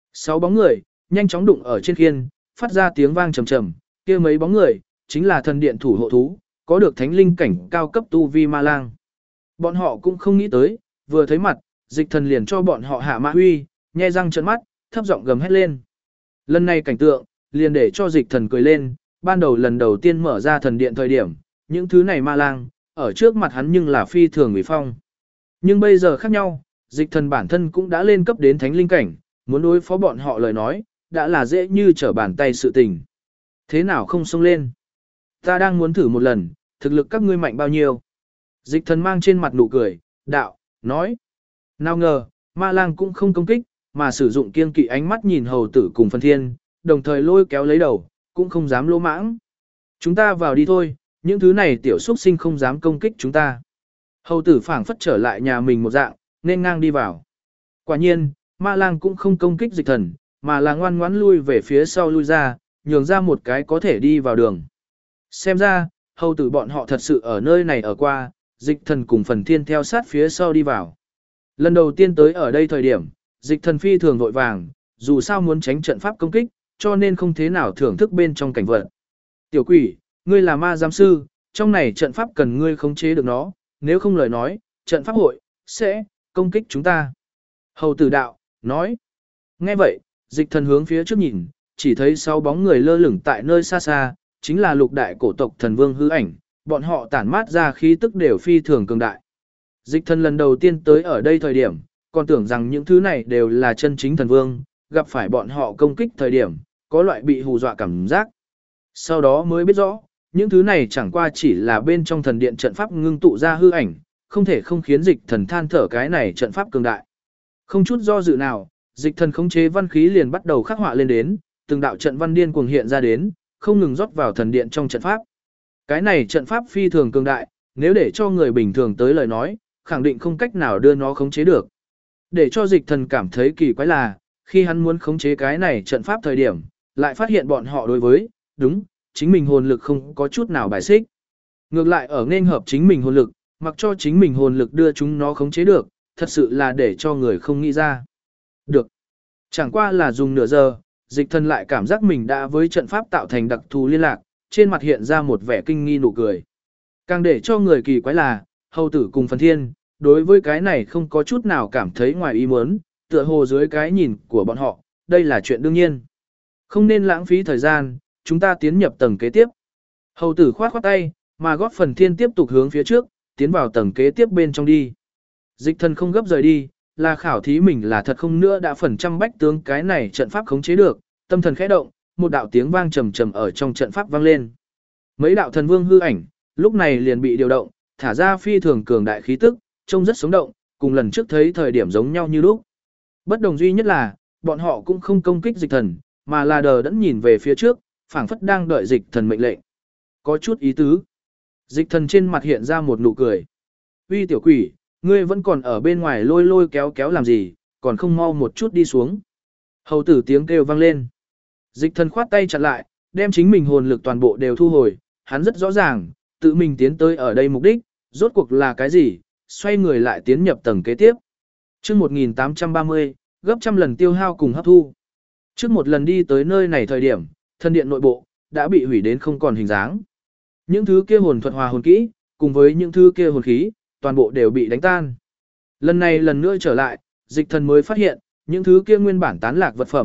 A: 6 bóng người, nhanh chóng đụng ở trên khiên, phát ra tiếng vang trầm trầm, kia mấy bóng người, chính là thần điện thủ hộ thú, có được thánh linh cảnh cao cấp tu vi ma lang. Bọn họ cũng không nghĩ tới, vừa thấy mặt, dịch thần liền cho bọn họ hạ mã huy, nhe răng trợn mắt, thấp giọng gầm hét lên. Lần này cảnh tượng, liền để cho dịch thần cười lên, ban đầu lần đầu tiên mở ra thần điện thời điểm, những thứ này ma lang, ở trước mặt hắn nhưng là phi thường ủy phong. Nhưng bây giờ khác nhau, dịch thần bản thân cũng đã lên cấp đến thánh linh cảnh, muốn đối phó bọn họ lời nói, đã là dễ như trở bàn tay sự tình. Thế nào không xông lên? Ta đang muốn thử một lần, thực lực các ngươi mạnh bao nhiêu? Dịch thần mang trên mặt nụ cười, đạo, nói. Nào ngờ, ma lang cũng không công kích, mà sử dụng kiên kỵ ánh mắt nhìn hầu tử cùng phần thiên, đồng thời lôi kéo lấy đầu, cũng không dám lỗ mãng. Chúng ta vào đi thôi, những thứ này tiểu xuất sinh không dám công kích chúng ta. Hầu tử phảng phất trở lại nhà mình một dạng, nên ngang đi vào. Quả nhiên, ma lang cũng không công kích dịch thần, mà là ngoan ngoãn lui về phía sau lui ra, nhường ra một cái có thể đi vào đường. Xem ra, hầu tử bọn họ thật sự ở nơi này ở qua, dịch thần cùng phần thiên theo sát phía sau đi vào. Lần đầu tiên tới ở đây thời điểm, dịch thần phi thường vội vàng, dù sao muốn tránh trận pháp công kích, cho nên không thế nào thưởng thức bên trong cảnh vật. Tiểu quỷ, ngươi là ma giám sư, trong này trận pháp cần ngươi khống chế được nó, nếu không lời nói, trận pháp hội, sẽ, công kích chúng ta. Hầu tử đạo, nói. Nghe vậy, dịch thần hướng phía trước nhìn, chỉ thấy 6 bóng người lơ lửng tại nơi xa xa, chính là lục đại cổ tộc thần vương hư ảnh, bọn họ tản mát ra khí tức đều phi thường cường đại. Dịch thần lần đầu tiên tới ở đây thời điểm, còn tưởng rằng những thứ này đều là chân chính thần vương, gặp phải bọn họ công kích thời điểm, có loại bị hù dọa cảm giác. Sau đó mới biết rõ, những thứ này chẳng qua chỉ là bên trong thần điện trận pháp ngưng tụ ra hư ảnh, không thể không khiến dịch thần than thở cái này trận pháp cường đại. Không chút do dự nào, dịch thần khống chế văn khí liền bắt đầu khắc họa lên đến, từng đạo trận văn điên cuồng hiện ra đến, không ngừng rót vào thần điện trong trận pháp. Cái này trận pháp phi thường cường đại, nếu để cho người bình thường tới lời nói, khẳng định không cách nào đưa nó khống chế được. Để cho dịch thần cảm thấy kỳ quái là, khi hắn muốn khống chế cái này trận pháp thời điểm, lại phát hiện bọn họ đối với, đúng, chính mình hồn lực không có chút nào bài xích. Ngược lại ở nên hợp chính mình hồn lực, mặc cho chính mình hồn lực đưa chúng nó khống chế được, thật sự là để cho người không nghĩ ra. Được. Chẳng qua là dùng nửa giờ, dịch thần lại cảm giác mình đã với trận pháp tạo thành đặc thù liên lạc, trên mặt hiện ra một vẻ kinh nghi nụ cười. Càng để cho người kỳ quái là, hầu tử cùng phần thiên, đối với cái này không có chút nào cảm thấy ngoài ý muốn, tựa hồ dưới cái nhìn của bọn họ, đây là chuyện đương nhiên. Không nên lãng phí thời gian, chúng ta tiến nhập tầng kế tiếp. Hầu tử khoát khoát tay, mà gót phần thiên tiếp tục hướng phía trước, tiến vào tầng kế tiếp bên trong đi. Dịch thần không gấp rời đi, là khảo thí mình là thật không nữa đã phần trăm bách tướng cái này trận pháp khống chế được, tâm thần khẽ động, một đạo tiếng vang trầm trầm ở trong trận pháp vang lên. Mấy đạo thần vương hư ảnh, lúc này liền bị điều động, thả ra phi thường cường đại khí tức, trông rất sống động, cùng lần trước thấy thời điểm giống nhau như lúc. Bất đồng duy nhất là, bọn họ cũng không công kích dịch thần, mà là đờ đẫn nhìn về phía trước, phảng phất đang đợi dịch thần mệnh lệnh. Có chút ý tứ. Dịch thần trên mặt hiện ra một nụ cười. Uy tiểu quỷ, ngươi vẫn còn ở bên ngoài lôi lôi kéo kéo làm gì, còn không mau một chút đi xuống. Hầu tử tiếng kêu vang lên. Dịch thần khoát tay chặn lại, đem chính mình hồn lực toàn bộ đều thu hồi, hắn rất rõ ràng, tự mình tiến tới ở đây mục đích, rốt cuộc là cái gì, xoay người lại tiến nhập tầng kế tiếp. Chương 1830, gấp trăm lần tiêu hao cùng hấp thu. Trước một lần đi tới nơi này thời điểm, thần điện nội bộ đã bị hủy đến không còn hình dáng. Những thứ kia hồn thuật hòa hồn kỹ, cùng với những thứ kia hồn khí, toàn bộ đều bị đánh tan. Lần này lần nữa trở lại, dịch thần mới phát hiện, những thứ kia nguyên bản tán lạc vật phẩm,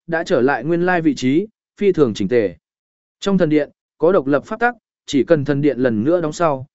A: đã trở lại nguyên lai vị trí, phi thường chỉnh tề. Trong thần điện, có độc lập pháp tắc, chỉ cần thần điện lần nữa đóng sau,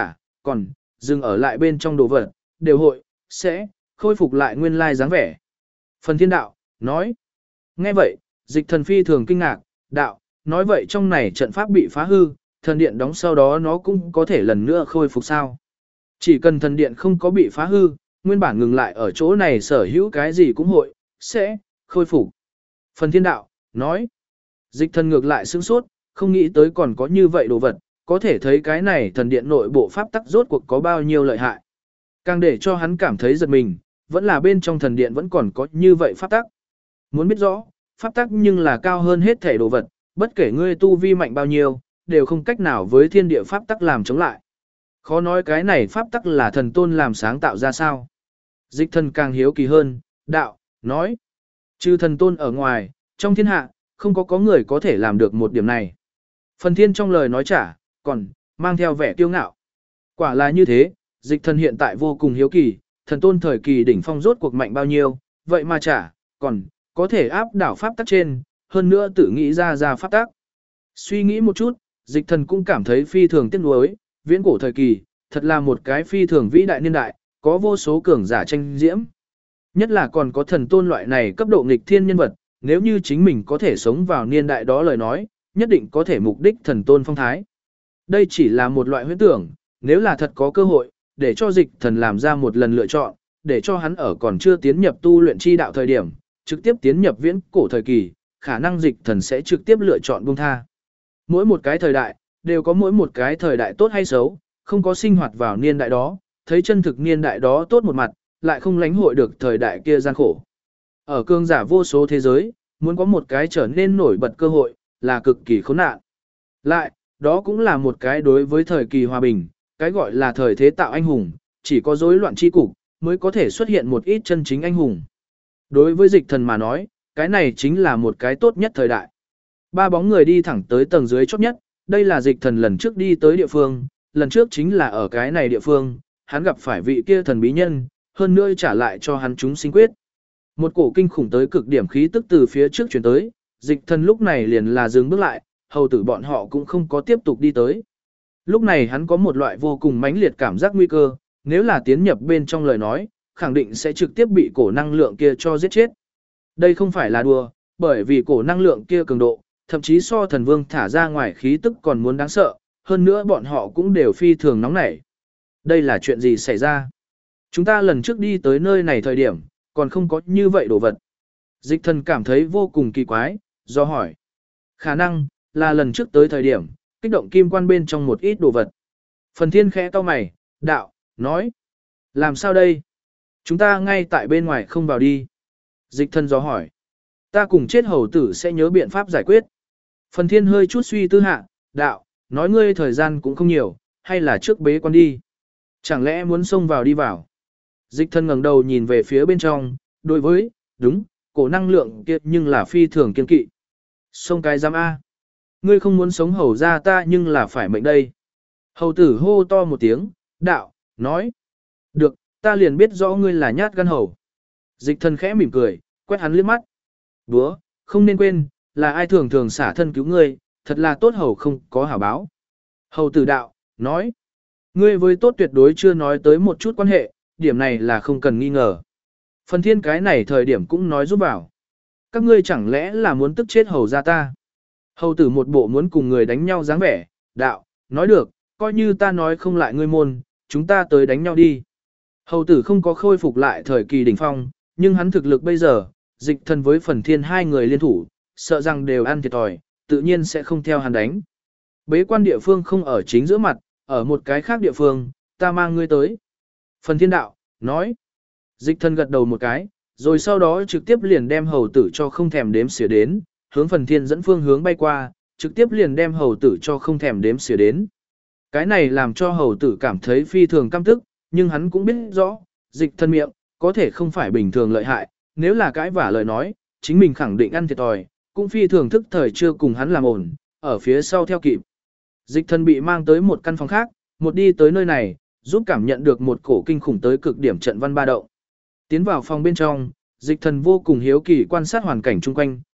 A: còn dừng ở lại bên trong đồ vật, đều sẽ khôi phục lại nguyên lai dáng vẻ. Phần Thiên đạo nói. Nghe vậy, Dịch Thần phi thường kinh ngạc, đạo, nói vậy trong này trận pháp bị phá hư, thần điện đóng sau đó nó cũng có thể lần nữa khôi phục sao? Chỉ cần thần điện không có bị phá hư, nguyên bản ngừng lại ở chỗ này sở hữu cái gì cũng sẽ khôi phục. Phần Thiên đạo nói. Dịch Thần ngược lại sửng sốt, không nghĩ tới còn có như vậy đồ vật, có thể thấy cái này thần điện nội bộ pháp tắc rốt cuộc có bao nhiêu lợi hại. Càng để cho hắn cảm thấy giật mình, vẫn là bên trong thần điện vẫn còn có như vậy pháp tắc. Muốn biết rõ, pháp tắc nhưng là cao hơn hết thể đồ vật, bất kể ngươi tu vi mạnh bao nhiêu, đều không cách nào với thiên địa pháp tắc làm chống lại. Khó nói cái này pháp tắc là thần tôn làm sáng tạo ra sao. Dịch Thần càng hiếu kỳ hơn, đạo, nói. Trừ thần tôn ở ngoài, trong thiên hạ, không có người có thể làm được một điểm này. Phần Thiên trong lời nói còn mang theo vẻ kiêu ngạo. Quả là như thế, Dịch Thần hiện tại vô cùng hiếu kỳ, thần tôn thời kỳ đỉnh phong rốt cuộc mạnh bao nhiêu, vậy mà còn có thể áp đảo pháp tắc trên, hơn nữa tự nghĩ ra pháp tắc. Suy nghĩ một chút, Dịch Thần cũng cảm thấy phi thường tiếc nuối, viễn cổ thời kỳ, thật là một cái phi thường vĩ đại niên đại, có vô số cường giả tranh diễm. Nhất là còn có thần tôn loại này cấp độ nghịch thiên nhân vật, nếu như chính mình có thể sống vào niên đại đó lời nói, nhất định có thể mục đích thần tôn phong thái. Đây chỉ là một loại huyễn tưởng, nếu là thật có cơ hội, để cho Dịch Thần làm ra một lần lựa chọn, để cho hắn ở còn chưa tiến nhập tu luyện chi đạo thời điểm, trực tiếp tiến nhập viễn cổ thời kỳ, khả năng Dịch Thần sẽ trực tiếp lựa chọn buông tha. Mỗi một cái thời đại, đều có mỗi một cái thời đại tốt hay xấu, không có sinh hoạt vào niên đại đó, thấy chân thực niên đại đó tốt một mặt, lại không lãnh hội được thời đại kia gian khổ. Ở cương giả vô số thế giới, muốn có một cái trở nên nổi bật cơ hội, là cực kỳ khốn nạn. Lại, đó cũng là một cái đối với thời kỳ hòa bình, cái gọi là thời thế tạo anh hùng, chỉ có rối loạn chi cục, mới có thể xuất hiện một ít chân chính anh hùng. Đối với Dịch Thần mà nói, cái này chính là một cái tốt nhất thời đại. Ba bóng người đi thẳng tới tầng dưới chót nhất, đây là Dịch Thần lần trước đi tới địa phương, lần trước chính là ở cái này địa phương, hắn gặp phải vị kia thần bí nhân, hơn nữa trả lại cho hắn chúng sinh quyết. Một cổ kinh khủng tới cực điểm khí tức từ phía trước chuyển tới, Dịch Thần lúc này liền là dừng bước lại, hầu tử bọn họ cũng không có tiếp tục đi tới. Lúc này hắn có một loại vô cùng mãnh liệt cảm giác nguy cơ, nếu là tiến nhập bên trong lời nói, khẳng định sẽ trực tiếp bị cổ năng lượng kia cho giết chết. Đây không phải là đùa, bởi vì cổ năng lượng kia cường độ, thậm chí so thần vương thả ra ngoài khí tức còn muốn đáng sợ, hơn nữa bọn họ cũng đều phi thường nóng nảy. Đây là chuyện gì xảy ra? Chúng ta lần trước đi tới nơi này thời điểm, còn không có như vậy đồ vật. Dịch Thần cảm thấy vô cùng kỳ quái, do hỏi. Khả năng, là lần trước tới thời điểm, kích động kim quan bên trong một ít đồ vật. Phần Thiên khẽ cau mày, đạo, nói. Làm sao đây? Chúng ta ngay tại bên ngoài không vào đi. Dịch Thần do hỏi. Ta cùng chết hầu tử sẽ nhớ biện pháp giải quyết. Phần Thiên hơi chút suy tư hạ, đạo, nói ngươi thời gian cũng không nhiều, hay là trước bế quan đi. Chẳng lẽ muốn xông vào đi vào. Dịch Thần ngẩng đầu nhìn về phía bên trong, đối với, đúng, cổ năng lượng kia nhưng là phi thường kiên kỵ. Xông cái giám A. Ngươi không muốn sống hầu ra ta nhưng là phải mệnh đây. Hầu tử hô to một tiếng, đạo, nói. Được, ta liền biết rõ ngươi là nhát gan hầu. Dịch Thần khẽ mỉm cười, quét hắn liếc mắt. Búa, không nên quên, là ai thường thường xả thân cứu ngươi, thật là tốt hầu không có hảo báo. Hầu tử đạo, nói. Ngươi với tốt tuyệt đối chưa nói tới một chút quan hệ, điểm này là không cần nghi ngờ. Phần Thiên cái này thời điểm cũng nói giúp vào. Các ngươi chẳng lẽ là muốn tức chết hầu ra ta. Hầu tử một bộ muốn cùng người đánh nhau dáng vẻ, đạo, nói được, coi như ta nói không lại ngươi môn, chúng ta tới đánh nhau đi. Hầu tử không có khôi phục lại thời kỳ đỉnh phong, nhưng hắn thực lực bây giờ, Dịch Thần với Phần Thiên hai người liên thủ, sợ rằng đều ăn thiệt thòi, tự nhiên sẽ không theo hắn đánh. Bế quan địa phương không ở chính giữa mặt, ở một cái khác địa phương, ta mang ngươi tới. Phần Thiên đạo, nói. Dịch Thần gật đầu một cái, rồi sau đó trực tiếp liền đem hầu tử cho không thèm đếm xỉa đến, hướng Phần Thiên dẫn phương hướng bay qua, trực tiếp liền đem hầu tử cho không thèm đếm xỉa đến. Cái này làm cho hầu tử cảm thấy phi thường căm tức, nhưng hắn cũng biết rõ, Dịch Thần miệng, có thể không phải bình thường lợi hại, nếu là cãi vả lời nói, chính mình khẳng định ăn thiệt thòi, cũng phi thường thức thời chưa cùng hắn làm ổn, ở phía sau theo kịp. Dịch Thần bị mang tới một căn phòng khác, một đi tới nơi này, giúp cảm nhận được một cổ kinh khủng tới cực điểm trận văn ba động. Tiến vào phòng bên trong, Dịch Thần vô cùng hiếu kỳ quan sát hoàn cảnh chung quanh,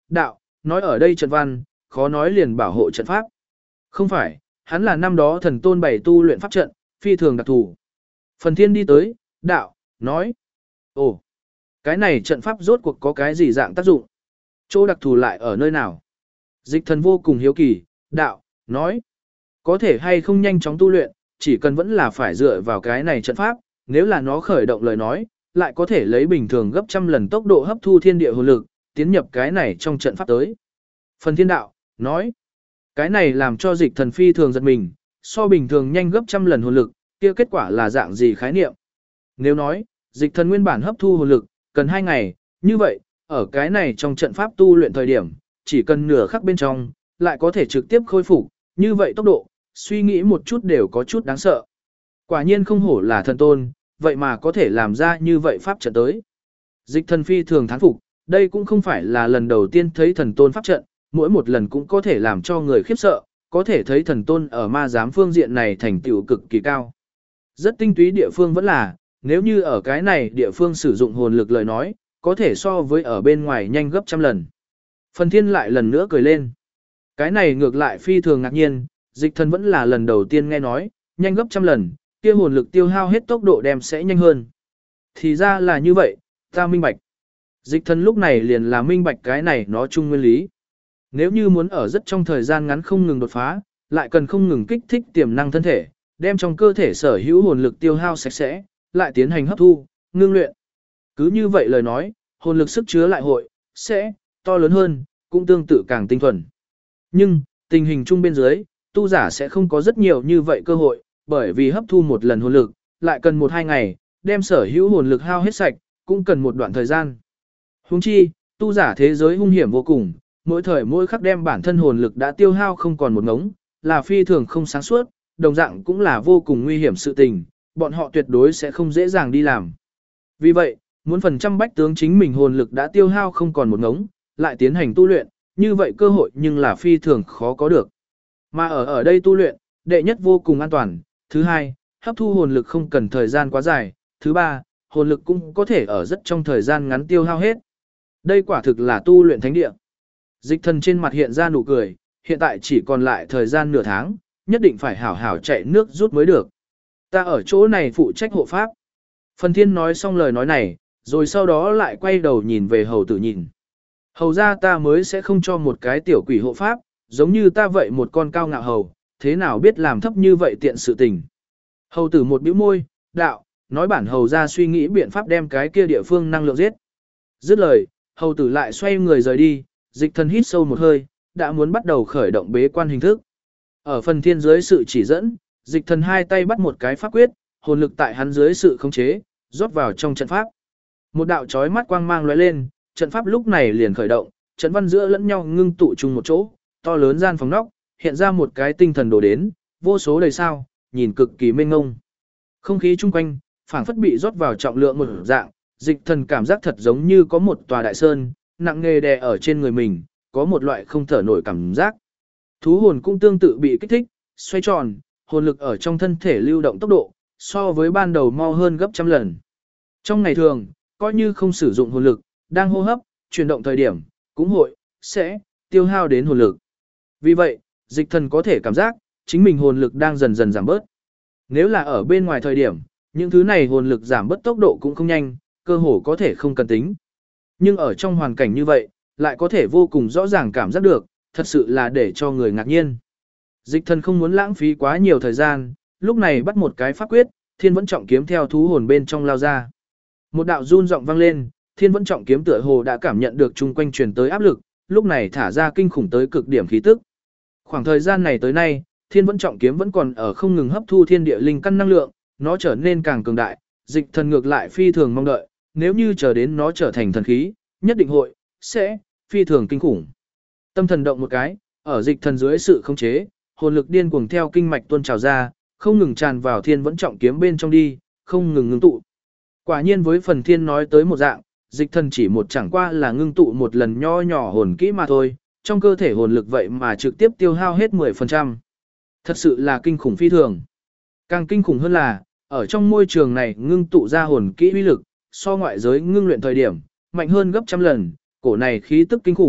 A: đạo, nói ở đây trận văn, khó nói liền bảo hộ trận pháp. Không phải, hắn là năm đó thần tôn bảy tu luyện pháp trận, phi thường đặc thù. Phần thiên đi tới, đạo, nói. Ồ, cái này trận pháp rốt cuộc có cái gì dạng tác dụng? Chỗ đặc thù lại ở nơi nào? Dịch thần vô cùng hiếu kỳ, đạo, nói. Có thể hay không nhanh chóng tu luyện, chỉ cần vẫn là phải dựa vào cái này trận pháp, nếu là nó khởi động lời nói, lại có thể lấy bình thường gấp trăm lần tốc độ hấp thu thiên địa hồn lực, tiến nhập cái này trong trận pháp tới. Phần thiên đạo, nói. Cái này làm cho dịch thần phi thường giật mình, so bình thường nhanh gấp trăm lần hồn lực, kia kết quả là dạng gì khái niệm. Nếu nói, dịch thần nguyên bản hấp thu hồn lực, cần 2 ngày, như vậy, ở cái này trong trận pháp tu luyện thời điểm, chỉ cần nửa khắc bên trong, lại có thể trực tiếp khôi phục, như vậy tốc độ, suy nghĩ một chút đều có chút đáng sợ. Quả nhiên không hổ là thần tôn, vậy mà có thể làm ra như vậy pháp trận tới. Dịch thần phi thường thán phục, đây cũng không phải là lần đầu tiên thấy thần tôn pháp trận, mỗi một lần cũng có thể làm cho người khiếp sợ, có thể thấy thần tôn ở ma giám phương diện này thành tựu cực kỳ cao. Rất tinh túy địa phương vẫn là, nếu như ở cái này địa phương sử dụng hồn lực lời nói, có thể so với ở bên ngoài nhanh gấp trăm lần. Phần thiên lại lần nữa cười lên. Cái này ngược lại phi thường ngạc nhiên, dịch thần vẫn là lần đầu tiên nghe nói, nhanh gấp trăm lần, kia hồn lực tiêu hao hết tốc độ đem sẽ nhanh hơn. Thì ra là như vậy, ta minh bạch. Dịch thần lúc này liền là minh bạch cái này nó chung nguyên lý. Nếu như muốn ở rất trong thời gian ngắn không ngừng đột phá, lại cần không ngừng kích thích tiềm năng thân thể, đem trong cơ thể sở hữu hồn lực tiêu hao sạch sẽ, lại tiến hành hấp thu, ngưng luyện. Cứ như vậy lời nói, hồn lực sức chứa lại hội, sẽ, to lớn hơn, cũng tương tự càng tinh thuần. Nhưng, tình hình chung bên dưới, tu giả sẽ không có rất nhiều như vậy cơ hội, bởi vì hấp thu một lần hồn lực, lại cần 1-2 ngày, đem sở hữu hồn lực hao hết sạch, cũng cần một đoạn thời gian. Huống chi, tu giả thế giới hung hiểm vô cùng, mỗi thời mỗi khắc đem bản thân hồn lực đã tiêu hao không còn một ngống, là phi thường không sáng suốt, đồng dạng cũng là vô cùng nguy hiểm sự tình, bọn họ tuyệt đối sẽ không dễ dàng đi làm. Vì vậy, muốn phần trăm bách tướng chính mình hồn lực đã tiêu hao không còn một ngống, lại tiến hành tu luyện, như vậy cơ hội nhưng là phi thường khó có được. Mà ở đây tu luyện, đệ nhất vô cùng an toàn, thứ hai, hấp thu hồn lực không cần thời gian quá dài, thứ ba, hồn lực cũng có thể ở rất trong thời gian ngắn tiêu hao hết. Đây quả thực là tu luyện thánh địa. Dịch thần trên mặt hiện ra nụ cười, hiện tại chỉ còn lại thời gian nửa tháng, nhất định phải hảo hảo chạy nước rút mới được. Ta ở chỗ này phụ trách hộ pháp. Phần thiên nói xong lời nói này, rồi sau đó lại quay đầu nhìn về hầu tử nhìn. Hầu ra ta mới sẽ không cho một cái tiểu quỷ hộ pháp, giống như ta vậy một con cao ngạo hầu, thế nào biết làm thấp như vậy tiện sự tình. Hầu tử một bĩu môi, đạo, nói bản hầu ra suy nghĩ biện pháp đem cái kia địa phương năng lượng giết. Dứt lời, hầu tử lại xoay người rời đi, dịch thần hít sâu một hơi, đã muốn bắt đầu khởi động bế quan hình thức. Ở phần thiên dưới sự chỉ dẫn, dịch thần hai tay bắt một cái pháp quyết, hồn lực tại hắn dưới sự khống chế, rót vào trong trận pháp. Một đạo chói mắt quang mang lóe lên, trận pháp lúc này liền khởi động, trận văn giữa lẫn nhau ngưng tụ chung một chỗ, to lớn gian phòng nóc, hiện ra một cái tinh thần đồ đến, vô số đầy sao, nhìn cực kỳ mênh mông. Không khí chung quanh, phảng phất bị rót vào trọng lượng một dạng, dịch thần cảm giác thật giống như có một tòa đại sơn, nặng nề đè ở trên người mình, có một loại không thở nổi cảm giác. Thú hồn cũng tương tự bị kích thích, xoay tròn, hồn lực ở trong thân thể lưu động tốc độ, so với ban đầu mau hơn gấp trăm lần. Trong ngày thường, coi như không sử dụng hồn lực, đang hô hấp, chuyển động thời điểm, cũng hội, sẽ, tiêu hao đến hồn lực. Vì vậy, dịch thần có thể cảm giác, chính mình hồn lực đang dần dần giảm bớt. Nếu là ở bên ngoài thời điểm, những thứ này hồn lực giảm bớt tốc độ cũng không nhanh, cơ hồ có thể không cần tính. Nhưng ở trong hoàn cảnh như vậy, lại có thể vô cùng rõ ràng cảm giác được, thật sự là để cho người ngạc nhiên. Dịch thần không muốn lãng phí quá nhiều thời gian, lúc này bắt một cái pháp quyết, thiên vẫn trọng kiếm theo thú hồn bên trong lao ra. Một đạo run giọng vang lên, thiên vẫn trọng kiếm tựa hồ đã cảm nhận được chung quanh truyền tới áp lực, lúc này thả ra kinh khủng tới cực điểm khí tức. Khoảng thời gian này tới nay, thiên vẫn trọng kiếm vẫn còn ở không ngừng hấp thu thiên địa linh căn năng lượng, nó trở nên càng cường đại, dịch thần ngược lại phi thường mong đợi, nếu như chờ đến nó trở thành thần khí, nhất định hội, sẽ, phi thường kinh khủng. Tâm thần động một cái, ở dịch thần dưới sự khống chế, hồn lực điên cuồng theo kinh mạch tuôn trào ra, không ngừng tràn vào thiên vẫn trọng kiếm bên trong đi, không ngừng ngưng tụ. Quả nhiên với phần thiên nói tới một dạng, dịch thần chỉ một chẳng qua là ngưng tụ một lần nho nhỏ hồn kỹ mà thôi, trong cơ thể hồn lực vậy mà trực tiếp tiêu hao hết 10%. Thật sự là kinh khủng phi thường. Càng kinh khủng hơn là, ở trong môi trường này ngưng tụ ra hồn kỹ uy lực, so ngoại giới ngưng luyện thời điểm, mạnh hơn gấp trăm lần, cổ này khí tức kinh khủng,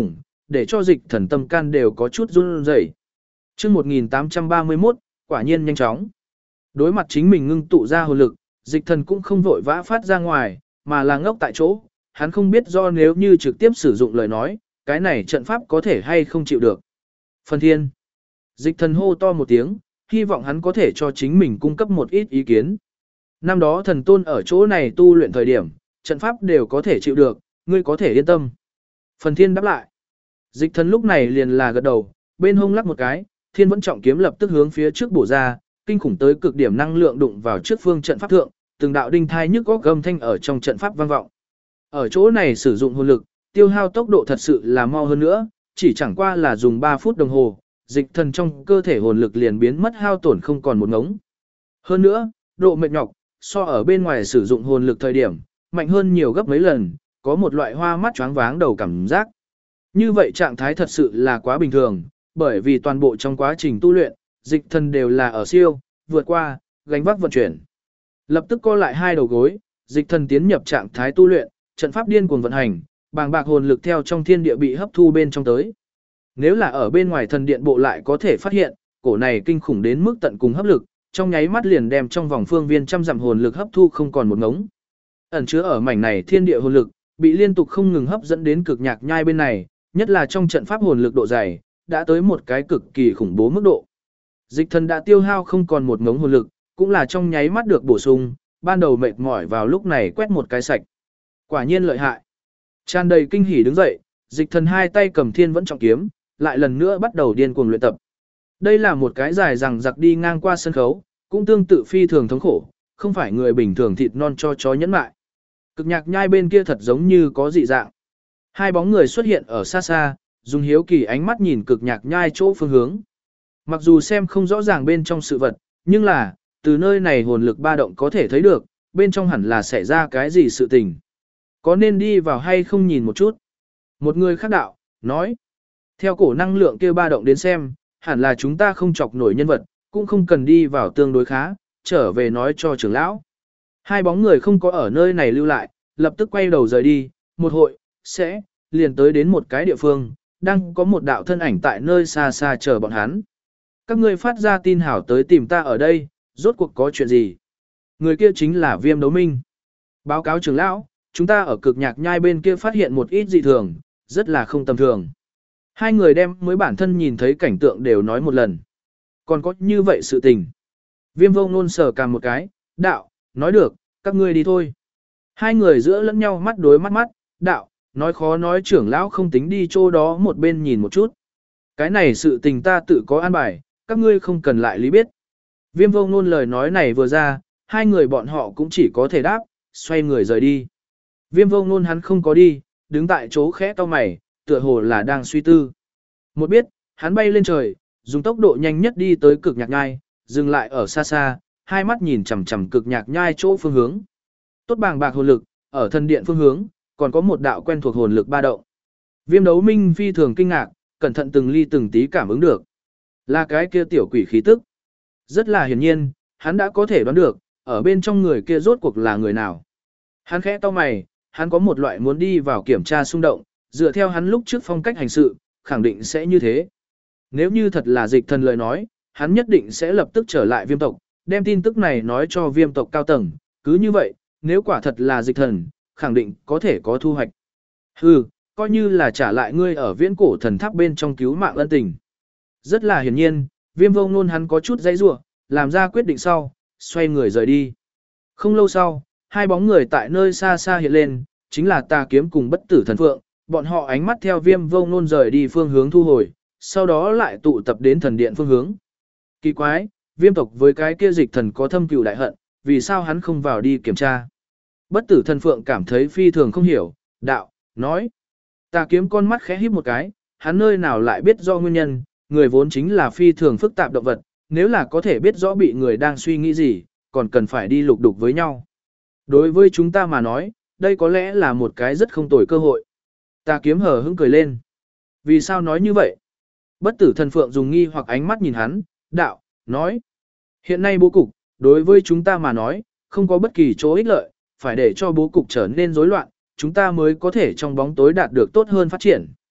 A: để cho dịch thần tâm can đều có chút run rẩy. Chương 1831, quả nhiên nhanh chóng. Đối mặt chính mình ngưng tụ ra hồn lực, dịch thần cũng không vội vã phát ra ngoài, mà là ngốc tại chỗ, hắn không biết do nếu như trực tiếp sử dụng lời nói, cái này trận pháp có thể hay không chịu được. Phần thiên. Dịch thần hô to một tiếng, hy vọng hắn có thể cho chính mình cung cấp một ít ý kiến. Năm đó thần tôn ở chỗ này tu luyện thời điểm, trận pháp đều có thể chịu được, ngươi có thể yên tâm. Phần thiên đáp lại. Dịch thần lúc này liền là gật đầu, bên hông lắc một cái, thiên vẫn trọng kiếm lập tức hướng phía trước bổ ra, kinh khủng tới cực điểm năng lượng đụng vào trước phương trận pháp thượng, từng đạo đinh thai nhức góc gầm thanh ở trong trận pháp vang vọng. Ở chỗ này sử dụng hồn lực, tiêu hao tốc độ thật sự là mau hơn nữa, chỉ chẳng qua là dùng 3 phút đồng hồ, dịch thần trong cơ thể hồn lực liền biến mất hao tổn không còn một ngống. Hơn nữa, độ mệt nhọc, so ở bên ngoài sử dụng hồn lực thời điểm, mạnh hơn nhiều gấp mấy lần, có một loại hoa mắt choáng váng đầu cảm giác. Như vậy trạng thái thật sự là quá bình thường, bởi vì toàn bộ trong quá trình tu luyện, dịch thần đều là ở siêu, vượt qua, gánh vác vận chuyển. Lập tức co lại hai đầu gối, dịch thần tiến nhập trạng thái tu luyện, trận pháp điên cuồng vận hành, bàng bạc hồn lực theo trong thiên địa bị hấp thu bên trong tới. Nếu là ở bên ngoài thần điện bộ lại có thể phát hiện, cổ này kinh khủng đến mức tận cùng hấp lực, trong nháy mắt liền đem trong vòng phương viên trăm dặm hồn lực hấp thu không còn một ngống. Ẩn chứa ở mảnh này thiên địa hồn lực, bị liên tục không ngừng hấp dẫn đến cực nhạc nhai bên này, nhất là trong trận pháp hồn lực độ dày, đã tới một cái cực kỳ khủng bố mức độ. Dịch thần đã tiêu hao không còn một ngống hồn lực, cũng là trong nháy mắt được bổ sung, ban đầu mệt mỏi vào lúc này quét một cái sạch. Quả nhiên lợi hại. Tràn đầy kinh hỉ đứng dậy, dịch thần hai tay cầm thiên vẫn trọng kiếm, lại lần nữa bắt đầu điên cuồng luyện tập. Đây là một cái dài rằng giặc đi ngang qua sân khấu, cũng tương tự phi thường thống khổ, không phải người bình thường thịt non cho chó nhẫn mại. Cực nhạc nhai bên kia thật giống như có dị dạng. Hai bóng người xuất hiện ở xa xa, dùng hiếu kỳ ánh mắt nhìn cực nhạc nhai chỗ phương hướng. Mặc dù xem không rõ ràng bên trong sự vật, nhưng là, từ nơi này hồn lực ba động có thể thấy được, bên trong hẳn là xảy ra cái gì sự tình. Có nên đi vào hay không nhìn một chút? Một người khác đạo, nói. Theo cổ năng lượng kia ba động đến xem, hẳn là chúng ta không chọc nổi nhân vật, cũng không cần đi vào tương đối khá, trở về nói cho trưởng lão. Hai bóng người không có ở nơi này lưu lại, lập tức quay đầu rời đi, một hội, sẽ, liền tới đến một cái địa phương, đang có một đạo thân ảnh tại nơi xa xa chờ bọn hắn. Các ngươi phát ra tin hảo tới tìm ta ở đây, rốt cuộc có chuyện gì? Người kia chính là Viêm Đấu Minh. Báo cáo trưởng lão, chúng ta ở cực nhạc nhai bên kia phát hiện một ít dị thường, rất là không tầm thường. Hai người đem mới bản thân nhìn thấy cảnh tượng đều nói một lần. Còn có như vậy sự tình. Viêm Vô Ngôn sờ cằm một cái, đạo, nói được, các ngươi đi thôi. Hai người giữa lẫn nhau mắt đối mắt mắt, đạo, nói khó nói trưởng lão không tính đi chỗ đó một bên nhìn một chút. Cái này sự tình ta tự có an bài, các ngươi không cần lại lý biết. Viêm Vô Ngôn lời nói này vừa ra, hai người bọn họ cũng chỉ có thể đáp, xoay người rời đi. Viêm Vô Ngôn hắn không có đi, đứng tại chỗ khẽ cau mày, tựa hồ là đang suy tư. Một biết, hắn bay lên trời, dùng tốc độ nhanh nhất đi tới cực nhạc nhai, dừng lại ở xa xa, hai mắt nhìn chằm chằm cực nhạc nhai chỗ phương hướng. Tốt bàng bạc hồn lực, ở thần điện phương hướng, còn có một đạo quen thuộc hồn lực ba động. Viêm Đấu Minh phi thường kinh ngạc, cẩn thận từng ly từng tí cảm ứng được. Là cái kia tiểu quỷ khí tức. Rất là hiển nhiên, hắn đã có thể đoán được, ở bên trong người kia rốt cuộc là người nào. Hắn khẽ cau mày, hắn có một loại muốn đi vào kiểm tra xung động, dựa theo hắn lúc trước phong cách hành sự, khẳng định sẽ như thế. Nếu như thật là dịch thần lời nói, hắn nhất định sẽ lập tức trở lại viêm tộc, đem tin tức này nói cho viêm tộc cao tầng, cứ như vậy, nếu quả thật là dịch thần, khẳng định có thể có thu hoạch. Hừ, coi như là trả lại ngươi ở viễn cổ thần tháp bên trong cứu mạng ân tình. Rất là hiển nhiên, Viêm Vô Ngôn hắn có chút dãy rủa, làm ra quyết định sau, xoay người rời đi. Không lâu sau, hai bóng người tại nơi xa xa hiện lên, chính là Tà Kiếm cùng Bất Tử Thần Phượng, bọn họ ánh mắt theo Viêm Vô Ngôn rời đi phương hướng thu hồi, sau đó lại tụ tập đến thần điện phương hướng. Kỳ quái, Viêm tộc với cái kia dịch thần có thâm cừu đại hận, vì sao hắn không vào đi kiểm tra? Bất Tử Thần Phượng cảm thấy phi thường không hiểu, đạo, nói. Tà Kiếm con mắt khẽ híp một cái, hắn nơi nào lại biết do nguyên nhân, người vốn chính là phi thường phức tạp động vật, nếu là có thể biết rõ bị người đang suy nghĩ gì, còn cần phải đi lục đục với nhau. Đối với chúng ta mà nói, đây có lẽ là một cái rất không tồi cơ hội. Tà Kiếm hờ hững cười lên. Vì sao nói như vậy? Bất Tử Thần Phượng dùng nghi hoặc ánh mắt nhìn hắn, đạo, nói. Hiện nay bố cục, đối với chúng ta mà nói, không có bất kỳ chỗ ích lợi, phải để cho bố cục trở nên rối loạn, chúng ta mới có thể trong bóng tối đạt được tốt hơn phát triển.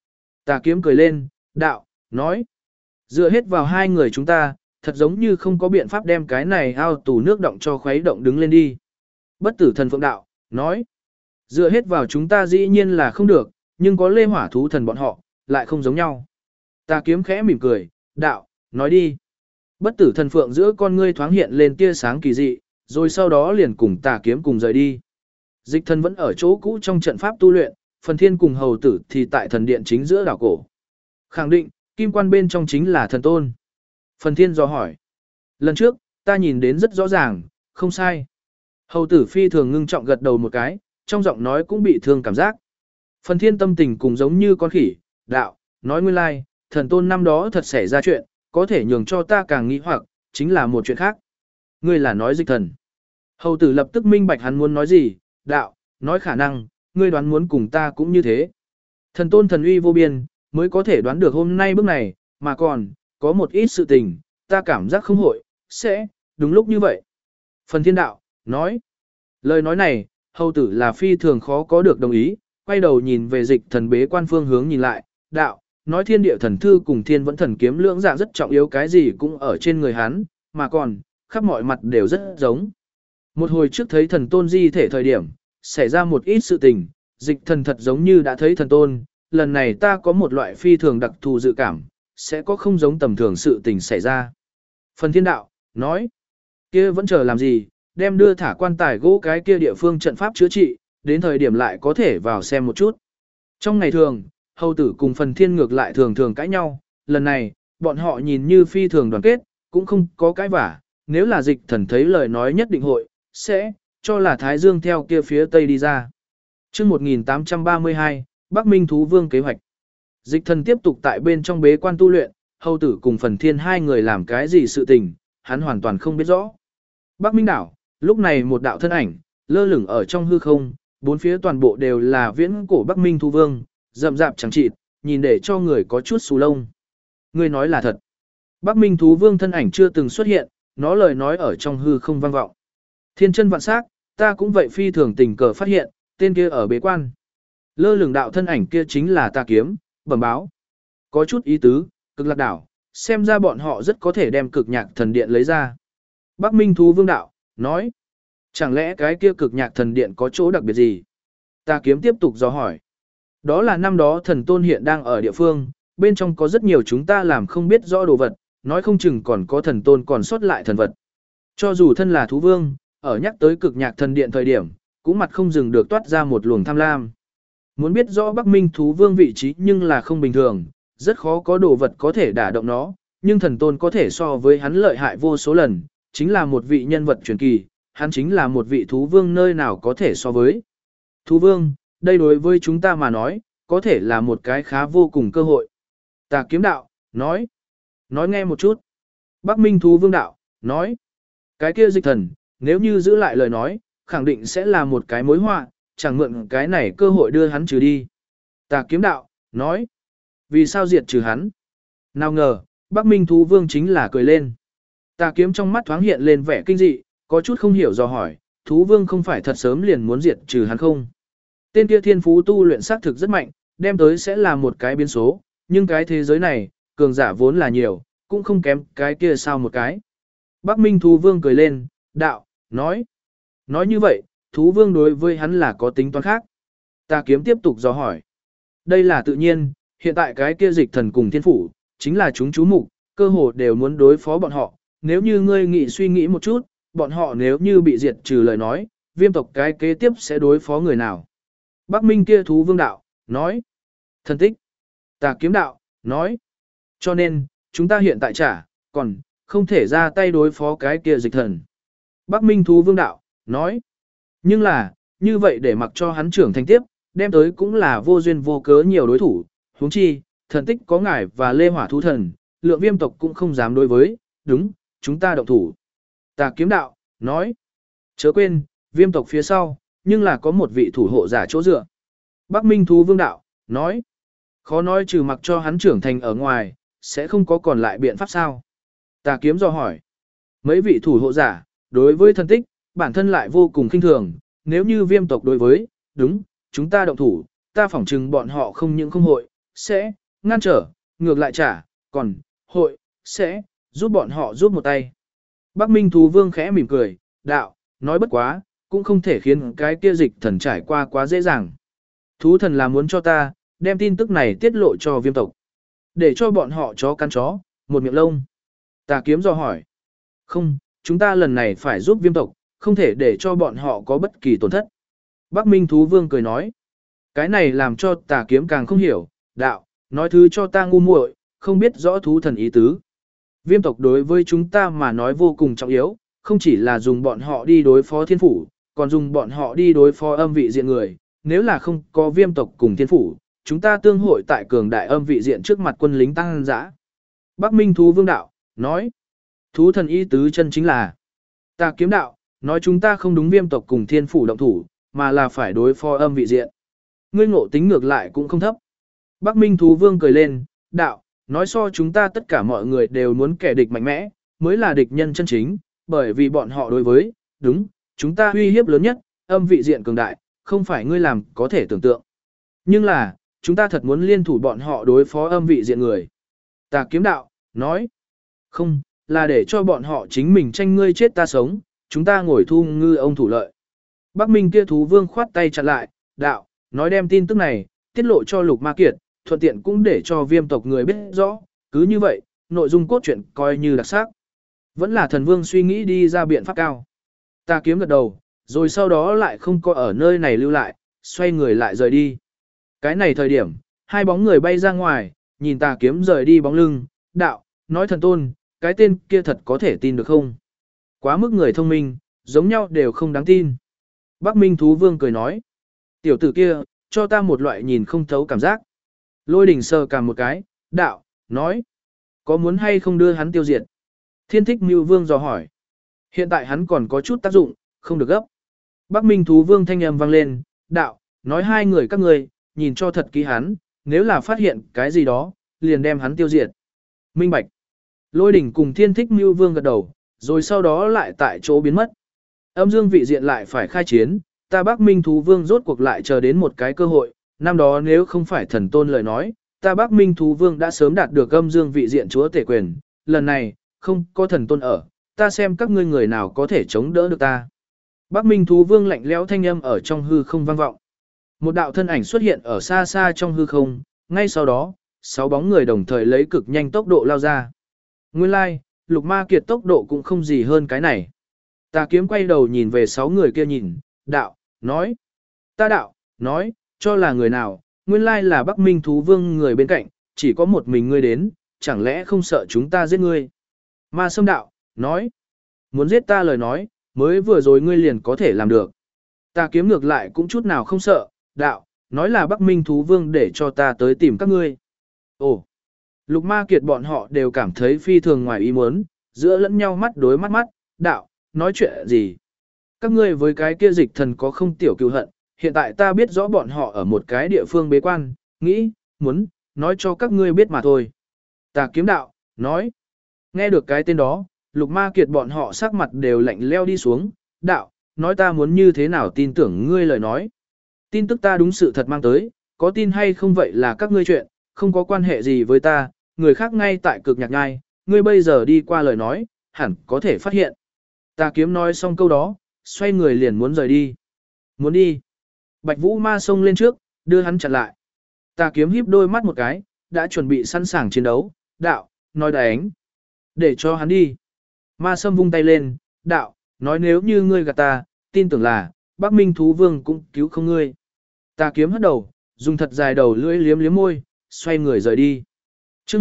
A: Tà kiếm cười lên, đạo, nói. Dựa hết vào hai người chúng ta, thật giống như không có biện pháp đem cái này ao tù nước động cho khuấy động đứng lên đi. Bất tử thần phượng đạo, nói. Dựa hết vào chúng ta dĩ nhiên là không được, nhưng có lê hỏa thú thần bọn họ, lại không giống nhau. Tà kiếm khẽ mỉm cười, đạo, nói đi. Bất tử thần phượng giữa con ngươi thoáng hiện lên tia sáng kỳ dị, rồi sau đó liền cùng tà kiếm cùng rời đi. Dịch thần vẫn ở chỗ cũ trong trận pháp tu luyện, phần thiên cùng hầu tử thì tại thần điện chính giữa đảo cổ. Khẳng định, kim quan bên trong chính là thần tôn. Phần thiên dò hỏi. Lần trước, ta nhìn đến rất rõ ràng, không sai. Hầu tử phi thường ngưng trọng gật đầu một cái, trong giọng nói cũng bị thương cảm giác. Phần thiên tâm tình cùng giống như con khỉ, đạo, nói nguyên lai, thần tôn năm đó thật xảy ra chuyện, có thể nhường cho ta càng nghĩ hoặc, chính là một chuyện khác. Ngươi là nói dịch thần. Hầu tử lập tức minh bạch hắn muốn nói gì, đạo, nói khả năng, ngươi đoán muốn cùng ta cũng như thế. Thần tôn thần uy vô biên, mới có thể đoán được hôm nay bước này, mà còn, có một ít sự tình, ta cảm giác không hội, sẽ, đúng lúc như vậy. Phần thiên đạo, nói. Lời nói này, hầu tử là phi thường khó có được đồng ý, quay đầu nhìn về dịch thần bế quan phương hướng nhìn lại, đạo, nói thiên địa thần thư cùng thiên vẫn thần kiếm lưỡng dạng rất trọng yếu cái gì cũng ở trên người hắn, mà còn, khắp mọi mặt đều rất giống. Một hồi trước thấy thần tôn di thể thời điểm, xảy ra một ít sự tình, dịch thần thật giống như đã thấy thần tôn, lần này ta có một loại phi thường đặc thù dự cảm, sẽ có không giống tầm thường sự tình xảy ra. Phần thiên đạo, nói, kia vẫn chờ làm gì, đem đưa thả quan tài gỗ cái kia địa phương trận pháp chữa trị, đến thời điểm lại có thể vào xem một chút. Trong ngày thường, hầu tử cùng phần thiên ngược lại thường thường cãi nhau, lần này, bọn họ nhìn như phi thường đoàn kết, cũng không có cãi vả, nếu là dịch thần thấy lời nói nhất định hội, sẽ, cho là Thái Dương theo kia phía Tây đi ra. chương 1832, Bắc Minh Thú Vương kế hoạch. Dịch thần tiếp tục tại bên trong bế quan tu luyện, hầu tử cùng phần thiên hai người làm cái gì sự tình, hắn hoàn toàn không biết rõ. Bắc Minh đảo, lúc này một đạo thân ảnh, lơ lửng ở trong hư không, bốn phía toàn bộ đều là viễn cổ Bắc Minh Thú Vương, rậm rạp chẳng chịt, nhìn để cho người có chút xù lông. Người nói là thật. Bắc Minh Thú Vương thân ảnh chưa từng xuất hiện, nó lời nói ở trong hư không vang vọng. Thiên chân vạn sắc, ta cũng vậy phi thường tình cờ phát hiện, tên kia ở bế quan. Lơ lửng đạo thân ảnh kia chính là Tà Kiếm, bẩm báo. Có chút ý tứ, Cực Lạc đảo, xem ra bọn họ rất có thể đem Cực Nhạc Thần Điện lấy ra. Bắc Minh Thú Vương đạo, nói. Chẳng lẽ cái kia Cực Nhạc Thần Điện có chỗ đặc biệt gì? Tà Kiếm tiếp tục dò hỏi. Đó là năm đó thần tôn hiện đang ở địa phương, bên trong có rất nhiều chúng ta làm không biết rõ đồ vật, nói không chừng còn có thần tôn còn sót lại thần vật. Cho dù thân là thú vương, ở nhắc tới Cực Nhạc Thần Điện thời điểm, cũng mặt không dừng được toát ra một luồng tham lam. Muốn biết rõ Bắc Minh Thú Vương vị trí nhưng là không bình thường, rất khó có đồ vật có thể đả động nó, nhưng thần tôn có thể so với hắn lợi hại vô số lần, chính là một vị nhân vật truyền kỳ, hắn chính là một vị thú vương nơi nào có thể so với. Thú vương, đây đối với chúng ta mà nói, có thể là một cái khá vô cùng cơ hội. Tà Kiếm đạo, nói nghe một chút. Bắc Minh Thú Vương đạo, nói, cái kia dịch thần, nếu như giữ lại lời nói, khẳng định sẽ là một cái mối họa, chẳng mượn cái này cơ hội đưa hắn trừ đi. Tà Kiếm đạo, nói, vì sao diệt trừ hắn? Nào ngờ, Bắc Minh Thú Vương chính là cười lên. Tà Kiếm trong mắt thoáng hiện lên vẻ kinh dị, có chút không hiểu dò hỏi, Thú Vương không phải thật sớm liền muốn diệt trừ hắn không? Tên kia thiên phú tu luyện xác thực rất mạnh, đem tới sẽ là một cái biến số, nhưng cái thế giới này, cường giả vốn là nhiều, cũng không kém cái kia sao một cái. Bắc Minh Thú Vương cười lên, đạo, nói như vậy, Thú Vương đối với hắn là có tính toán khác. Tà Kiếm tiếp tục dò hỏi. Đây là tự nhiên, hiện tại cái kia dịch thần cùng thiên phủ, chính là chúng chú mục, cơ hồ đều muốn đối phó bọn họ. Nếu như ngươi nghĩ suy nghĩ một chút, bọn họ nếu như bị diệt trừ lời nói, Viêm tộc cái kế tiếp sẽ đối phó người nào? Bắc Minh kia Thú Vương đạo, nói. Thần tích. Tà Kiếm đạo, nói. Cho nên, chúng ta hiện tại còn không thể ra tay đối phó cái kia dịch thần. Bắc Minh Thú Vương đạo, nói. Nhưng là, như vậy để mặc cho hắn trưởng thành tiếp, đem tới cũng là vô duyên vô cớ nhiều đối thủ. Huống chi, thần tích có ngải và lê hỏa thú thần, lượng Viêm tộc cũng không dám đối với, đúng, chúng ta động thủ. Tà Kiếm đạo, nói. Chớ quên, Viêm tộc phía sau, nhưng là có một vị thủ hộ giả chỗ dựa. Bắc Minh Thú Vương đạo, nói. Khó nói trừ mặc cho hắn trưởng thành ở ngoài, sẽ không có còn lại biện pháp sao? Tà Kiếm dò hỏi. Mấy vị thủ hộ giả, đối với thần tích, bản thân lại vô cùng khinh thường, nếu như Viêm tộc đối với, đúng, chúng ta động thủ, ta phỏng chừng bọn họ không những không hội, sẽ, ngăn trở, ngược lại trả, còn, hội, sẽ, giúp bọn họ giúp một tay. Bắc Minh Thú Vương khẽ mỉm cười, đạo, nói bất quá, cũng không thể khiến cái kia dịch thần trải qua quá dễ dàng. Thú thần là muốn cho ta, đem tin tức này tiết lộ cho viêm tộc. Để cho bọn họ chó cắn chó, một miệng lông. Tà kiếm do hỏi. Không, chúng ta lần này phải giúp viêm tộc, không thể để cho bọn họ có bất kỳ tổn thất. Bắc Minh Thú Vương cười nói. Cái này làm cho tà kiếm càng không hiểu, đạo, nói thứ cho ta ngu muội, không biết rõ thú thần ý tứ. Viêm tộc đối với chúng ta mà nói vô cùng trọng yếu, không chỉ là dùng bọn họ đi đối phó thiên phủ, còn dùng bọn họ đi đối phó âm vị diện người. Nếu là không có viêm tộc cùng thiên phủ, chúng ta tương hội tại cường đại âm vị diện trước mặt quân lính tăng dã. Bắc Minh Thú Vương đạo, nói, thú thần ý tứ chân chính là Tà kiếm đạo, nói chúng ta không đúng viêm tộc cùng thiên phủ động thủ, mà là phải đối phó âm vị diện. Ngươi ngộ tính ngược lại cũng không thấp. Bắc Minh Thú Vương cười lên, đạo, nói so chúng ta tất cả mọi người đều muốn kẻ địch mạnh mẽ, mới là địch nhân chân chính, bởi vì bọn họ đối với, đúng, chúng ta uy hiếp lớn nhất, âm vị diện cường đại, không phải ngươi làm có thể tưởng tượng. Nhưng là, chúng ta thật muốn liên thủ bọn họ đối phó âm vị diện người. Tà kiếm đạo, nói, không, là để cho bọn họ chính mình tranh ngươi chết ta sống, chúng ta ngồi thu ngư ông thủ lợi. Bắc Minh kia Thú Vương khoát tay chặn lại, đạo, nói đem tin tức này, tiết lộ cho Lục Ma Kiệt, thuận tiện cũng để cho viêm tộc người biết rõ, cứ như vậy, nội dung cốt truyện coi như đặc sắc. Vẫn là thần vương suy nghĩ đi ra biện pháp cao. Tà kiếm gật đầu, rồi sau đó lại không có ở nơi này lưu lại, xoay người lại rời đi. Cái này thời điểm, hai bóng người bay ra ngoài, nhìn tà kiếm rời đi bóng lưng, đạo, nói thần tôn, cái tên kia thật có thể tin được không? Quá mức người thông minh, giống nhau đều không đáng tin. Bắc Minh Thú Vương cười nói, tiểu tử kia, cho ta một loại nhìn không thấu cảm giác. Lôi đỉnh sờ cả một cái, đạo, nói, có muốn hay không đưa hắn tiêu diệt? Thiên Thích Mưu Vương dò hỏi. Hiện tại hắn còn có chút tác dụng, không được gấp. Bắc Minh Thú Vương thanh âm vang lên, đạo, nói hai người các ngươi, nhìn cho thật kỹ hắn, nếu là phát hiện cái gì đó, liền đem hắn tiêu diệt. Minh Bạch. Lôi đỉnh cùng Thiên Thích Mưu Vương gật đầu, rồi sau đó lại tại chỗ biến mất. Âm dương vị diện lại phải khai chiến, ta Bắc Minh Thú Vương rốt cuộc lại chờ đến một cái cơ hội, năm đó nếu không phải thần tôn lời nói, ta Bắc Minh Thú Vương đã sớm đạt được âm dương vị diện chúa tể quyền, lần này, không có thần tôn ở, ta xem các ngươi người nào có thể chống đỡ được ta. Bắc Minh Thú Vương lạnh lẽo thanh âm ở trong hư không vang vọng. Một đạo thân ảnh xuất hiện ở xa xa trong hư không, ngay sau đó, 6 bóng người đồng thời lấy cực nhanh tốc độ lao ra. Nguyên lai, Lục Ma Kiệt tốc độ cũng không gì hơn cái này. Tà kiếm quay đầu nhìn về 6 người kia nhìn, đạo, nói. Ta đạo, nói, cho là người nào, nguyên lai là Bắc Minh Thú Vương người bên cạnh, chỉ có một mình ngươi đến, chẳng lẽ không sợ chúng ta giết ngươi. Ma Sâm đạo, nói. Muốn giết ta lời nói, mới vừa rồi ngươi liền có thể làm được. Tà kiếm ngược lại cũng chút nào không sợ, đạo, nói là Bắc Minh Thú Vương để cho ta tới tìm các ngươi. Ồ, Lục Ma Kiệt bọn họ đều cảm thấy phi thường ngoài ý muốn, giữa lẫn nhau mắt đối mắt mắt, đạo, nói chuyện gì? Các ngươi với cái kia dịch thần có không tiểu cừu hận, hiện tại ta biết rõ bọn họ ở một cái địa phương bế quan, nghĩ, muốn, nói cho các ngươi biết mà thôi. Tà kiếm đạo, nói, nghe được cái tên đó, Lục Ma Kiệt bọn họ sắc mặt đều lạnh leo đi xuống, đạo, nói ta muốn như thế nào tin tưởng ngươi lời nói. Tin tức ta đúng sự thật mang tới, có tin hay không vậy là các ngươi chuyện, không có quan hệ gì với ta, người khác ngay tại cực nhạc nhai, ngươi bây giờ đi qua lời nói, hẳn có thể phát hiện. Tà kiếm nói xong câu đó, xoay người liền muốn rời đi. Muốn đi. Bạch Vũ Ma xông lên trước, đưa hắn chặn lại. Tà kiếm híp đôi mắt một cái, đã chuẩn bị sẵn sàng chiến đấu, đạo, nói đánh. Để cho hắn đi. Ma Sâm vung tay lên, đạo, nói nếu như ngươi gạt ta, tin tưởng là, Bắc Minh Thú Vương cũng cứu không ngươi. Tà kiếm hất đầu, dùng thật dài đầu lưỡi liếm liếm môi, xoay người rời đi. Trước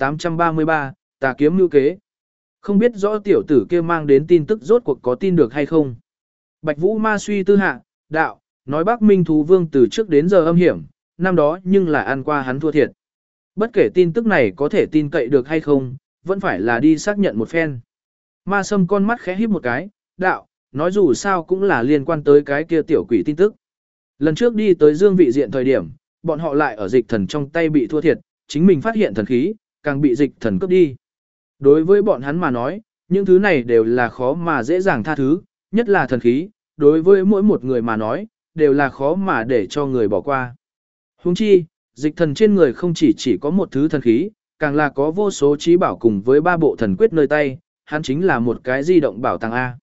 A: 1833, tà kiếm mưu kế. Không biết rõ tiểu tử kia mang đến tin tức rốt cuộc có tin được hay không. Bạch Vũ Ma suy tư hạ, đạo, nói Bắc Minh Thú Vương từ trước đến giờ âm hiểm, năm đó nhưng là ăn qua hắn thua thiệt. Bất kể tin tức này có thể tin cậy được hay không, vẫn phải là đi xác nhận một phen. Ma Sâm con mắt khẽ híp một cái, đạo, nói dù sao cũng là liên quan tới cái kia tiểu quỷ tin tức. Lần trước đi tới dương vị diện thời điểm, bọn họ lại ở dịch thần trong tay bị thua thiệt, chính mình phát hiện thần khí, càng bị dịch thần cướp đi. Đối với bọn hắn mà nói, những thứ này đều là khó mà dễ dàng tha thứ, nhất là thần khí, đối với mỗi một người mà nói, đều là khó mà để cho người bỏ qua. Huống chi, Dịch thần trên người không chỉ có một thứ thần khí, càng là có vô số trí bảo cùng với 3 bộ thần quyết nơi tay, hắn chính là một cái di động bảo tàng A.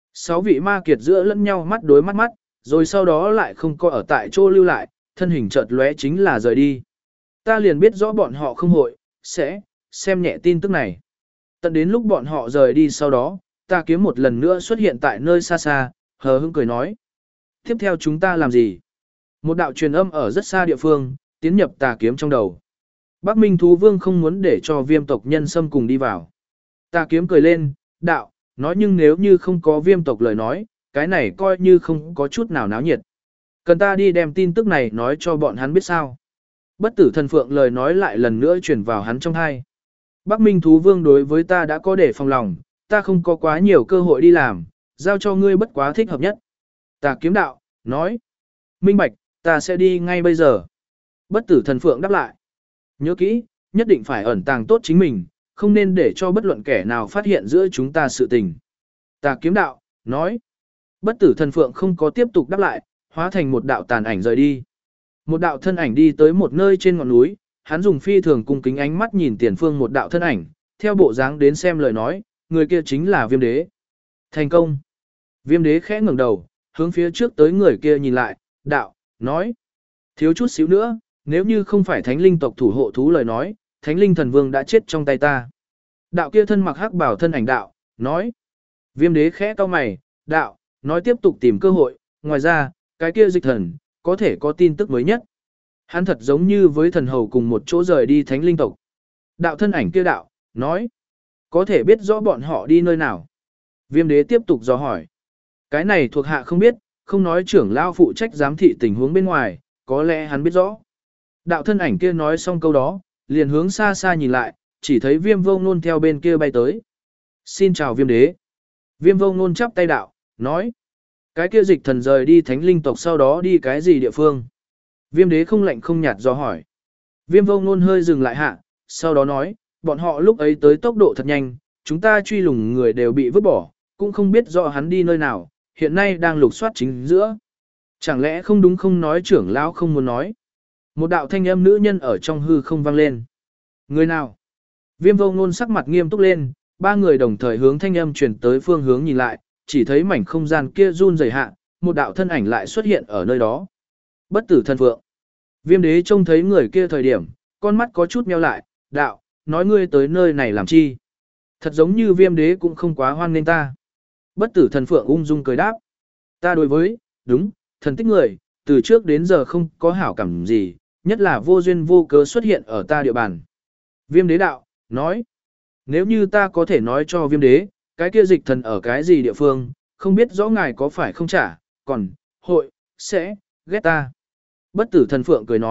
A: 6 vị ma kiệt giữa lẫn nhau mắt đối mắt mắt, rồi sau đó lại không có ở tại chỗ lưu lại, thân hình chợt lóe chính là rời đi. Ta liền biết rõ bọn họ không hội, sẽ, xem nhẹ tin tức này. Tận đến lúc bọn họ rời đi sau đó, ta kiếm một lần nữa xuất hiện tại nơi xa xa, hờ hững cười nói. Tiếp theo chúng ta làm gì? Một đạo truyền âm ở rất xa địa phương, tiến nhập tà kiếm trong đầu. Bắc Minh Thú Vương không muốn để cho viêm tộc nhân xâm cùng đi vào. Tà kiếm cười lên, đạo, nói nhưng nếu như không có viêm tộc lời nói, cái này coi như không có chút nào náo nhiệt. Cần ta đi đem tin tức này nói cho bọn hắn biết sao. Bất tử thần phượng lời nói lại lần nữa truyền vào hắn trong tai. Bắc Minh Thú Vương đối với ta đã có để phòng lòng, ta không có quá nhiều cơ hội đi làm, giao cho ngươi bất quá thích hợp nhất. Tà kiếm đạo, nói. Minh bạch, ta sẽ đi ngay bây giờ. Bất tử thần phượng đáp lại. Nhớ kỹ, nhất định phải ẩn tàng tốt chính mình, không nên để cho bất luận kẻ nào phát hiện giữa chúng ta sự tình. Tà kiếm đạo, nói. Bất tử thần phượng không có tiếp tục đáp lại, hóa thành một đạo tàn ảnh rời đi. Một đạo thân ảnh đi tới một nơi trên ngọn núi, hắn dùng phi thường cung kính ánh mắt nhìn tiền phương một đạo thân ảnh, theo bộ dáng đến xem lời nói, người kia chính là viêm đế. Thành công. Viêm đế khẽ ngẩng đầu, hướng phía trước tới người kia nhìn lại, đạo, nói. Thiếu chút xíu nữa, nếu như không phải thánh linh tộc thủ hộ thú lời nói, thánh linh thần vương đã chết trong tay ta. Đạo kia thân mặc hắc bảo thân ảnh đạo, nói. Viêm đế khẽ cau mày, đạo, nói tiếp tục tìm cơ hội, ngoài ra, cái kia dịch thần, có thể có tin tức mới nhất. Hắn thật giống như với thần hầu cùng một chỗ rời đi thánh linh tộc. Đạo thân ảnh kia đạo, nói. Có thể biết rõ bọn họ đi nơi nào. Viêm đế tiếp tục dò hỏi. Cái này thuộc hạ không biết, không nói trưởng lao phụ trách giám thị tình huống bên ngoài, có lẽ hắn biết rõ. Đạo thân ảnh kia nói xong câu đó, liền hướng xa xa nhìn lại, chỉ thấy viêm vô ngôn theo bên kia bay tới. Xin chào viêm đế. Viêm vô ngôn chắp tay đạo, nói. Cái kia dịch thần rời đi thánh linh tộc sau đó đi cái gì địa phương? Viêm đế không lạnh không nhạt do hỏi. Viêm vô ngôn hơi dừng lại hạ, sau đó nói, bọn họ lúc ấy tới tốc độ thật nhanh, chúng ta truy lùng người đều bị vứt bỏ, cũng không biết rõ hắn đi nơi nào, hiện nay đang lục soát chính giữa. Chẳng lẽ không đúng không nói trưởng lão không muốn nói. Một đạo thanh âm nữ nhân ở trong hư không vang lên. Người nào? Viêm vô ngôn sắc mặt nghiêm túc lên, ba người đồng thời hướng thanh âm chuyển tới phương hướng nhìn lại, chỉ thấy mảnh không gian kia run rẩy hạ, một đạo thân ảnh lại xuất hiện ở nơi đó. Bất tử thần phượng. Viêm đế trông thấy người kia thời điểm, con mắt có chút meo lại, đạo, nói ngươi tới nơi này làm chi? Thật giống như viêm đế cũng không quá hoan nghênh ta. Bất tử thần phượng ung dung cười đáp. Ta đối với, đúng, thần tích người, từ trước đến giờ không có hảo cảm gì, nhất là vô duyên vô cớ xuất hiện ở ta địa bàn. Viêm đế đạo, nói, nếu như ta có thể nói cho viêm đế, cái kia dịch thần ở cái gì địa phương, không biết rõ ngài có phải không trả, còn, hội, sẽ, ghét ta. Bất tử thần phượng cười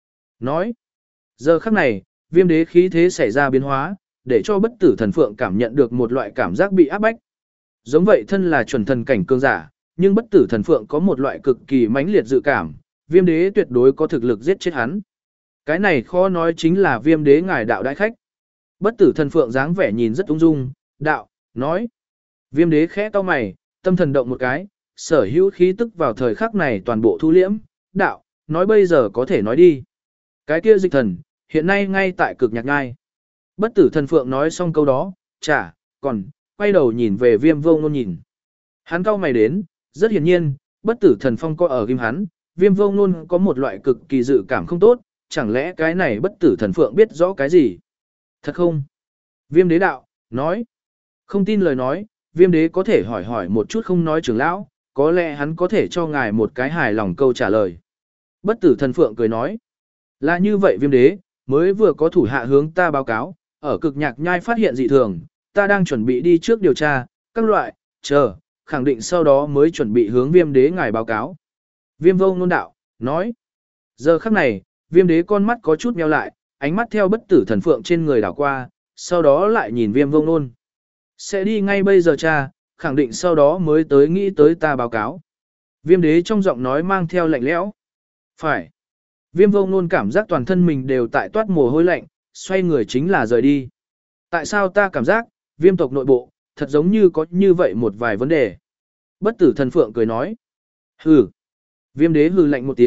A: nói, giờ khắc này, viêm đế khí thế xảy ra biến hóa, để cho bất tử thần phượng cảm nhận được một loại cảm giác bị áp bách. Giống vậy thân là chuẩn thần cảnh cường giả, nhưng bất tử thần phượng có một loại cực kỳ mãnh liệt dự cảm, viêm đế tuyệt đối có thực lực giết chết hắn. Cái này khó nói chính là viêm đế ngài đạo đại khách. Bất tử thần phượng dáng vẻ nhìn rất ung dung, đạo, nói. Viêm đế khẽ cau mày, tâm thần động một cái, sở hữu khí tức vào thời khắc này toàn bộ thu liễm, đạo, nói bây giờ có thể nói đi. Cái kia dịch thần, hiện nay ngay tại cực nhạc ngai. Bất tử thần phượng nói xong câu đó, còn, quay đầu nhìn về viêm vô ngôn nhìn. Hắn cau mày đến, rất hiển nhiên, bất tử thần phong có ở ghim hắn, viêm vô ngôn có một loại cực kỳ dự cảm không tốt, chẳng lẽ cái này bất tử thần phượng biết rõ cái gì? Thật không? Viêm đế đạo, nói. Không tin lời nói, viêm đế có thể hỏi hỏi một chút không nói trưởng lão, có lẽ hắn có thể cho ngài một cái hài lòng câu trả lời. Bất tử thần phượng cười nói. Là như vậy viêm đế, mới vừa có thủ hạ hướng ta báo cáo, ở cực nhạc nhai phát hiện dị thường, ta đang chuẩn bị đi trước điều tra, các loại, khẳng định sau đó mới chuẩn bị hướng viêm đế ngài báo cáo. Viêm vô ngôn đạo, nói. Giờ khắc này, viêm đế con mắt có chút meo lại, ánh mắt theo bất tử thần phượng trên người đảo qua, sau đó lại nhìn viêm vô ngôn. Sẽ đi ngay bây giờ cha, khẳng định sau đó mới tới nghĩ tới ta báo cáo. Viêm đế trong giọng nói mang theo lạnh lẽo. Phải. Viêm vô ngôn cảm giác toàn thân mình đều tại toát mồ hôi lạnh, xoay người chính là rời đi. Tại sao ta cảm giác, viêm tộc nội bộ, thật giống như có như vậy một vài vấn đề. Bất tử thần phượng cười nói. Hừ. Viêm đế hừ lạnh một tiếng,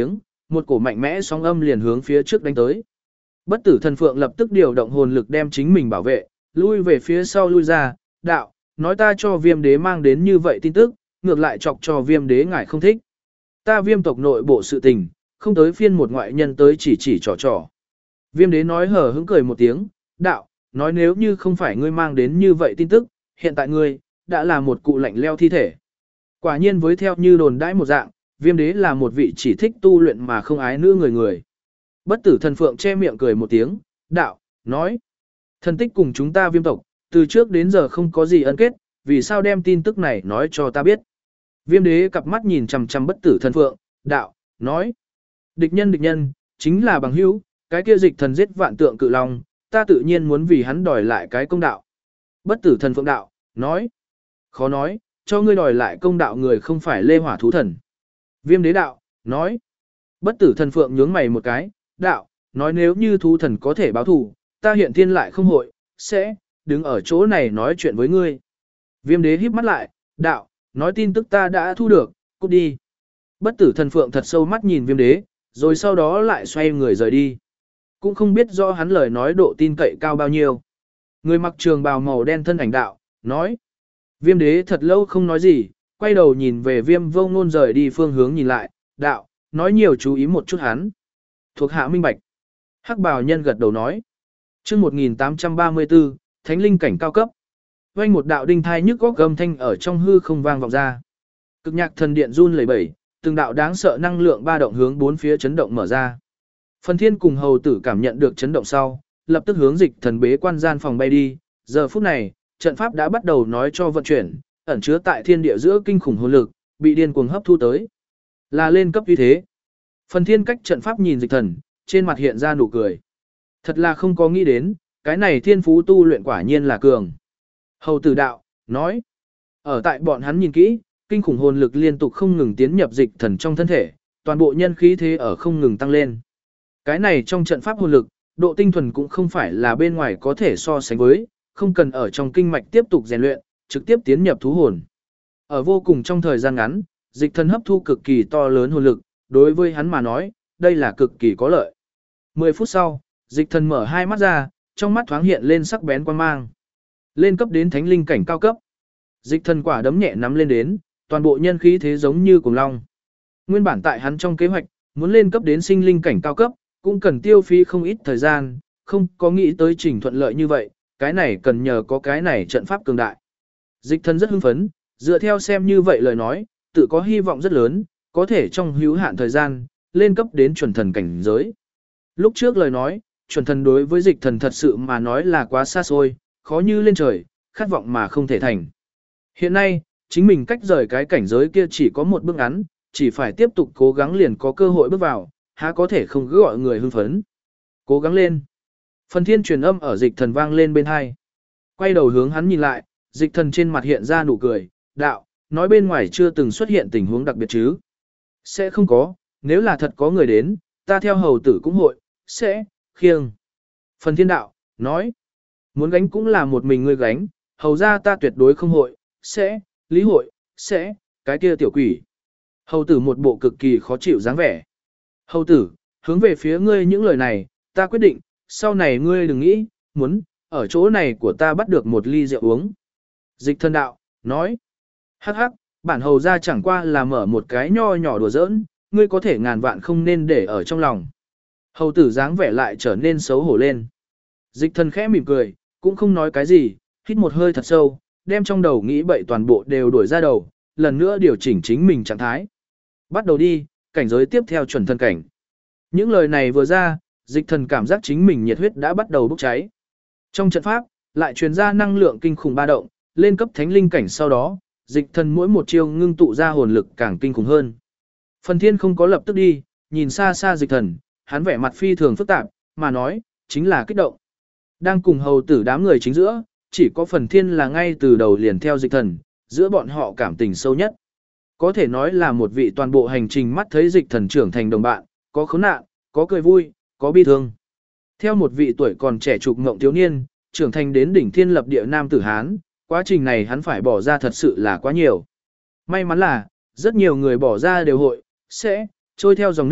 A: một cổ mạnh mẽ sóng âm liền hướng phía trước đánh tới. Bất tử thần phượng lập tức điều động hồn lực đem chính mình bảo vệ, lui về phía sau lui ra, đạo, nói ta cho viêm đế mang đến như vậy tin tức, ngược lại chọc cho viêm đế ngài không thích. Ta viêm tộc nội bộ sự tình, không tới phiên một ngoại nhân tới chỉ trò trò. Viêm đế nói hờ hững cười một tiếng, đạo, nói nếu như không phải ngươi mang đến như vậy tin tức, hiện tại ngươi, đã là một cụ lạnh leo thi thể. Quả nhiên với theo như đồn đãi một dạng, viêm đế là một vị chỉ thích tu luyện mà không ái nữ người. Bất tử thần phượng che miệng cười một tiếng, đạo, nói, thần tích cùng chúng ta viêm tộc, từ trước đến giờ không có gì ân kết, vì sao đem tin tức này nói cho ta biết. Viêm đế cặp mắt nhìn chằm chằm bất tử thần phượng, đạo, nói, địch nhân, chính là bằng hữu, cái kia dịch thần giết vạn tượng cự long, ta tự nhiên muốn vì hắn đòi lại cái công đạo. Bất tử thần phượng đạo, nói, khó nói, cho ngươi đòi lại công đạo người không phải lê hỏa thú thần. Viêm đế đạo, nói, bất tử thần phượng nhướng mày một cái, đạo, nói nếu như thú thần có thể báo thù, ta hiện thiên lại không hội, sẽ, đứng ở chỗ này nói chuyện với ngươi. Viêm đế híp mắt lại, đạo, nói tin tức ta đã thu được, cút đi. Bất tử thần phượng thật sâu mắt nhìn viêm đế, rồi sau đó lại xoay người rời đi. Cũng không biết do hắn lời nói độ tin cậy cao bao nhiêu. Người mặc trường bào màu đen thân ảnh đạo, nói. Viêm đế thật lâu không nói gì, quay đầu nhìn về viêm vô ngôn rời đi phương hướng nhìn lại, đạo, nói nhiều chú ý một chút hắn. Thuộc hạ minh bạch. Hắc bào nhân gật đầu nói. Chương 1834, Thánh linh cảnh cao cấp. Vang một đạo đinh thai nhức góc gầm thanh ở trong hư không vang vọng ra. Cực nhạc thần điện run lẩy bẩy, từng đạo đáng sợ năng lượng ba động hướng bốn phía chấn động mở ra. Phần Thiên cùng hầu tử cảm nhận được chấn động sau, lập tức hướng dịch thần bế quan gian phòng bay đi. Giờ phút này, trận pháp đã bắt đầu nói cho vận chuyển, ẩn chứa tại thiên địa giữa kinh khủng hồn lực, bị điên cuồng hấp thu tới. Là lên cấp như thế. Phần Thiên cách trận pháp nhìn dịch thần, trên mặt hiện ra nụ cười. Thật là không có nghĩ đến, cái này thiên phú tu luyện quả nhiên là cường. Hầu tử đạo, nói. Ở tại bọn hắn nhìn kỹ, kinh khủng hồn lực liên tục không ngừng tiến nhập dịch thần trong thân thể, toàn bộ nhân khí thế ở không ngừng tăng lên. Cái này trong trận pháp hồn lực, độ tinh thuần cũng không phải là bên ngoài có thể so sánh với, không cần ở trong kinh mạch tiếp tục rèn luyện, trực tiếp tiến nhập thú hồn. Ở vô cùng trong thời gian ngắn, dịch thần hấp thu cực kỳ to lớn hồn lực, đối với hắn mà nói, đây là cực kỳ có lợi. 10 phút sau, dịch thần mở hai mắt ra, trong mắt thoáng hiện lên sắc bén quan mang. Lên cấp đến thánh linh cảnh cao cấp. Dịch thần quả đấm nhẹ nắm lên đến, toàn bộ nhân khí thế giống như cuồng long. Nguyên bản tại hắn trong kế hoạch, muốn lên cấp đến sinh linh cảnh cao cấp, cũng cần tiêu phí không ít thời gian, không có nghĩ tới trình thuận lợi như vậy, cái này cần nhờ có cái này trận pháp cường đại. Dịch thần rất hưng phấn, dựa theo xem như vậy lời nói, tự có hy vọng rất lớn, có thể trong hữu hạn thời gian, lên cấp đến chuẩn thần cảnh giới. Lúc trước lời nói, chuẩn thần đối với dịch thần thật sự mà nói là quá xa xôi, khó như lên trời, khát vọng mà không thể thành. Hiện nay, chính mình cách rời cái cảnh giới kia chỉ có một bước ngắn, chỉ phải tiếp tục cố gắng liền có cơ hội bước vào, há có thể không cứ gọi người hưng phấn. Cố gắng lên. Phần Thiên truyền âm ở dịch thần vang lên bên hai. Quay đầu hướng hắn nhìn lại, dịch thần trên mặt hiện ra nụ cười, đạo, nói bên ngoài chưa từng xuất hiện tình huống đặc biệt chứ. Sẽ không có, nếu là thật có người đến, ta theo hầu tử cũng hội, sẽ, khiêng. Phần Thiên đạo, nói, muốn gánh cũng là một mình ngươi gánh, hầu ra ta tuyệt đối không hội, sẽ, lý hội, sẽ, cái kia tiểu quỷ. Hầu tử một bộ cực kỳ khó chịu dáng vẻ. Hầu tử, hướng về phía ngươi những lời này, ta quyết định, sau này ngươi đừng nghĩ, muốn, ở chỗ này của ta bắt được một ly rượu uống. Dịch thần đạo, nói, hắc hắc, bản hầu ra chẳng qua là mở một cái nho nhỏ đùa giỡn, ngươi có thể ngàn vạn không nên để ở trong lòng. Hầu tử dáng vẻ lại trở nên xấu hổ lên. Dịch thần khẽ mỉm cười, cũng không nói cái gì, hít một hơi thật sâu, đem trong đầu nghĩ bậy toàn bộ đều đuổi ra đầu, lần nữa điều chỉnh chính mình trạng thái. Bắt đầu đi, cảnh giới tiếp theo chuẩn thần cảnh. Những lời này vừa ra, dịch thần cảm giác chính mình nhiệt huyết đã bắt đầu bốc cháy. Trong trận pháp, lại truyền ra năng lượng kinh khủng ba động, lên cấp thánh linh cảnh sau đó, dịch thần mỗi một chiêu ngưng tụ ra hồn lực càng kinh khủng hơn. Phần Thiên không có lập tức đi, nhìn xa xa dịch thần, hắn vẻ mặt phi thường phức tạp, mà nói, chính là kích động. Đang cùng hầu tử đám người chính giữa, chỉ có Phần Thiên là ngay từ đầu liền theo dịch thần, giữa bọn họ cảm tình sâu nhất. Có thể nói là một vị toàn bộ hành trình mắt thấy dịch thần trưởng thành đồng bạn, có khốn nạn, có cười vui, có bi thương. Theo một vị tuổi còn trẻ trục ngộng thiếu niên, trưởng thành đến đỉnh thiên lập địa nam tử Hán, quá trình này hắn phải bỏ ra thật sự là quá nhiều. May mắn là, rất nhiều người bỏ ra đều hội, sẽ, trôi theo dòng nước,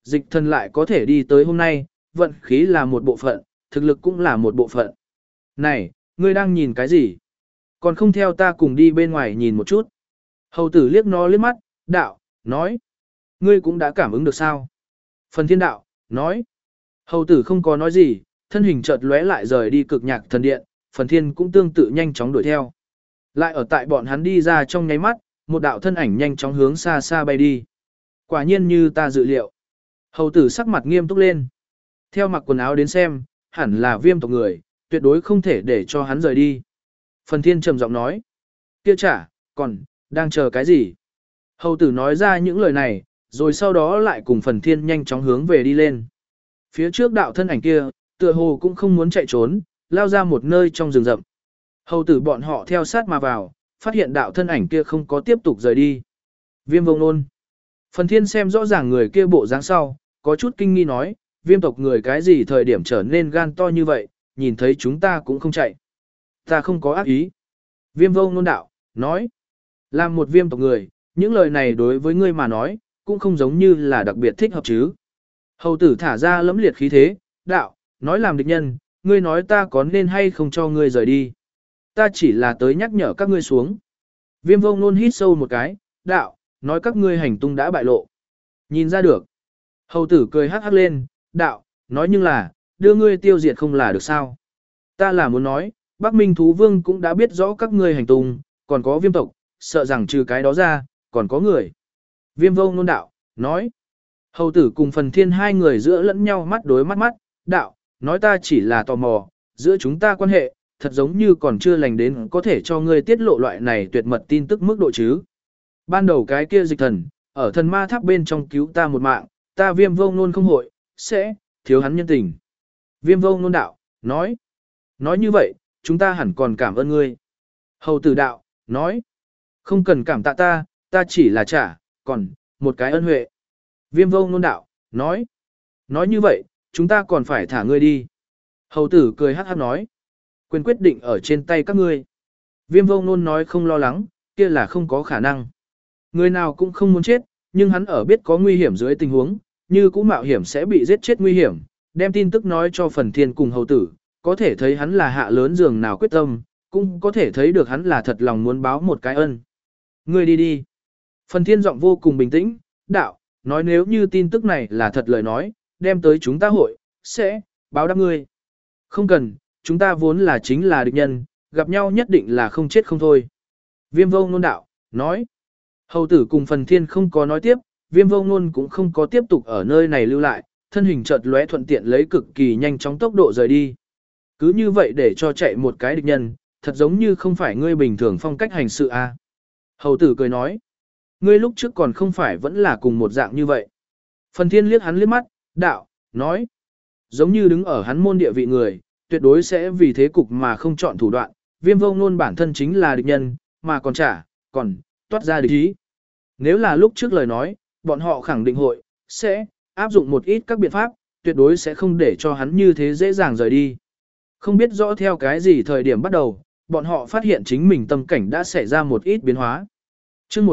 A: Dịch thần lại có thể đi tới hôm nay, vận khí là một bộ phận, thực lực cũng là một bộ phận. Này, ngươi đang nhìn cái gì? Còn không theo ta cùng đi bên ngoài nhìn một chút. Hầu tử liếc nó liếc mắt, đạo, nói. Ngươi cũng đã cảm ứng được sao? Phần thiên đạo, nói. Hầu tử không có nói gì, thân hình chợt lóe lại rời đi cực nhạc thần điện, phần thiên cũng tương tự nhanh chóng đuổi theo. Lại ở tại bọn hắn đi ra trong nháy mắt, một đạo thân ảnh nhanh chóng hướng xa xa bay đi. Quả nhiên như ta dự liệu. Hầu tử sắc mặt nghiêm túc lên. Theo mặc quần áo đến xem, hẳn là Viêm tộc người, tuyệt đối không thể để cho hắn rời đi. Phần thiên trầm giọng nói. Kia chả, còn, đang chờ cái gì? Hầu tử nói ra những lời này, rồi sau đó lại cùng phần thiên nhanh chóng hướng về đi lên. Phía trước đạo thân ảnh kia, tựa hồ cũng không muốn chạy trốn, lao ra một nơi trong rừng rậm. Hầu tử bọn họ theo sát mà vào, phát hiện đạo thân ảnh kia không có tiếp tục rời đi. Viêm vô ngôn. Phần thiên xem rõ ràng người kia bộ dáng sau, có chút kinh nghi nói, Viêm tộc người cái gì thời điểm trở nên gan to như vậy, nhìn thấy chúng ta cũng không chạy. Ta không có ác ý. Viêm vô ngôn đạo, nói. Làm một Viêm tộc người, những lời này đối với ngươi mà nói, cũng không giống như là đặc biệt thích hợp chứ. Hầu tử thả ra lẫm liệt khí thế, đạo, nói làm địch nhân, ngươi nói ta có nên hay không cho ngươi rời đi. Ta chỉ là tới nhắc nhở các ngươi xuống. Viêm vô ngôn hít sâu một cái, đạo, nói các ngươi hành tung đã bại lộ. Nhìn ra được. Hầu tử cười hắc hắc lên, đạo, nói nhưng là, đưa ngươi tiêu diệt không là được sao. Ta là muốn nói, Bắc Minh Thú Vương cũng đã biết rõ các ngươi hành tung, còn có Viêm tộc, sợ rằng trừ cái đó ra, còn có người. Viêm vô ngôn đạo, nói. Hầu tử cùng phần thiên hai người giữa lẫn nhau mắt đối mắt mắt, đạo, nói ta chỉ là tò mò, giữa chúng ta quan hệ, thật giống như còn chưa lành đến có thể cho ngươi tiết lộ loại này tuyệt mật tin tức mức độ chứ. Ban đầu cái kia dịch thần, ở thần ma tháp bên trong cứu ta một mạng, ta Viêm vô ngôn không hội, sẽ, thiếu hắn nhân tình. Viêm vô ngôn đạo, nói. Nói như vậy, chúng ta hẳn còn cảm ơn ngươi. Hầu tử đạo, nói. Không cần cảm tạ ta, ta chỉ là trả, còn, một cái ân huệ. Viêm vô ngôn đạo, nói. Nói như vậy, chúng ta còn phải thả ngươi đi. Hầu tử cười hắc hắc nói. Quyền quyết định ở trên tay các ngươi. Viêm vô ngôn nói không lo lắng, kia là không có khả năng. Người nào cũng không muốn chết, nhưng hắn ở biết có nguy hiểm dưới tình huống, như cũng mạo hiểm sẽ bị giết chết nguy hiểm, đem tin tức nói cho phần thiên cùng hầu tử, có thể thấy hắn là hạ lớn giường nào quyết tâm, cũng có thể thấy được hắn là thật lòng muốn báo một cái ân. Ngươi đi đi. Phần thiên giọng vô cùng bình tĩnh, đạo, nói nếu như tin tức này là thật lời nói, đem tới chúng ta hội, sẽ, báo đáp ngươi. Không cần, chúng ta vốn là chính là địch nhân, gặp nhau nhất định là không chết không thôi. Viêm vô ngôn đạo, nói. Hầu tử cùng phần thiên không có nói tiếp, Viêm vô ngôn cũng không có tiếp tục ở nơi này lưu lại, thân hình chợt lóe thuận tiện lấy cực kỳ nhanh chóng tốc độ rời đi. Cứ như vậy để cho chạy một cái địch nhân, thật giống như không phải ngươi bình thường phong cách hành sự a. Hầu tử cười nói, ngươi lúc trước còn không phải vẫn là cùng một dạng như vậy. Phần thiên liếc hắn liếc mắt, đạo, nói, giống như đứng ở hắn môn địa vị người, tuyệt đối sẽ vì thế cục mà không chọn thủ đoạn, Viêm vô ngôn bản thân chính là địch nhân, mà còn còn, toát ra địch ý. Nếu là lúc trước lời nói, bọn họ khẳng định hội, sẽ, áp dụng một ít các biện pháp, tuyệt đối sẽ không để cho hắn như thế dễ dàng rời đi. Không biết rõ theo cái gì thời điểm bắt đầu, bọn họ phát hiện chính mình tâm cảnh đã xảy ra một ít biến hóa. Chương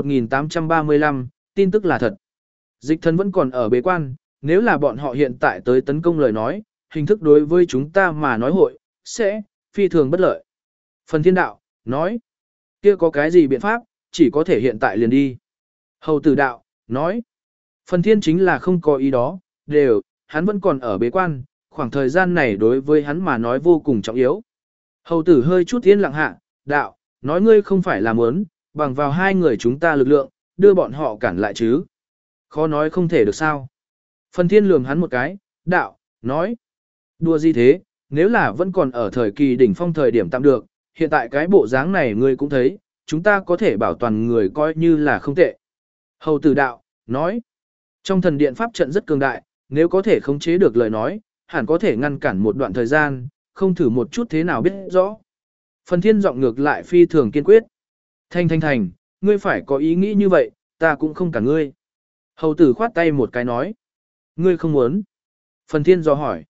A: 1835, tin tức là thật. Dịch thần vẫn còn ở bế quan, nếu là bọn họ hiện tại tới tấn công lời nói, hình thức đối với chúng ta mà nói hội, sẽ, phi thường bất lợi. Phần thiên đạo, nói, kia có cái gì biện pháp, chỉ có thể hiện tại liền đi. Hầu tử đạo, nói, phần thiên chính là không có ý đó, đều, hắn vẫn còn ở bế quan, khoảng thời gian này đối với hắn mà nói vô cùng trọng yếu. Hầu tử hơi chút yên lặng hạ, đạo, nói ngươi không phải là muốn, bằng vào hai người chúng ta lực lượng, đưa bọn họ cản lại chứ. Khó nói không thể được sao. Phần thiên lườm hắn một cái, đạo, nói, đùa gì thế, nếu là vẫn còn ở thời kỳ đỉnh phong thời điểm tạm được, hiện tại cái bộ dáng này ngươi cũng thấy, chúng ta có thể bảo toàn người coi như là không tệ. Hầu tử đạo, nói, trong thần điện pháp trận rất cường đại, nếu có thể khống chế được lời nói, hẳn có thể ngăn cản một đoạn thời gian, không thử một chút thế nào biết rõ. Phần thiên giọng ngược lại phi thường kiên quyết. Thành, ngươi phải có ý nghĩ như vậy, ta cũng không cản ngươi. Hầu tử khoát tay một cái nói. Ngươi không muốn. Phần thiên do hỏi.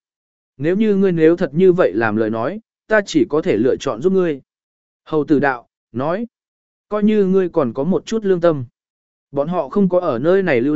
A: Nếu thật như vậy làm lời nói, ta chỉ có thể lựa chọn giúp ngươi. Hầu tử đạo, nói. Coi như ngươi còn có một chút lương tâm. Bọn họ không có ở nơi này lưu lại,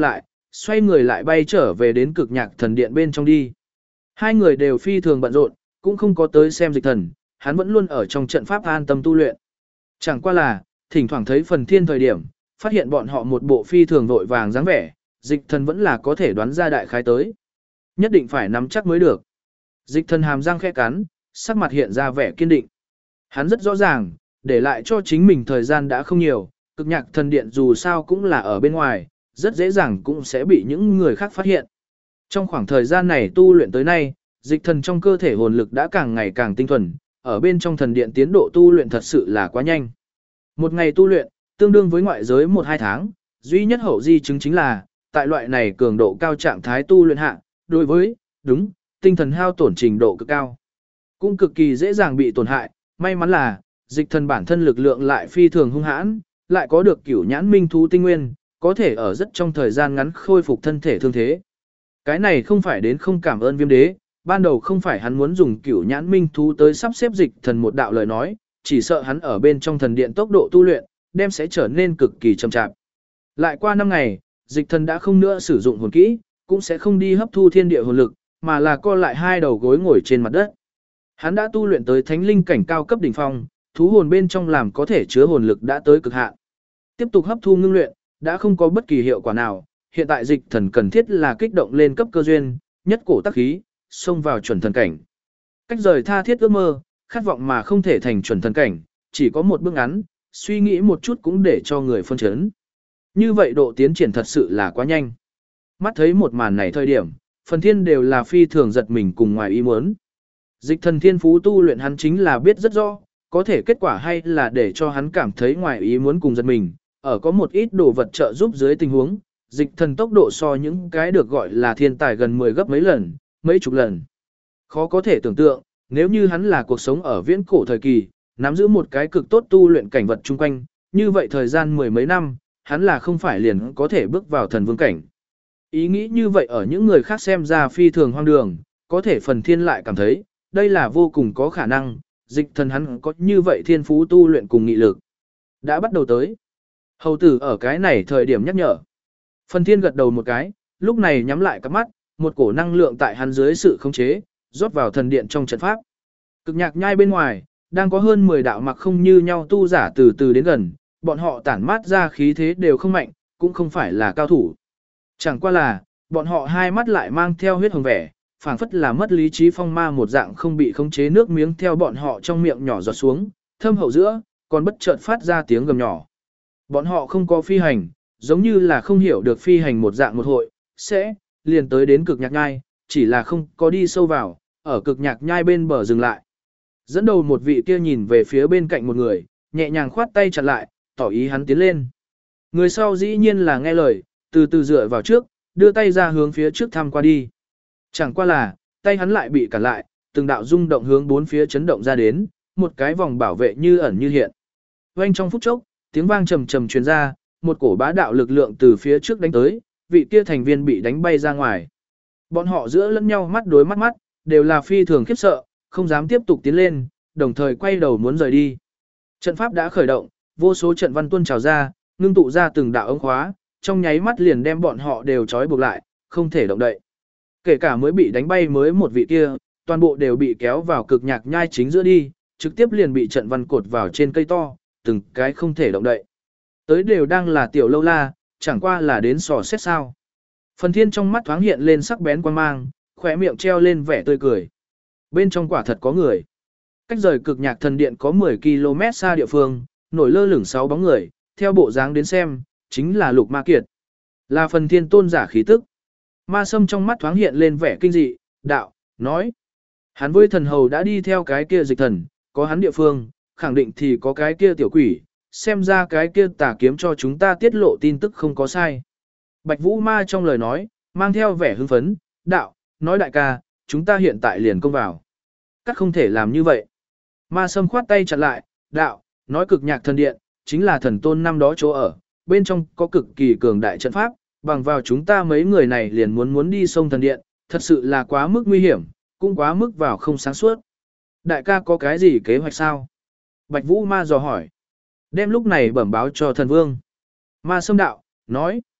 A: xoay người lại bay trở về đến cực nhạc thần điện bên trong đi. Hai người đều phi thường bận rộn, cũng không có tới xem dịch thần, hắn vẫn luôn ở trong trận pháp an tâm tu luyện. Chẳng qua là, thỉnh thoảng thấy phần thiên thời điểm, phát hiện bọn họ một bộ phi thường vội vàng dáng vẻ, dịch thần vẫn là có thể đoán ra đại khái tới. Nhất định phải nắm chắc mới được. Dịch thần hàm răng khẽ cắn, sắc mặt hiện ra vẻ kiên định. Hắn rất rõ ràng, để lại cho chính mình thời gian đã không nhiều, cực nhạc thần điện dù sao cũng là ở bên ngoài, rất dễ dàng cũng sẽ bị những người khác phát hiện. Trong khoảng thời gian này tu luyện tới nay, dịch thần trong cơ thể hồn lực đã càng ngày càng tinh thuần, ở bên trong thần điện tiến độ tu luyện thật sự là quá nhanh. Một ngày tu luyện, tương đương với ngoại giới 1-2 tháng, duy nhất hậu di chứng chính là, tại loại này cường độ cao trạng thái tu luyện hạ, đối với, tinh thần hao tổn trình độ cực cao. Cũng cực kỳ dễ dàng bị tổn hại, may mắn là, dịch thần bản thân lực lượng lại phi thường hung hãn, lại có được cửu nhãn minh thú tinh nguyên, có thể ở rất trong thời gian ngắn khôi phục thân thể thương thế. Cái này không phải đến không cảm ơn Viêm Đế, ban đầu không phải hắn muốn dùng cửu nhãn minh thú tới sắp xếp dịch thần một đạo lời nói, chỉ sợ hắn ở bên trong thần điện tốc độ tu luyện, đem sẽ trở nên cực kỳ chậm chạp. Lại qua 5 ngày, dịch thần đã không nữa sử dụng hồn kỹ, cũng sẽ không đi hấp thu thiên địa hồn lực, mà là co lại hai đầu gối ngồi trên mặt đất. Hắn đã tu luyện tới thánh linh cảnh cao cấp đỉnh phong, thú hồn bên trong làm có thể chứa hồn lực đã tới cực hạn. Tiếp tục hấp thu ngưng luyện, đã không có bất kỳ hiệu quả nào, hiện tại dịch thần cần thiết là kích động lên cấp cơ duyên, nhất cổ tác khí, xông vào chuẩn thần cảnh. Cách rời tha thiết ước mơ, khát vọng mà không thể thành chuẩn thần cảnh, chỉ có một bước ngắn, suy nghĩ một chút cũng để cho người phân chấn. Như vậy độ tiến triển thật sự là quá nhanh. Mắt thấy một màn này thời điểm, phần thiên đều là phi thường giật mình cùng ngoài ý muốn. Dịch thần thiên phú tu luyện hắn chính là biết rất rõ, có thể kết quả hay là để cho hắn cảm thấy ngoài ý muốn cùng giật mình, ở có một ít đồ vật trợ giúp dưới tình huống, dịch thần tốc độ so những cái được gọi là thiên tài gần 10 gấp mấy lần, mấy chục lần. Khó có thể tưởng tượng, nếu như hắn là cuộc sống ở viễn cổ thời kỳ, nắm giữ một cái cực tốt tu luyện cảnh vật chung quanh, như vậy thời gian 10 mấy năm, hắn là không phải liền có thể bước vào thần vương cảnh. Ý nghĩ như vậy ở những người khác xem ra phi thường hoang đường, có thể phần thiên lại cảm thấy, đây là vô cùng có khả năng, dịch thần hắn có như vậy thiên phú tu luyện cùng nghị lực. Đã bắt đầu tới. Hầu tử ở cái này thời điểm nhắc nhở. Phần thiên gật đầu một cái, lúc này nhắm lại cặp mắt, một cổ năng lượng tại hắn dưới sự khống chế, rót vào thần điện trong trận pháp. Cực nhạc nhai bên ngoài, đang có hơn 10 đạo mặc không như nhau tu giả từ từ đến gần, bọn họ tản mát ra khí thế đều không mạnh, cũng không phải là cao thủ. Chẳng qua là, bọn họ hai mắt lại mang theo huyết hồng vẻ, phảng phất là mất lý trí phong ma một dạng không bị khống chế nước miếng theo bọn họ trong miệng nhỏ giọt xuống, thâm hậu giữa, còn bất chợt phát ra tiếng gầm nhỏ. Bọn họ không có phi hành, giống như là không hiểu được phi hành một dạng một hội, sẽ liền tới đến cực nhạc nhai, chỉ là không có đi sâu vào, ở cực nhạc nhai bên bờ dừng lại. Dẫn đầu một vị kia nhìn về phía bên cạnh một người, nhẹ nhàng khoát tay chặn lại, tỏ ý hắn tiến lên. Người sau dĩ nhiên là nghe lời, từ từ dựa vào trước, đưa tay ra hướng phía trước thăm qua đi. Chẳng qua là, tay hắn lại bị cản lại, từng đạo rung động hướng bốn phía chấn động ra đến, một cái vòng bảo vệ như ẩn như hiện. Oanh trong phút chốc, tiếng vang trầm trầm truyền ra, một cổ bá đạo lực lượng từ phía trước đánh tới, vị kia thành viên bị đánh bay ra ngoài. Bọn họ giữa lẫn nhau mắt đối mắt mắt, đều là phi thường khiếp sợ, không dám tiếp tục tiến lên, đồng thời quay đầu muốn rời đi. Trận pháp đã khởi động, vô số trận văn tuôn trào ra, ngưng tụ ra từng đạo ống khóa, trong nháy mắt liền đem bọn họ đều trói buộc lại, không thể động đậy. Kể cả mới bị đánh bay mới một vị kia, toàn bộ đều bị kéo vào cực nhạc nhai chính giữa đi, trực tiếp liền bị trận văn cột vào trên cây to, từng cái không thể động đậy. Tới đều đang là tiểu lâu la, chẳng qua là đến sò xét sao. Phần thiên trong mắt thoáng hiện lên sắc bén quan mang, khỏe miệng treo lên vẻ tươi cười. Bên trong quả thật có người. Cách rời cực nhạc thần điện có 10 km xa địa phương, nổi lơ lửng 6 bóng người, theo bộ dáng đến xem, chính là Lục Ma Kiệt. Là phần thiên tôn giả khí tức. Ma Sâm trong mắt thoáng hiện lên vẻ kinh dị, đạo, nói. Hắn với thần hầu đã đi theo cái kia dịch thần, có hắn địa phương, khẳng định thì có cái kia tiểu quỷ, xem ra cái kia tà kiếm cho chúng ta tiết lộ tin tức không có sai. Bạch Vũ Ma trong lời nói, mang theo vẻ hưng phấn, đạo, nói đại ca, chúng ta hiện tại liền công vào. Các không thể làm như vậy. Ma Sâm khoát tay chặn lại, đạo, nói cực nhạc thần điện, chính là thần tôn năm đó chỗ ở, bên trong có cực kỳ cường đại trận pháp, bằng vào chúng ta mấy người này liền muốn đi sông thần điện, thật sự là quá mức nguy hiểm, cũng quá mức vào không sáng suốt. Đại ca có cái gì kế hoạch sao? Bạch Vũ Ma dò hỏi. Đem lúc này bẩm báo cho thần vương. Ma Sâm đạo, nói.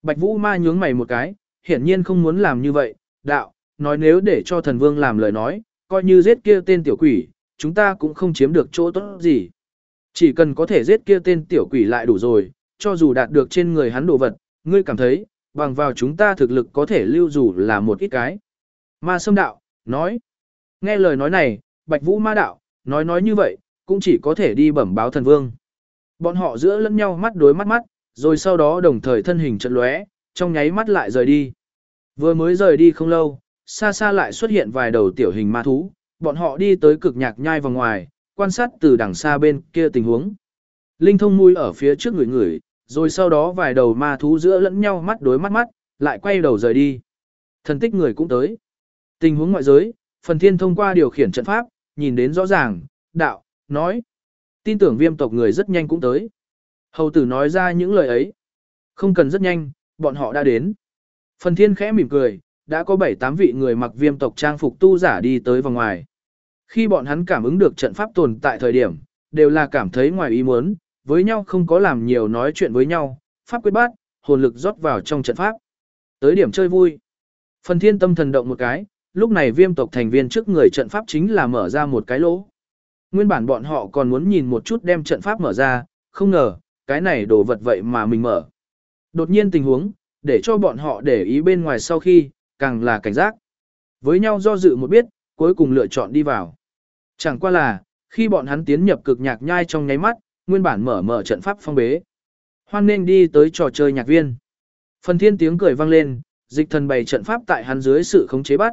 A: Bạch Vũ Ma nhướng mày một cái, hiển nhiên không muốn làm như vậy, đạo, nói nếu để cho thần vương làm lời nói, coi như giết kia tên tiểu quỷ, chúng ta cũng không chiếm được chỗ tốt gì. Chỉ cần có thể giết kia tên tiểu quỷ lại đủ rồi, cho dù đạt được trên người hắn đồ vật, ngươi cảm thấy, bằng vào chúng ta thực lực có thể lưu dù là một ít cái. Ma Sâm đạo, nói. Nghe lời nói này, Bạch Vũ Ma đạo, nói như vậy, cũng chỉ có thể đi bẩm báo thần vương. Bọn họ giữa lẫn nhau mắt đối mắt, rồi sau đó đồng thời thân hình chợt lóe, trong nháy mắt lại rời đi. Vừa mới rời đi không lâu, xa xa lại xuất hiện vài đầu tiểu hình ma thú, bọn họ đi tới cực nhạc nhai vào ngoài, quan sát từ đằng xa bên kia tình huống. Linh Thông mũi ở phía trước người, rồi sau đó vài đầu ma thú giữa lẫn nhau mắt đối mắt, lại quay đầu rời đi. Thần tích người cũng tới. Tình huống ngoại giới, Phần Thiên thông qua điều khiển trận pháp, nhìn đến rõ ràng, đạo, nói. Tin tưởng Viêm tộc người rất nhanh cũng tới. Hầu tử nói ra những lời ấy. Không cần rất nhanh, bọn họ đã đến. Phần Thiên khẽ mỉm cười, đã có 7-8 vị người mặc Viêm tộc trang phục tu giả đi tới vòng ngoài. Khi bọn hắn cảm ứng được trận pháp tồn tại thời điểm, đều là cảm thấy ngoài ý muốn, với nhau không có làm nhiều nói chuyện với nhau, pháp quyết bát, hồn lực rót vào trong trận pháp. Tới điểm chơi vui. Phần Thiên tâm thần động một cái, lúc này Viêm tộc thành viên trước người trận pháp chính là mở ra một cái lỗ. Nguyên bản bọn họ còn muốn nhìn một chút đem trận pháp mở ra, không ngờ, cái này đồ vật vậy mà mình mở. Đột nhiên tình huống, để cho bọn họ để ý bên ngoài sau khi, càng là cảnh giác. Với nhau do dự một biết, cuối cùng lựa chọn đi vào. Chẳng qua là, khi bọn hắn tiến nhập cực nhạc nhai trong nháy mắt, nguyên bản mở trận pháp phong bế. Hoan nên đi tới trò chơi nhạc viên. Phần Thiên tiếng cười vang lên, dịch thần bày trận pháp tại hắn dưới sự khống chế bắt.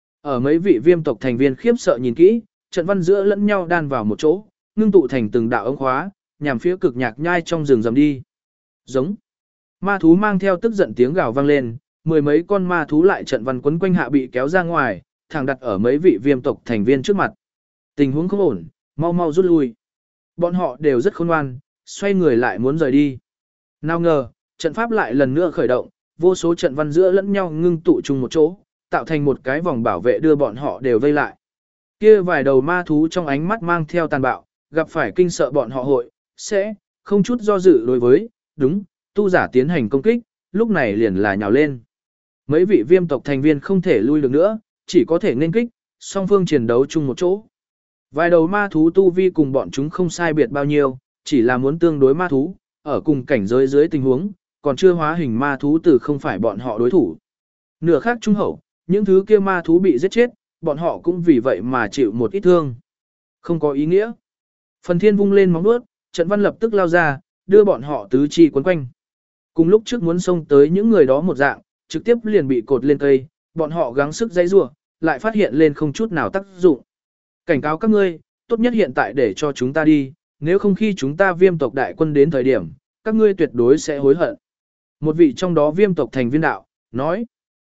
A: Ở mấy vị Viêm tộc thành viên khiếp sợ nhìn kỹ, trận văn giữa lẫn nhau đan vào một chỗ, ngưng tụ thành từng đạo ống khóa, nhằm phía cực nhạc nhai trong rừng rầm đi. Giống. Ma thú mang theo tức giận tiếng gào vang lên, mười mấy con ma thú lại trận văn quấn quanh hạ bị kéo ra ngoài, thẳng đặt ở mấy vị Viêm tộc thành viên trước mặt. Tình huống không ổn, mau rút lui. Bọn họ đều rất khôn ngoan, xoay người lại muốn rời đi. Nào ngờ, trận pháp lại lần nữa khởi động, vô số trận văn giữa lẫn nhau ngưng tụ chung một chỗ, tạo thành một cái vòng bảo vệ đưa bọn họ đều vây lại. Kia vài đầu ma thú trong ánh mắt mang theo tàn bạo, gặp phải kinh sợ bọn họ hội, sẽ không chút do dự đối với, đúng, tu giả tiến hành công kích, lúc này liền là nhào lên. Mấy vị Viêm tộc thành viên không thể lui được nữa, chỉ có thể nên kích, song phương chiến đấu chung một chỗ. Vài đầu ma thú tu vi cùng bọn chúng không sai biệt bao nhiêu, chỉ là muốn tương đối ma thú, ở cùng cảnh giới dưới tình huống, còn chưa hóa hình ma thú từ không phải bọn họ đối thủ. Nửa khác trung hậu, những thứ kia ma thú bị giết chết, bọn họ cũng vì vậy mà chịu một ít thương. Không có ý nghĩa. Phần Thiên vung lên móng vuốt, trận văn lập tức lao ra, đưa bọn họ tứ chi quấn quanh. Cùng lúc trước muốn xông tới những người đó một dạng, trực tiếp liền bị cột lên cây, bọn họ gắng sức dãy rủa, lại phát hiện lên không chút nào tác dụng. Cảnh cáo các ngươi, tốt nhất hiện tại để cho chúng ta đi, nếu không khi chúng ta Viêm tộc đại quân đến thời điểm, các ngươi tuyệt đối sẽ hối hận. Một vị trong đó Viêm tộc thành viên đạo, nói.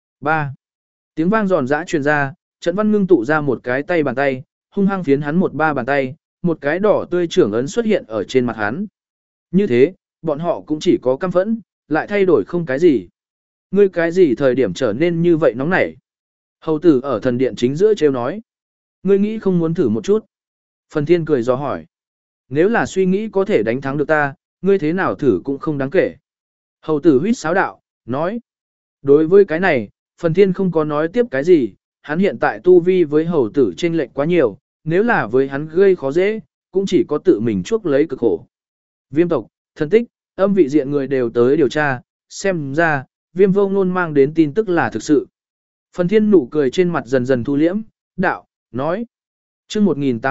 A: 3. Tiếng vang giòn giã truyền ra, trận văn ngưng tụ ra một cái tay bàn tay, hung hăng phiến hắn một ba bàn tay, một cái đỏ tươi trưởng ấn xuất hiện ở trên mặt hắn. Như thế, bọn họ cũng chỉ có căm phẫn, lại thay đổi không cái gì. Ngươi cái gì thời điểm trở nên như vậy nóng nảy? Hầu tử ở thần điện chính giữa trêu nói. Ngươi nghĩ không muốn thử một chút? Phần Thiên cười do hỏi. Nếu là suy nghĩ có thể đánh thắng được ta, ngươi thế nào thử cũng không đáng kể. Hầu tử huýt sáo đạo, nói. Đối với cái này, Phần Thiên không có nói tiếp cái gì, hắn hiện tại tu vi với hầu tử chênh lệch quá nhiều, nếu là với hắn gây khó dễ, cũng chỉ có tự mình chuốc lấy cực khổ. Viêm tộc, thần tích, âm vị diện người đều tới điều tra, xem ra, Viêm Vô Ngôn mang đến tin tức là thực sự. Phần Thiên nụ cười trên mặt dần dần thu liễm, đạo, nói. Chương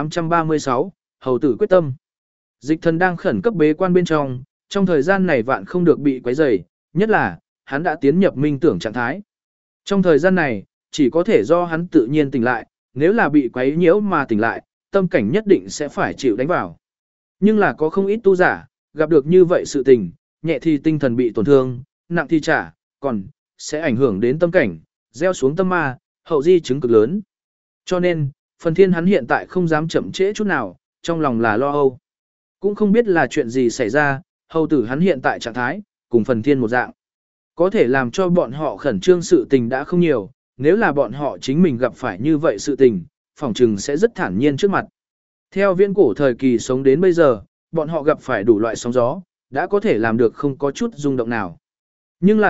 A: 1836, hầu tử quyết tâm. Dịch thần đang khẩn cấp bế quan bên trong thời gian này vạn không được bị quấy rầy, nhất là, hắn đã tiến nhập minh tưởng trạng thái. Trong thời gian này, chỉ có thể do hắn tự nhiên tỉnh lại, nếu là bị quấy nhiễu mà tỉnh lại, tâm cảnh nhất định sẽ phải chịu đánh vào. Nhưng là có không ít tu giả, gặp được như vậy sự tình, nhẹ thì tinh thần bị tổn thương, nặng thì trả, còn sẽ ảnh hưởng đến tâm cảnh, gieo xuống tâm ma, hậu di chứng cực lớn. Cho nên, Phần Thiên hắn hiện tại không dám chậm trễ chút nào, trong lòng là lo âu. Cũng không biết là chuyện gì xảy ra, hầu tử hắn hiện tại trạng thái, cùng Phần Thiên một dạng. Có thể làm cho bọn họ khẩn trương sự tình đã không nhiều, nếu là bọn họ chính mình gặp phải như vậy sự tình, phỏng chừng sẽ rất thản nhiên trước mặt. Theo viễn cổ thời kỳ sống đến bây giờ, bọn họ gặp phải đủ loại sóng gió, đã có thể làm được không có chút rung động nào. Nhưng là,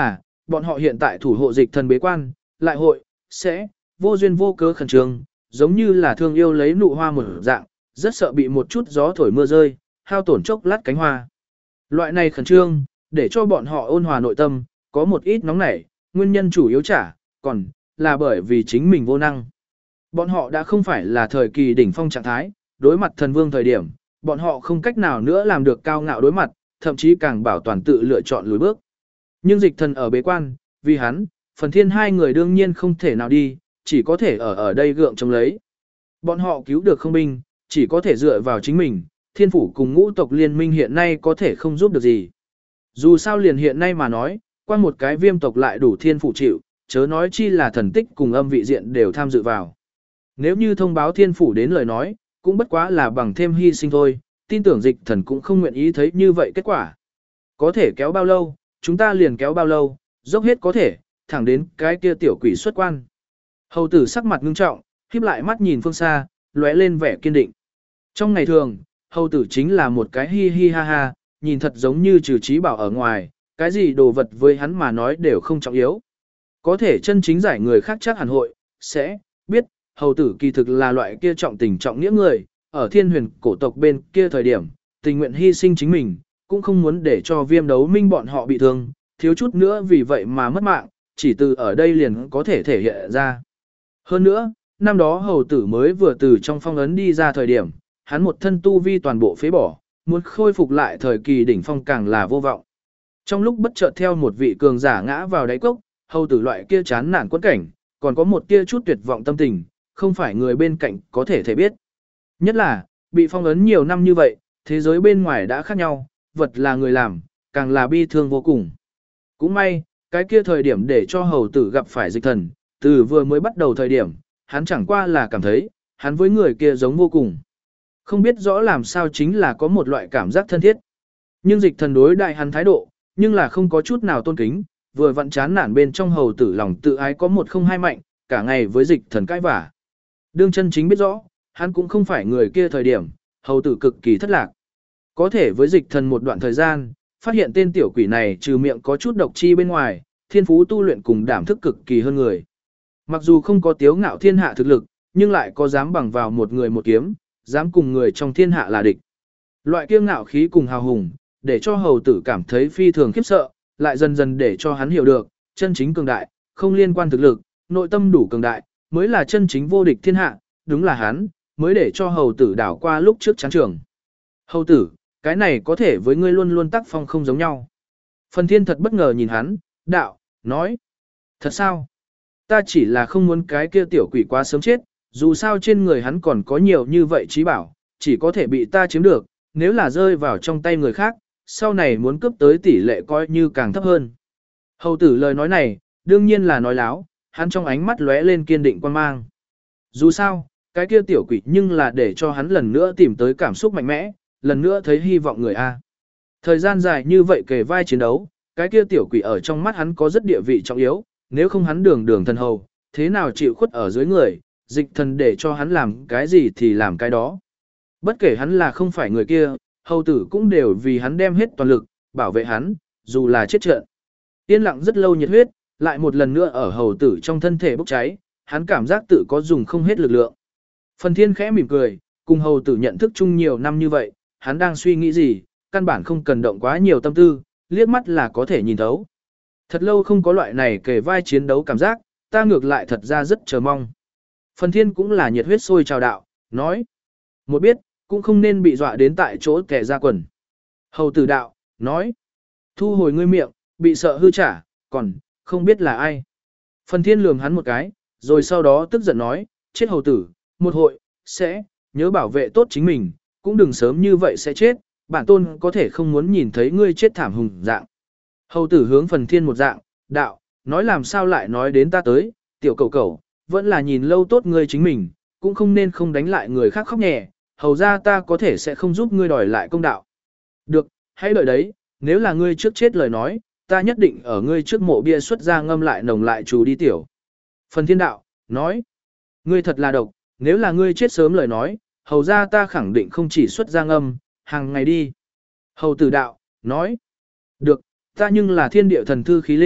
A: bọn họ hiện tại thủ hộ dịch thần bế quan, lại hội, sẽ, vô duyên vô cớ khẩn trương, giống như là thương yêu lấy nụ hoa một dạng, rất sợ bị một chút gió thổi mưa rơi, hao tổn chốc lát cánh hoa. Loại này khẩn trương, để cho bọn họ ôn hòa nội tâm, có một ít nóng nảy, nguyên nhân chủ yếu còn là bởi vì chính mình vô năng. Bọn họ đã không phải là thời kỳ đỉnh phong trạng thái, đối mặt thần vương thời điểm, bọn họ không cách nào nữa làm được cao ngạo đối mặt, thậm chí càng bảo toàn tự lựa chọn lùi bước. Nhưng dịch thần ở bế quan, vì hắn, phần thiên hai người đương nhiên không thể nào đi, chỉ có thể ở đây gượng chống lấy. Bọn họ cứu được không binh, chỉ có thể dựa vào chính mình, thiên phủ cùng ngũ tộc liên minh hiện nay có thể không giúp được gì. Dù sao liền hiện nay mà nói, qua một cái viêm tộc lại đủ thiên phủ chịu, chớ nói chi là thần tích cùng âm vị diện đều tham dự vào. Nếu như thông báo thiên phủ đến lời nói, cũng bất quá là bằng thêm hy sinh thôi, tin tưởng dịch thần cũng không nguyện ý thấy như vậy kết quả. Có thể kéo bao lâu, chúng ta liền kéo bao lâu, dốc hết có thể, thẳng đến cái kia tiểu quỷ xuất quan. Hầu tử sắc mặt ngưng trọng, híp lại mắt nhìn phương xa, lóe lên vẻ kiên định. Trong ngày thường, hầu tử chính là một cái hi hi ha ha, nhìn thật giống như trừ trí bảo ở ngoài, cái gì đồ vật với hắn mà nói đều không trọng yếu. Có thể chân chính giải người khác chắc hẳn hội, sẽ biết, hầu tử kỳ thực là loại kia trọng tình trọng nghĩa người, ở thiên huyền cổ tộc bên kia thời điểm, tình nguyện hy sinh chính mình, cũng không muốn để cho viêm đấu minh bọn họ bị thương, thiếu chút nữa vì vậy mà mất mạng, chỉ từ ở đây liền có thể thể hiện ra. Hơn nữa, năm đó hầu tử mới vừa từ trong phong ấn đi ra thời điểm, hắn một thân tu vi toàn bộ phế bỏ, muốn khôi phục lại thời kỳ đỉnh phong càng là vô vọng. Trong lúc bất chợt theo một vị cường giả ngã vào đáy cốc, hầu tử loại kia chán nản quẫn cảnh, còn có một tia chút tuyệt vọng tâm tình, không phải người bên cạnh có thể biết. Nhất là, bị phong ấn nhiều năm như vậy, thế giới bên ngoài đã khác nhau, vật là người làm, càng là bi thương vô cùng. Cũng may, cái kia thời điểm để cho hầu tử gặp phải dịch thần, từ vừa mới bắt đầu thời điểm, hắn chẳng qua là cảm thấy, hắn với người kia giống vô cùng. Không biết rõ làm sao chính là có một loại cảm giác thân thiết. Nhưng dịch thần đối đại hắn thái độ, nhưng là không có chút nào tôn kính, vừa vặn chán nản bên trong hầu tử lòng tự ái có một không hai mạnh, cả ngày với dịch thần cãi vả. Đương chân chính biết rõ, hắn cũng không phải người kia thời điểm, hầu tử cực kỳ thất lạc. Có thể với dịch thần một đoạn thời gian, phát hiện tên tiểu quỷ này trừ miệng có chút độc chi bên ngoài, thiên phú tu luyện cùng đảm thức cực kỳ hơn người. Mặc dù không có tiếu ngạo thiên hạ thực lực, nhưng lại có dám bằng vào một người một kiếm, dám cùng người trong thiên hạ là địch. Loại kiêu ngạo khí cùng hào hùng, để cho hầu tử cảm thấy phi thường khiếp sợ, lại dần dần để cho hắn hiểu được, chân chính cường đại, không liên quan thực lực, nội tâm đủ cường đại, mới là chân chính vô địch thiên hạ, đúng là hắn, mới để cho hầu tử đảo qua lúc trước chán trường. Hầu tử, cái này có thể với ngươi luôn luôn tác phong không giống nhau. Phần thiên thật bất ngờ nhìn hắn, đạo, nói. Thật sao? Ta chỉ là không muốn cái kia tiểu quỷ quá sớm chết, dù sao trên người hắn còn có nhiều như vậy trí bảo, chỉ có thể bị ta chiếm được, nếu là rơi vào trong tay người khác, sau này muốn cướp tới tỷ lệ coi như càng thấp hơn. Hầu tử lời nói này, đương nhiên là nói láo, hắn trong ánh mắt lóe lên kiên định quan mang. Dù sao, cái kia tiểu quỷ nhưng là để cho hắn lần nữa tìm tới cảm xúc mạnh mẽ, lần nữa thấy hy vọng người A. Thời gian dài như vậy kề vai chiến đấu, cái kia tiểu quỷ ở trong mắt hắn có rất địa vị trọng yếu, nếu không hắn đường đường thần hầu, thế nào chịu khuất ở dưới người, dịch thần để cho hắn làm cái gì thì làm cái đó. Bất kể hắn là không phải người kia, hầu tử cũng đều vì hắn đem hết toàn lực, bảo vệ hắn, dù là chết trận. Yên lặng rất lâu nhiệt huyết, lại một lần nữa ở hầu tử trong thân thể bốc cháy, hắn cảm giác tự có dùng không hết lực lượng. Phần thiên khẽ mỉm cười, cùng hầu tử nhận thức chung nhiều năm như vậy, hắn đang suy nghĩ gì, căn bản không cần động quá nhiều tâm tư, liếc mắt là có thể nhìn thấu. Thật lâu không có loại này kề vai chiến đấu cảm giác, ta ngược lại thật ra rất chờ mong. Phần thiên cũng là nhiệt huyết sôi trào đạo, nói. Một biết, cũng không nên bị dọa đến tại chỗ kẻ ra quần. Hầu tử đạo, nói. Thu hồi ngươi miệng, bị sợ hư trả, còn, không biết là ai. Phần thiên lườm hắn một cái, rồi sau đó tức giận nói, chết hầu tử, một hội, sẽ, nhớ bảo vệ tốt chính mình, cũng đừng sớm như vậy sẽ chết, bản tôn có thể không muốn nhìn thấy ngươi chết thảm hùng dạng. Hầu tử hướng phần thiên một dạng, đạo, nói làm sao lại nói đến ta tới, tiểu cầu cầu, vẫn là nhìn lâu tốt ngươi chính mình, cũng không nên không đánh lại người khác khóc nhẹ, hầu ra ta có thể sẽ không giúp ngươi đòi lại công đạo. Được, hãy đợi đấy, nếu là ngươi trước chết lời nói, ta nhất định ở ngươi trước mộ bia xuất ra ngâm lại nồng lại chú đi tiểu. Phần thiên đạo, nói, ngươi thật là độc, nếu là ngươi chết sớm lời nói, hầu ra ta khẳng định không chỉ xuất ra ngâm, hàng ngày đi. Hầu tử đạo, nói, được, ta nhưng là thiên địa thần thư khí linh,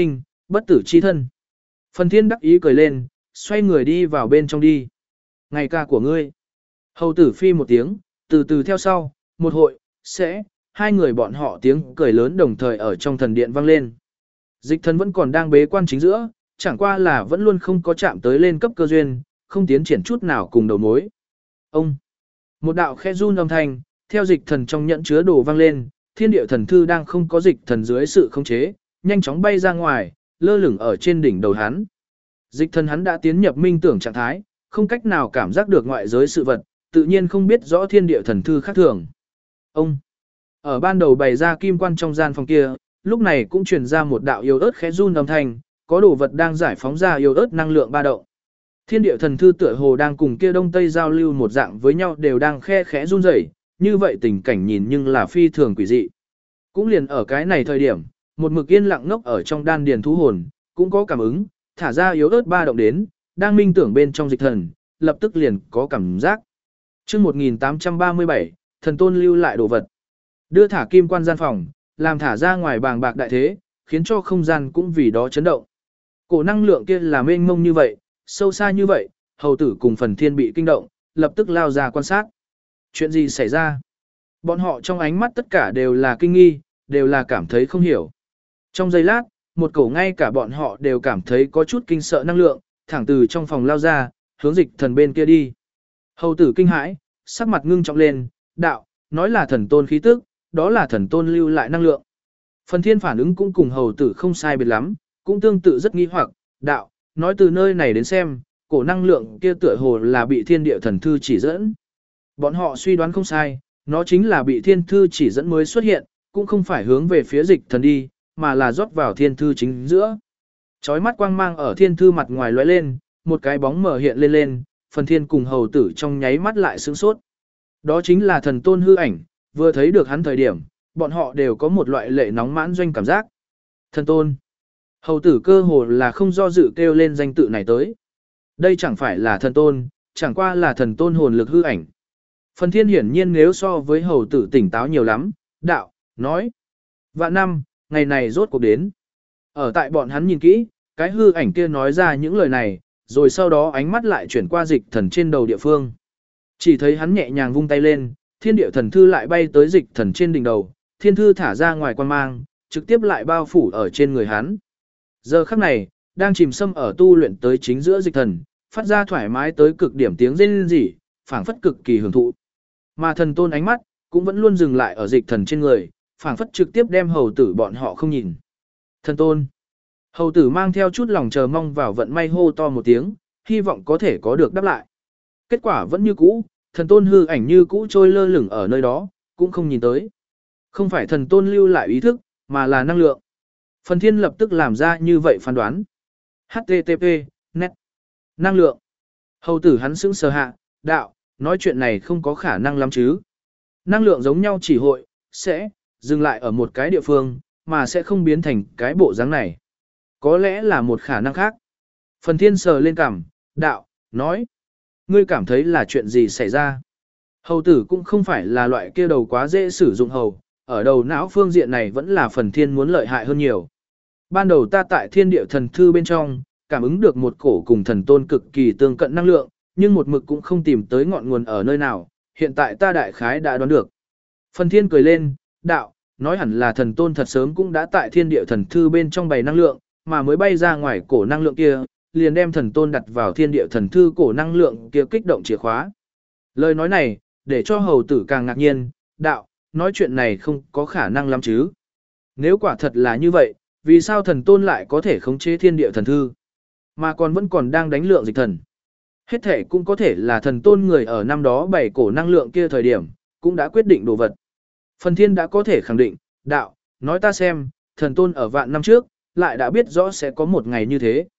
A: bất tử chi thân. Phần thiên đắc ý cười lên, xoay người đi vào bên trong đi. Ngày ca của ngươi. Hầu tử phi một tiếng, từ từ theo sau, một hội, sẽ, hai người bọn họ tiếng cười lớn đồng thời ở trong thần điện vang lên. Dịch thần vẫn còn đang bế quan chính giữa, chẳng qua là vẫn luôn không có chạm tới lên cấp cơ duyên, không tiến triển chút nào cùng đầu mối. Ông, một đạo khe run âm thanh, theo dịch thần trong nhẫn chứa đồ vang lên, thiên địa thần thư đang không có dịch thần dưới sự khống chế, nhanh chóng bay ra ngoài, lơ lửng ở trên đỉnh đầu hắn. Dịch thần hắn đã tiến nhập minh tưởng trạng thái, không cách nào cảm giác được ngoại giới sự vật, tự nhiên không biết rõ thiên địa thần thư khác thường. Ông, ở ban đầu bày ra kim quan trong gian phòng kia, lúc này cũng truyền ra một đạo yếu ớt khẽ run âm thanh, có đồ vật đang giải phóng ra yếu ớt năng lượng ba động. Thiên địa thần thư tựa hồ đang cùng kia đông tây giao lưu một dạng với nhau đều đang khe khẽ run rẩy, như vậy tình cảnh nhìn nhưng là phi thường quỷ dị. Cũng liền ở cái này thời điểm, một mực yên lặng ngốc ở trong đan điền thú hồn, cũng có cảm ứng, thả ra yếu ớt ba động đến, đang minh tưởng bên trong dịch thần, lập tức liền có cảm giác. Chương 1837, thần tôn lưu lại đồ vật. Đưa thả kim quan gian phòng, làm thả ra ngoài bàng bạc đại thế, khiến cho không gian cũng vì đó chấn động. Cổ năng lượng kia là mênh mông như vậy, sâu xa như vậy, hầu tử cùng phần thiên bị kinh động, lập tức lao ra quan sát. Chuyện gì xảy ra? Bọn họ trong ánh mắt tất cả đều là kinh nghi, đều là cảm thấy không hiểu. Trong giây lát, một cổ ngay cả bọn họ đều cảm thấy có chút kinh sợ năng lượng, thẳng từ trong phòng lao ra, hướng dịch thần bên kia đi. Hầu tử kinh hãi, sắc mặt ngưng trọng lên, đạo, nói là thần tôn khí tức, đó là thần tôn lưu lại năng lượng. Phần thiên phản ứng cũng cùng hầu tử không sai biệt lắm, cũng tương tự rất nghi hoặc, đạo, nói từ nơi này đến xem, cổ năng lượng kia tựa hồ là bị thiên địa thần thư chỉ dẫn. Bọn họ suy đoán không sai, nó chính là bị thiên thư chỉ dẫn mới xuất hiện, cũng không phải hướng về phía dịch thần đi, mà là rót vào thiên thư chính giữa. Chói mắt quang mang ở thiên thư mặt ngoài lóe lên, một cái bóng mở hiện lên lên, phần thiên cùng hầu tử trong nháy mắt lại sửng sốt. Đó chính là thần tôn hư ảnh, vừa thấy được hắn thời điểm, bọn họ đều có một loại lệ nóng mãn doanh cảm giác. Thần tôn. Hầu tử cơ hồ là không do dự kêu lên danh tự này tới. Đây chẳng phải là thần tôn, chẳng qua là thần tôn hồn lực hư ảnh. Phần thiên hiển nhiên nếu so với hầu tử tỉnh táo nhiều lắm, đạo, nói. Vạn năm, ngày này rốt cuộc đến. Ở tại bọn hắn nhìn kỹ, cái hư ảnh kia nói ra những lời này, rồi sau đó ánh mắt lại chuyển qua dịch thần trên đầu địa phương. Chỉ thấy hắn nhẹ nhàng vung tay lên, thiên địa thần thư lại bay tới dịch thần trên đỉnh đầu, thiên thư thả ra ngoài quan mang, trực tiếp lại bao phủ ở trên người hắn. Giờ khắc này, đang chìm sâm ở tu luyện tới chính giữa dịch thần, phát ra thoải mái tới cực điểm tiếng rên rỉ, phảng phất cực kỳ hưởng thụ. Mà thần tôn ánh mắt, cũng vẫn luôn dừng lại ở dịch thần trên người, phảng phất trực tiếp đem hầu tử bọn họ không nhìn. Thần tôn. Hầu tử mang theo chút lòng chờ mong vào vận may hô to một tiếng, hy vọng có thể có được đáp lại. Kết quả vẫn như cũ, thần tôn hư ảnh như cũ trôi lơ lửng ở nơi đó, cũng không nhìn tới. Không phải thần tôn lưu lại ý thức, mà là năng lượng. Phần thiên lập tức làm ra như vậy phán đoán. HTTP, net. Năng lượng. Hầu tử hắn sững sờ hạ, đạo, nói chuyện này không có khả năng lắm chứ. Năng lượng giống nhau chỉ hội, sẽ, dừng lại ở một cái địa phương, mà sẽ không biến thành cái bộ dáng này. Có lẽ là một khả năng khác. Phần thiên sờ lên cằm, đạo, nói. Ngươi cảm thấy là chuyện gì xảy ra? Hầu tử cũng không phải là loại kia đầu quá dễ sử dụng hầu, ở đầu não phương diện này vẫn là phần thiên muốn lợi hại hơn nhiều. Ban đầu ta tại thiên địa thần thư bên trong, cảm ứng được một cổ cùng thần tôn cực kỳ tương cận năng lượng, nhưng một mực cũng không tìm tới ngọn nguồn ở nơi nào, hiện tại ta đại khái đã đoán được. Phần thiên cười lên, đạo, nói hẳn là thần tôn thật sớm cũng đã tại thiên địa thần thư bên trong bày năng lượng, mà mới bay ra ngoài cổ năng lượng kia, liền đem thần tôn đặt vào thiên địa thần thư cổ năng lượng kia kích động chìa khóa. Lời nói này, để cho hầu tử càng ngạc nhiên, đạo, nói chuyện này không có khả năng lắm chứ. Nếu quả thật là như vậy, vì sao thần tôn lại có thể khống chế thiên địa thần thư, mà còn vẫn còn đang đánh lượng dịch thần. Hết thể cũng có thể là thần tôn người ở năm đó bày cổ năng lượng kia thời điểm, cũng đã quyết định đồ vật. Phần thiên đã có thể khẳng định, đạo, nói ta xem, thần tôn ở vạn năm trước, lại đã biết rõ sẽ có một ngày như thế.